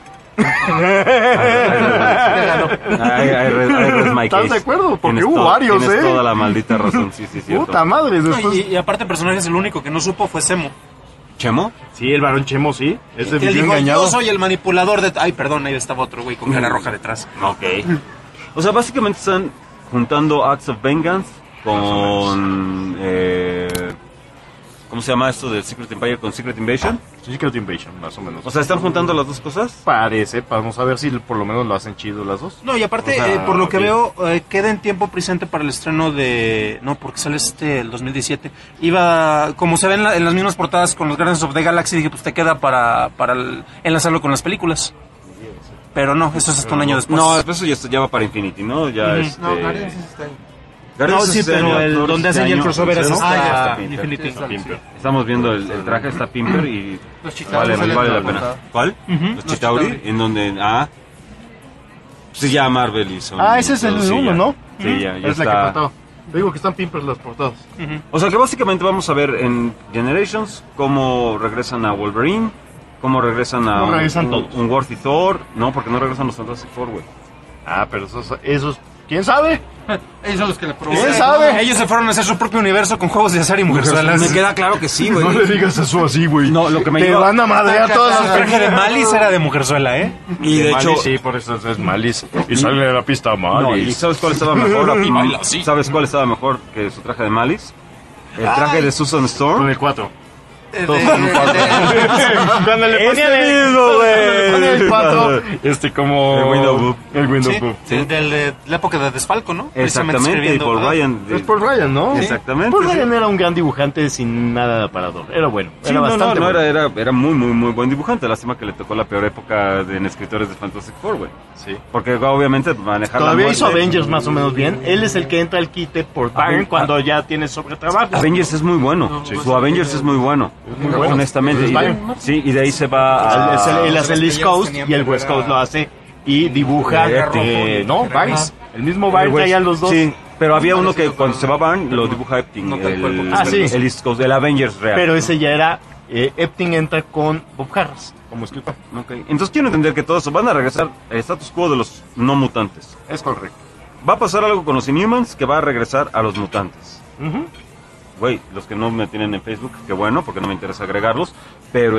S9: ¿Estás de acuerdo? Porque hubo varios,
S5: tienes
S9: ¿eh?
S5: toda la maldita razón, sí, cierto.
S9: Puta madre, después...
S6: Y aparte, el personaje es el único que no supo, fue Zemo.
S5: ¿Chemo?
S9: Sí, el varón Chemo, sí. Ese
S6: Él
S9: vivió
S6: dijo,
S9: engañado.
S6: yo soy el manipulador de... Ay, perdón, ahí estaba otro güey con cara roja detrás.
S5: Ok. O sea, básicamente están juntando Acts of Vengeance con... ¿cómo se llama esto del Secret Empire con Secret Invasion?
S9: Secret Invasion, más o menos.
S5: O sea, ¿están juntando las dos cosas?
S9: Parece, vamos a ver si por lo menos lo hacen chido las dos.
S6: No, y aparte,
S9: O sea,
S6: por lo que
S9: ok.
S6: veo, queda en tiempo presente para el estreno de... No, porque sale el 2017. Como se ve en las mismas portadas con los Guardians of the Galaxy, dije, pues te queda para enlazarlo con las películas. Pero no, eso es hasta un año después.
S5: No, eso ya va para Infinity, ¿no? Ya
S7: No, Guardians está ahí.
S6: No, sí, pero donde hacen ya el crossover es hasta
S5: ya está
S6: Infinity.
S5: Pimper. Estamos viendo el traje, está Pimper y
S7: Los Chitauri
S5: vale
S7: salen
S5: la
S7: en la
S5: pena.
S7: portada.
S5: ¿Cuál? Los Chitauri, en donde sí, ya Marvel y Sony.
S9: Ese es el
S5: sí,
S9: 1,
S5: ya.
S9: ¿no?
S5: Sí, ya
S9: Es la que
S5: está.
S9: faltaba. Te digo que están pimpers las portadas.
S5: O sea que básicamente vamos a ver en Generations cómo regresan a Wolverine, cómo regresan a
S9: No regresan todos.
S5: un Worthy Thor, no, porque no regresan los Fantastic Four, güey.
S9: Pero esos ¿quién sabe?
S7: Ellos son los que le
S9: ¿Quién
S7: provocan.
S9: sabe?
S6: Ellos se fueron a hacer su propio universo con juegos de azar y mujerzuelas.
S5: Me queda claro que sí, güey.
S9: No le digas eso así, güey.
S5: No, lo que me
S9: Te
S5: lleva-
S9: van a madrear todas
S6: El
S9: las
S6: traje de Malice era de mujerzuela, ¿eh?
S5: Y de hecho,
S9: sí, por eso es Malice. Y sale de la pista
S5: no, ¿y
S9: Malice.
S5: sabes cuál estaba mejor?
S6: Baila así.
S5: ¿Sabes cuál estaba mejor que su traje de Malice? El traje de Susan
S9: Con
S5: Storm.
S9: el 4. Todos con un 4. Cuando le ponía el 4, como...
S5: El Window Book.
S9: El Window
S13: Sí,
S9: Book.
S13: de la época de Desfalco, ¿no?
S5: Exactamente, y
S13: Escribiendo,
S5: Paul
S13: ah,
S5: Ryan.
S9: Es Paul Ryan, ¿no?
S5: Exactamente.
S9: Paul
S5: sí.
S9: Ryan era un gran dibujante sin nada de aparador. Era bueno.
S5: Sí,
S9: Era bastante bueno.
S5: era muy buen dibujante. Lástima que le tocó la peor época en escritores de Fantastic Four, güey.
S9: Sí.
S5: Porque obviamente manejar
S9: Todavía
S5: la
S9: hizo
S5: muerte-
S9: Avengers más o menos bien. Él es el que entra al quite por Byrne cuando ya tiene sobretrabajo.
S5: Avengers es muy bueno. Su Avengers es muy bueno.
S9: muy bueno.
S5: Honestamente.
S9: Es
S5: Y de,
S9: Byrne.
S5: sí, y de ahí se va a...
S9: Él hace el East Coast y el West Coast lo hace y dibuja. No, Vice. El mismo Byrne traía los dos.
S5: Sí, pero había uno que cuando se va Byrne lo dibuja Epting.
S9: Sí.
S5: El East Coast, el Avengers real.
S9: Pero ese ya era. Epting entra con Bob Harras como escritor.
S5: Okay. Entonces quiero entender que todos van a regresar al status quo de los no mutantes.
S9: Es correcto.
S5: Va a pasar algo con los Inhumans que va a regresar a los mutantes. Güey, los que no me tienen en Facebook, qué bueno, porque no me interesa agregarlos. Pero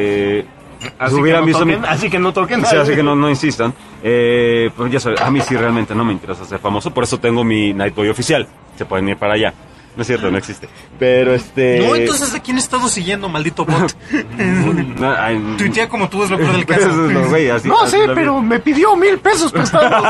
S9: Así
S5: hubieran
S9: que no
S5: visto
S9: toquen, así que no toquen.
S5: Sí, así que no insistan. Pues ya sabes, a mí sí realmente no me interesa ser famoso, por eso tengo mi Nightboy oficial. Se pueden ir para allá. No es cierto, no existe. Pero
S13: No, entonces ¿a quién he estado siguiendo, maldito bot? Tuitea como tú, es lo peor del caso.
S9: No sé, pero me pidió $1,000 prestados.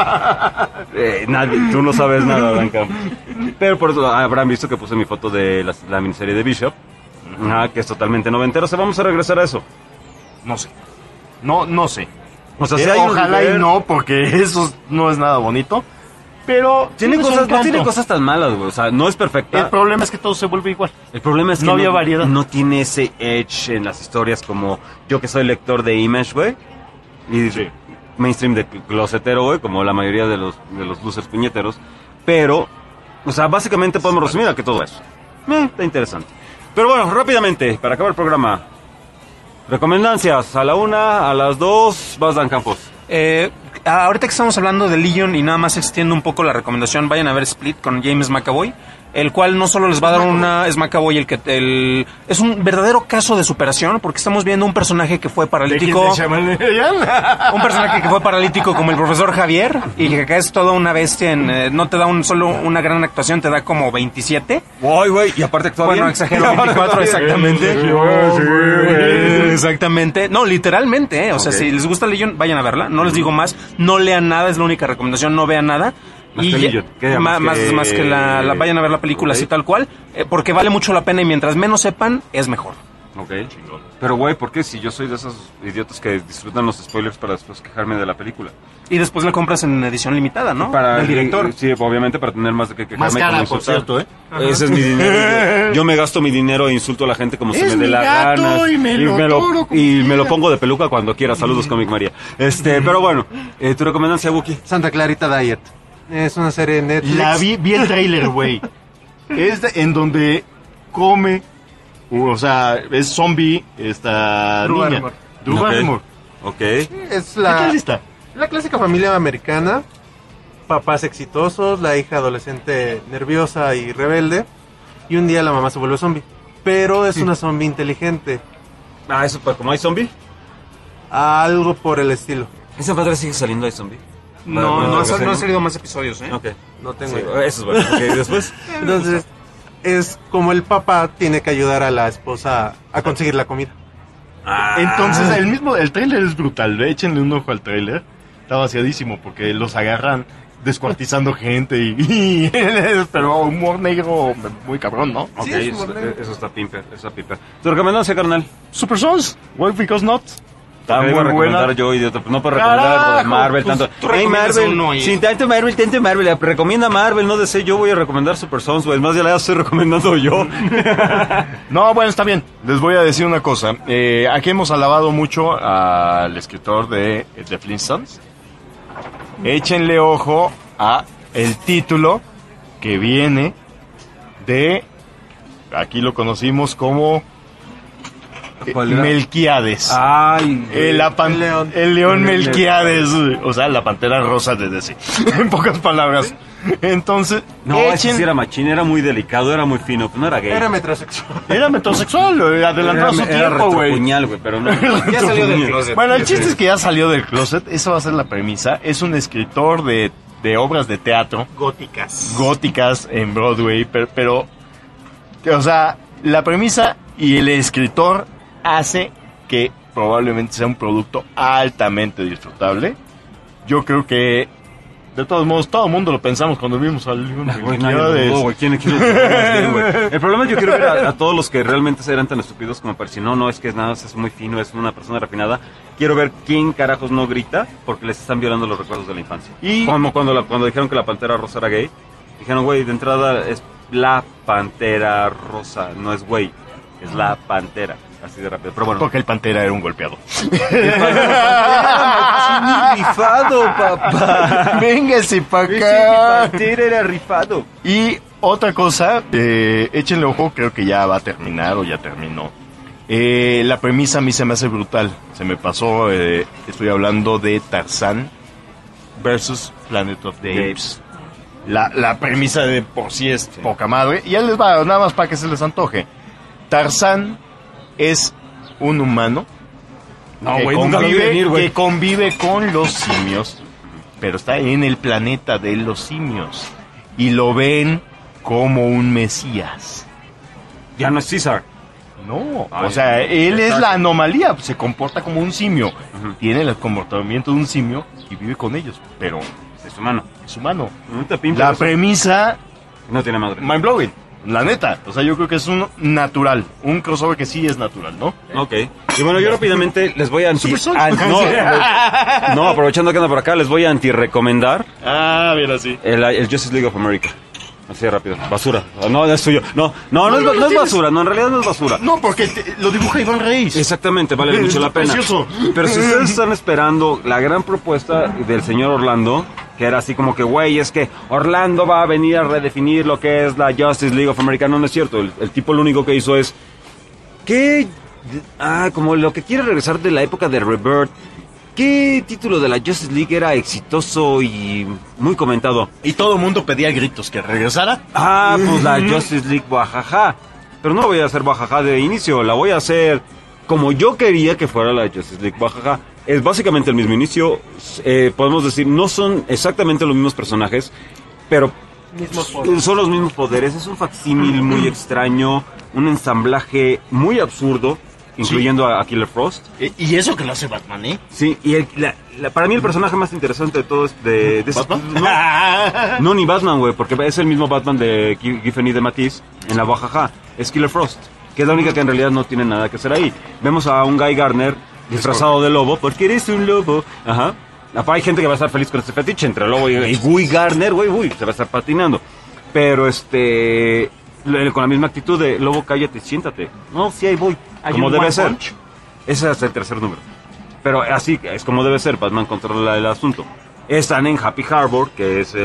S5: Nadie, tú no sabes nada, Blanca. Pero por eso habrán visto que puse mi foto de la miniserie de Bishop, que es totalmente noventero. O sea, vamos a regresar a eso.
S9: No sé. No sé.
S5: O sea, si hay
S9: ojalá y no, porque eso no es nada bonito. Pero
S5: Tiene
S9: su
S5: cosas, no
S9: encanto.
S5: tiene cosas tan malas, güey. O sea, no es perfecta.
S9: El problema es que todo se vuelve igual.
S5: El problema es que
S9: no había variedad.
S5: No tiene ese edge en las historias como yo que soy lector de Image, güey. Y mainstream de closetero, güey, como la mayoría de los losers puñeteros. Pero, o sea, básicamente podemos resumir a que todo eso. Está interesante. Pero bueno, rápidamente, para acabar el programa. Recomendancias, a la 1, a las 2, vas Dan Campos.
S6: Ahorita que estamos hablando de Legion y nada más extiendo un poco la recomendación, vayan a ver Split con James McAvoy, el cual no solo les va a dar una... Es McAvoy es un verdadero caso de superación, porque estamos viendo un personaje que fue paralítico... Un personaje que fue paralítico como el profesor Javier, y que acá es toda una bestia, no te da solo una gran actuación, te da como 27.
S5: Uy, güey, y aparte actúa
S6: Bueno,
S5: bien.
S6: exagero, 24, exactamente. Exactamente. No, literalmente, O sea, si les gusta Legion, vayan a verla. No les digo más. No lean nada, es la única recomendación. No vean nada.
S5: Más que Legion. ¿Qué?
S6: Más que la vayan a ver la película así tal cual. Porque vale mucho la pena y mientras menos sepan, es mejor.
S5: Ok. Pero, güey, ¿por qué si yo soy de esos idiotas que disfrutan los spoilers para después quejarme de la película?
S6: Y después la compras en edición limitada, ¿no?
S5: Para
S6: del director.
S5: Sí, obviamente para tener más de que quejarme.
S9: Más cara,
S5: como
S9: por
S5: insultar.
S9: cierto,
S5: Ese es mi dinero. Yo me gasto mi dinero e insulto a la gente como se me dé la gana.
S9: Y me lo
S5: pongo de peluca cuando quiera. Saludos, Comic María. Pero bueno, tu recomendancia, Wookie.
S7: Santa Clarita Diet. Es una serie de Netflix.
S9: La vi el trailer, güey. Es en donde come, o sea, es zombie esta
S7: Drew
S9: niña.
S7: Barrymore.
S9: Drew Barrymore.
S5: Ok.
S7: Es
S9: ¿Qué tal está?
S7: la clásica familia americana. Papás exitosos, la hija adolescente nerviosa y rebelde. Y un día la mamá se vuelve zombie. Pero es una zombie inteligente.
S5: Eso, como hay zombie.
S7: Algo por el estilo.
S5: ¿Esa madre sigue saliendo de zombie?
S6: No han salido más episodios, ¿eh?
S5: Ok.
S7: No tengo
S5: Sí,
S7: idea.
S5: eso es bueno. Ok, después.
S7: Entonces, es como el papá tiene que ayudar a la esposa a conseguir la comida.
S9: Entonces, el trailer es brutal. Échenle un ojo al trailer. Está vaciadísimo porque los agarran descuartizando gente pero humor negro muy cabrón, ¿no?
S5: Ok,
S7: Sí, es
S5: eso,
S7: humor negro.
S5: eso está pimper, eso está pimper. ¿Tu recomendancia, carnal?
S9: Super Sons, Why Because Not. Está
S5: Te iba a
S9: muy
S5: recomendar
S9: buena.
S5: yo, idiota. No puedo recomendar algo de
S9: Carajo,
S5: Marvel
S6: pues,
S5: tanto.
S6: tú
S5: Hey,
S6: recomiendas
S5: Marvel.
S6: uno y-
S5: Sin tanto Marvel. Recomienda Marvel, no deseo. Yo voy a recomendar Super Sons, güey. Más ya la estoy recomendando yo.
S9: No, bueno, está bien. Les voy a decir una cosa. Aquí hemos alabado mucho al escritor de The Flintstones. Échenle ojo a el título que viene de... Aquí lo conocimos como...
S5: ¿Cuál era?
S9: Melquiades.
S5: Ay,
S9: El león Melquiades. O sea, la pantera rosa de DC. En pocas palabras. Entonces,
S5: No, ese sí era machín, era muy delicado, era muy fino, no era gay.
S7: Era metrosexual.
S9: Era metrosexual, adelantado a su
S5: era
S9: tiempo, güey.
S5: retropuñal, güey, pero no.
S6: Ya salió del closet.
S9: Bueno, el chiste es que ya salió del closet, esa va a ser la premisa. Es un escritor de obras de teatro
S6: Góticas.
S9: góticas en Broadway, pero o sea, la premisa y el escritor hace que probablemente sea un producto altamente disfrutable. Yo creo que, de todos modos, todo el mundo lo pensamos cuando vimos al
S5: ¿Quién güey? El problema es que yo quiero ver a todos los que realmente eran tan estúpidos como para decir, no, es que es nada, es muy fino, es una persona refinada. Quiero ver quién carajos no grita porque les están violando los recuerdos de la infancia. Y como cuando dijeron que la Pantera Rosa era gay, dijeron, güey, de entrada es la Pantera Rosa, no es güey, es la Pantera. Así de rápido, pero bueno.
S9: Porque el Pantera era un golpeado.
S5: Rifado, papá.
S9: Véngase para acá.
S5: El Pantera era rifado.
S9: Y otra cosa, échenle ojo, creo que ya va a terminar o ya terminó. La premisa a mí se me hace brutal. Se me pasó, estoy hablando de Tarzán versus Planet of the Apes. La premisa de por sí es poca madre. Y ya les va, nada más para que se les antoje. Tarzán es un humano que convive con los simios, pero está en el planeta de los simios y lo ven como un mesías.
S5: Ya no es César.
S9: No, o sea, él es la anomalía, se comporta como un simio, tiene el comportamiento de un simio y vive con ellos, pero
S5: es humano.
S9: Es humano.
S5: No
S9: la premisa
S5: no tiene madre.
S9: Mind blowing. La neta, o sea, yo creo que es un natural, un crossover que sí es natural, ¿no?
S5: Ok. Y bueno, yo rápidamente les voy a no, aprovechando que anda por acá, les voy a anti-recomendar.
S9: Mira, sí.
S5: El Justice League of America. Así de rápido. Basura. No, es tuyo. No es basura. No, en realidad no es basura.
S9: No, porque lo dibuja Iván Reis.
S5: Exactamente, vale mucho la pena.
S9: Precioso.
S5: Pero si ustedes están esperando la gran propuesta del señor Orlando, que era así como que, güey, es que Orlando va a venir a redefinir lo que es la Justice League of America. No es cierto. El tipo lo único que hizo es que... como lo que quiere regresar de la época de Rebirth. ¿Qué título de la Justice League era exitoso y muy comentado?
S9: Y todo el mundo pedía gritos que regresara.
S5: Pues la Justice League Bajaja. Pero no lo voy a hacer Bajaja de inicio, la voy a hacer como yo quería que fuera la Justice League Bajaja. Es básicamente el mismo inicio, podemos decir, no son exactamente los mismos personajes, pero son los mismos poderes. Es un facsímil muy extraño, un ensamblaje muy absurdo, incluyendo a Killer Frost.
S9: Y eso que lo hace Batman, ¿eh?
S5: Sí, y para mí el personaje más interesante de todo es de
S9: ¿Batman?
S5: No, ni Batman, güey, porque es el mismo Batman de Giffen y de Matisse en la Bajaja. Es Killer Frost, que es la única que en realidad no tiene nada que hacer ahí. Vemos a un Guy Gardner disfrazado de lobo, porque eres un lobo. Ajá. Hay gente que va a estar feliz con este fetiche entre lobo y Guy Gardner, güey, se va a estar patinando. Pero con la misma actitud de lobo, cállate, siéntate. No, sí, ahí voy. Como debe ser. Punch. Ese es el tercer número. Pero así es como debe ser. Batman controla el asunto. Están en Happy Harbor, que es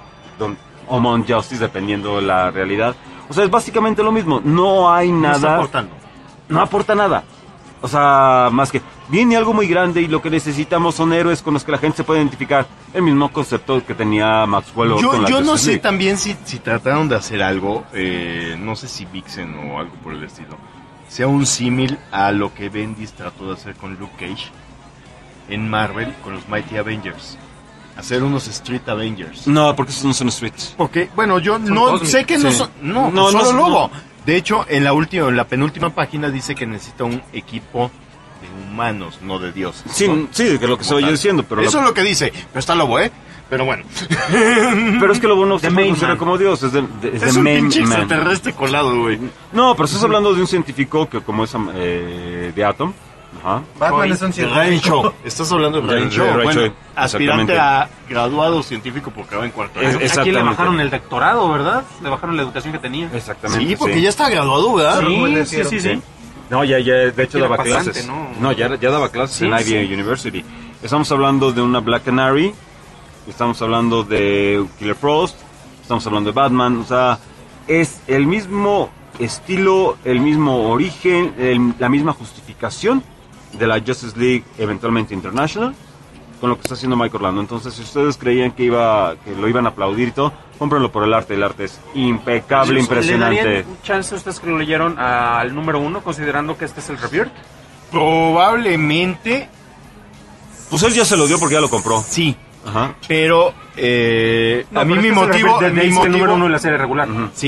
S5: o Mount Justice, dependiendo de la realidad. O sea, es básicamente lo mismo. No hay nada.
S9: No está aportando.
S5: No aporta nada. O sea, más que viene algo muy grande y lo que necesitamos son héroes con los que la gente se puede identificar. El mismo concepto que tenía Maxwell.
S9: Yo no sé también si trataron de hacer algo, no sé si Vixen o algo por el estilo, sea un símil a lo que Bendis trató de hacer con Luke Cage en Marvel con los Mighty Avengers. Hacer unos Street Avengers.
S5: No, porque esos no son Streets.
S9: Porque, bueno, yo no sé que no son. No, solo Lobo. De hecho, en la penúltima página dice que necesita un equipo de humanos, no de dioses.
S5: Sí,
S9: ¿no?
S5: Sí, que lo que estoy diciendo, pero
S9: eso es lo que dice. Pero está Lobo, Pero bueno.
S5: Pero es que Lobo no se funciona como dios, es
S9: un pinche extraterrestre colado, güey.
S5: No, pero estás hablando de un científico que como es de Atom. Ajá.
S7: Batman es un científico.
S9: Estás hablando de Rain Show. Bueno, aspirante a graduado científico porque va en cuarto año.
S6: Aquí le bajaron el doctorado, ¿verdad? Le bajaron la educación que tenía.
S5: Exactamente.
S9: Sí, porque ya está graduado, ¿verdad?
S6: Sí.
S5: No, ya de hecho daba clases. No, ya daba clases en Ivy University. Estamos hablando de una Black Canary, estamos hablando de Killer Frost, estamos hablando de Batman, o sea, es el mismo estilo, el mismo origen, la misma justificación de la Justice League, eventualmente International, con lo que está haciendo Mike Orlando. Entonces, si ustedes creían que lo iban a aplaudir y todo, cómprenlo por el arte. El arte es impecable, impresionante.
S6: ¿Le darían chance a ustedes que lo leyeron al número 1, considerando que este es el Rebirth?
S9: Probablemente.
S5: Pues él ya se lo dio porque ya lo compró.
S9: Sí.
S5: Ajá.
S9: Pero a mí mi motivo...
S6: el número 1 en la serie regular.
S9: Sí.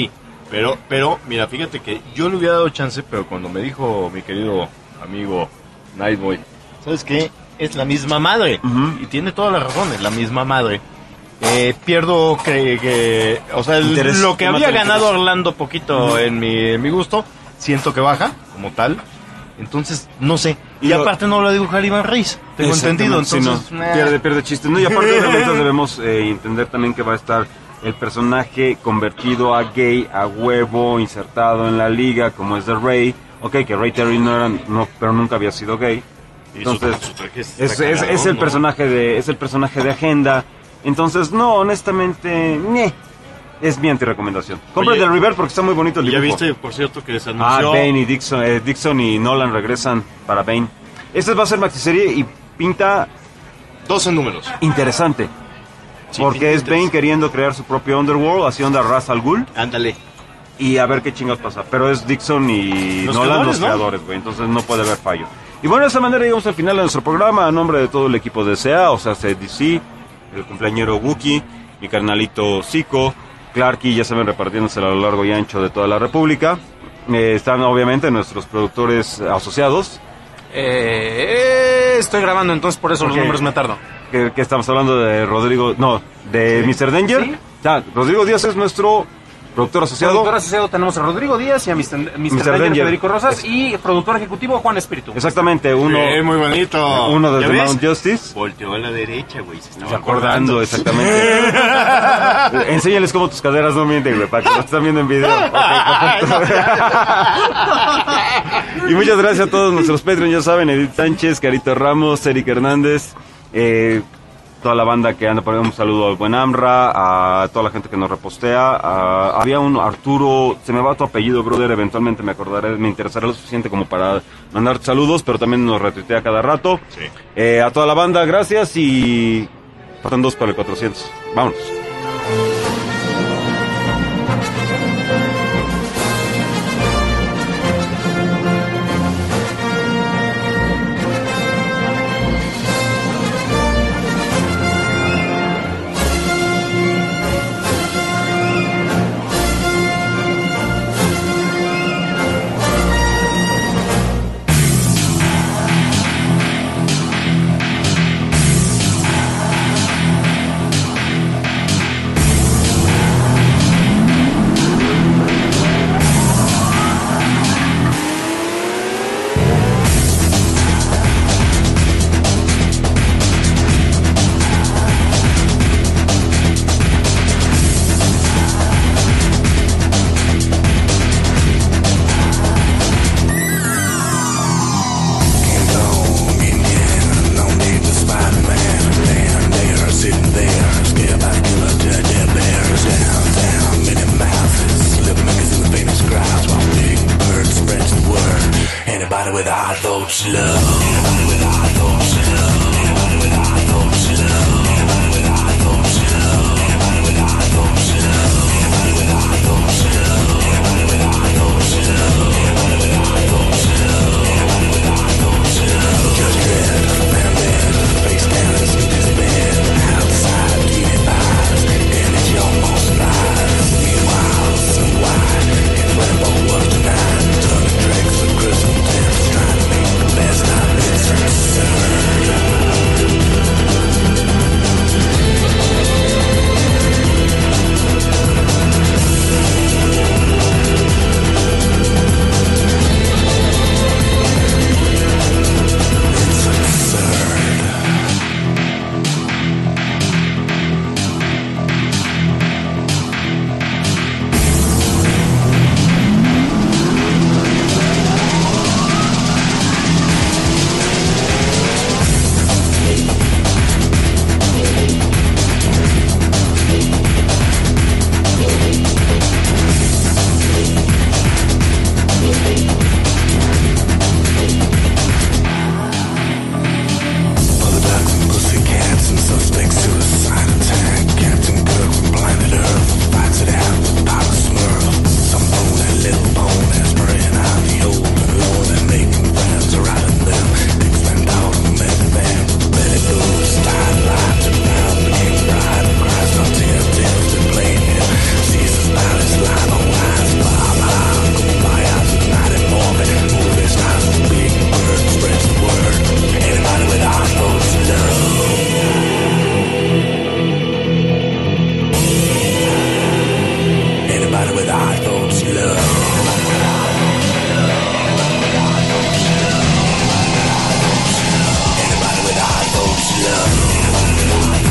S9: Pero, mira, fíjate que yo le hubiera dado chance, pero cuando me dijo mi querido amigo Nightboy, ¿sabes qué? Es la misma madre. Y tiene toda la razón, es la misma madre. Pierdo o sea, lo que había ganado Orlando poquito en mi gusto, siento que baja, como tal. Entonces, no sé. Y aparte no lo dibuja Iván Reis, tengo entendido. Entonces,
S5: sí, no, pierde chiste. No, y aparte obviamente debemos entender también que va a estar el personaje convertido a gay, a huevo, insertado en la liga, como es de Rey. Ok, que Ray Terry pero nunca había sido gay. Entonces, es el personaje de agenda. Entonces, no, honestamente, es mi antirecomendación. Compren The River porque está muy bonito el dibujo.
S9: Ya viste, por cierto, que se anunció...
S5: Bane y Dixon y Nolan regresan para Bane. Esta va a ser maxiserie y pinta...
S9: 12 números.
S5: Interesante. Sí, porque es Bane queriendo crear su propio Underworld, haciendo a Ra's al Ghul.
S9: Ándale.
S5: Y a ver qué chingados pasa. Pero es Dixon y Nolan los creadores, güey. Entonces no puede haber fallo. Y bueno, de esta manera llegamos al final de nuestro programa. A nombre de todo el equipo de SEA, o sea, DC, el cumpleañero Wookie, mi carnalito Zico, Clarky, ya saben, repartiéndose a lo largo y ancho de toda la República. Están obviamente nuestros productores asociados.
S6: Estoy grabando, entonces por eso los números me tardo.
S5: Que estamos hablando de Rodrigo, de Mr. Danger. ¿Sí? Rodrigo Díaz es nuestro productor asociado.
S6: Productor asociado tenemos a Rodrigo Díaz y a Mr. Danger, Federico Rosas, y productor ejecutivo Juan Espíritu.
S5: Exactamente, uno
S9: muy bonito.
S5: Uno de The Mount Justice.
S9: Volteó a la derecha, güey, se estaba
S5: acordando. Exactamente. Enséñales cómo tus caderas no mienten, güey, para que lo estén viendo en video. Y muchas gracias a todos nuestros Patreons, ya saben, Edith Sánchez, Carito Ramos, Eric Hernández, toda la banda que anda por ahí. Un saludo al buen Amra, a toda la gente que nos repostea. Había un Arturo, se me va tu apellido, brother, eventualmente me acordaré, me interesará lo suficiente como para mandar saludos, pero también nos retuitea cada rato. Sí. A toda la banda, gracias, y faltan 2 para el 400. Vámonos.
S8: Best of with high thoughts love? Anybody with high thoughts love?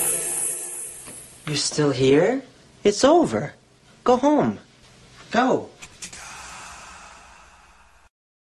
S14: You're still here? It's over. Go home. Go.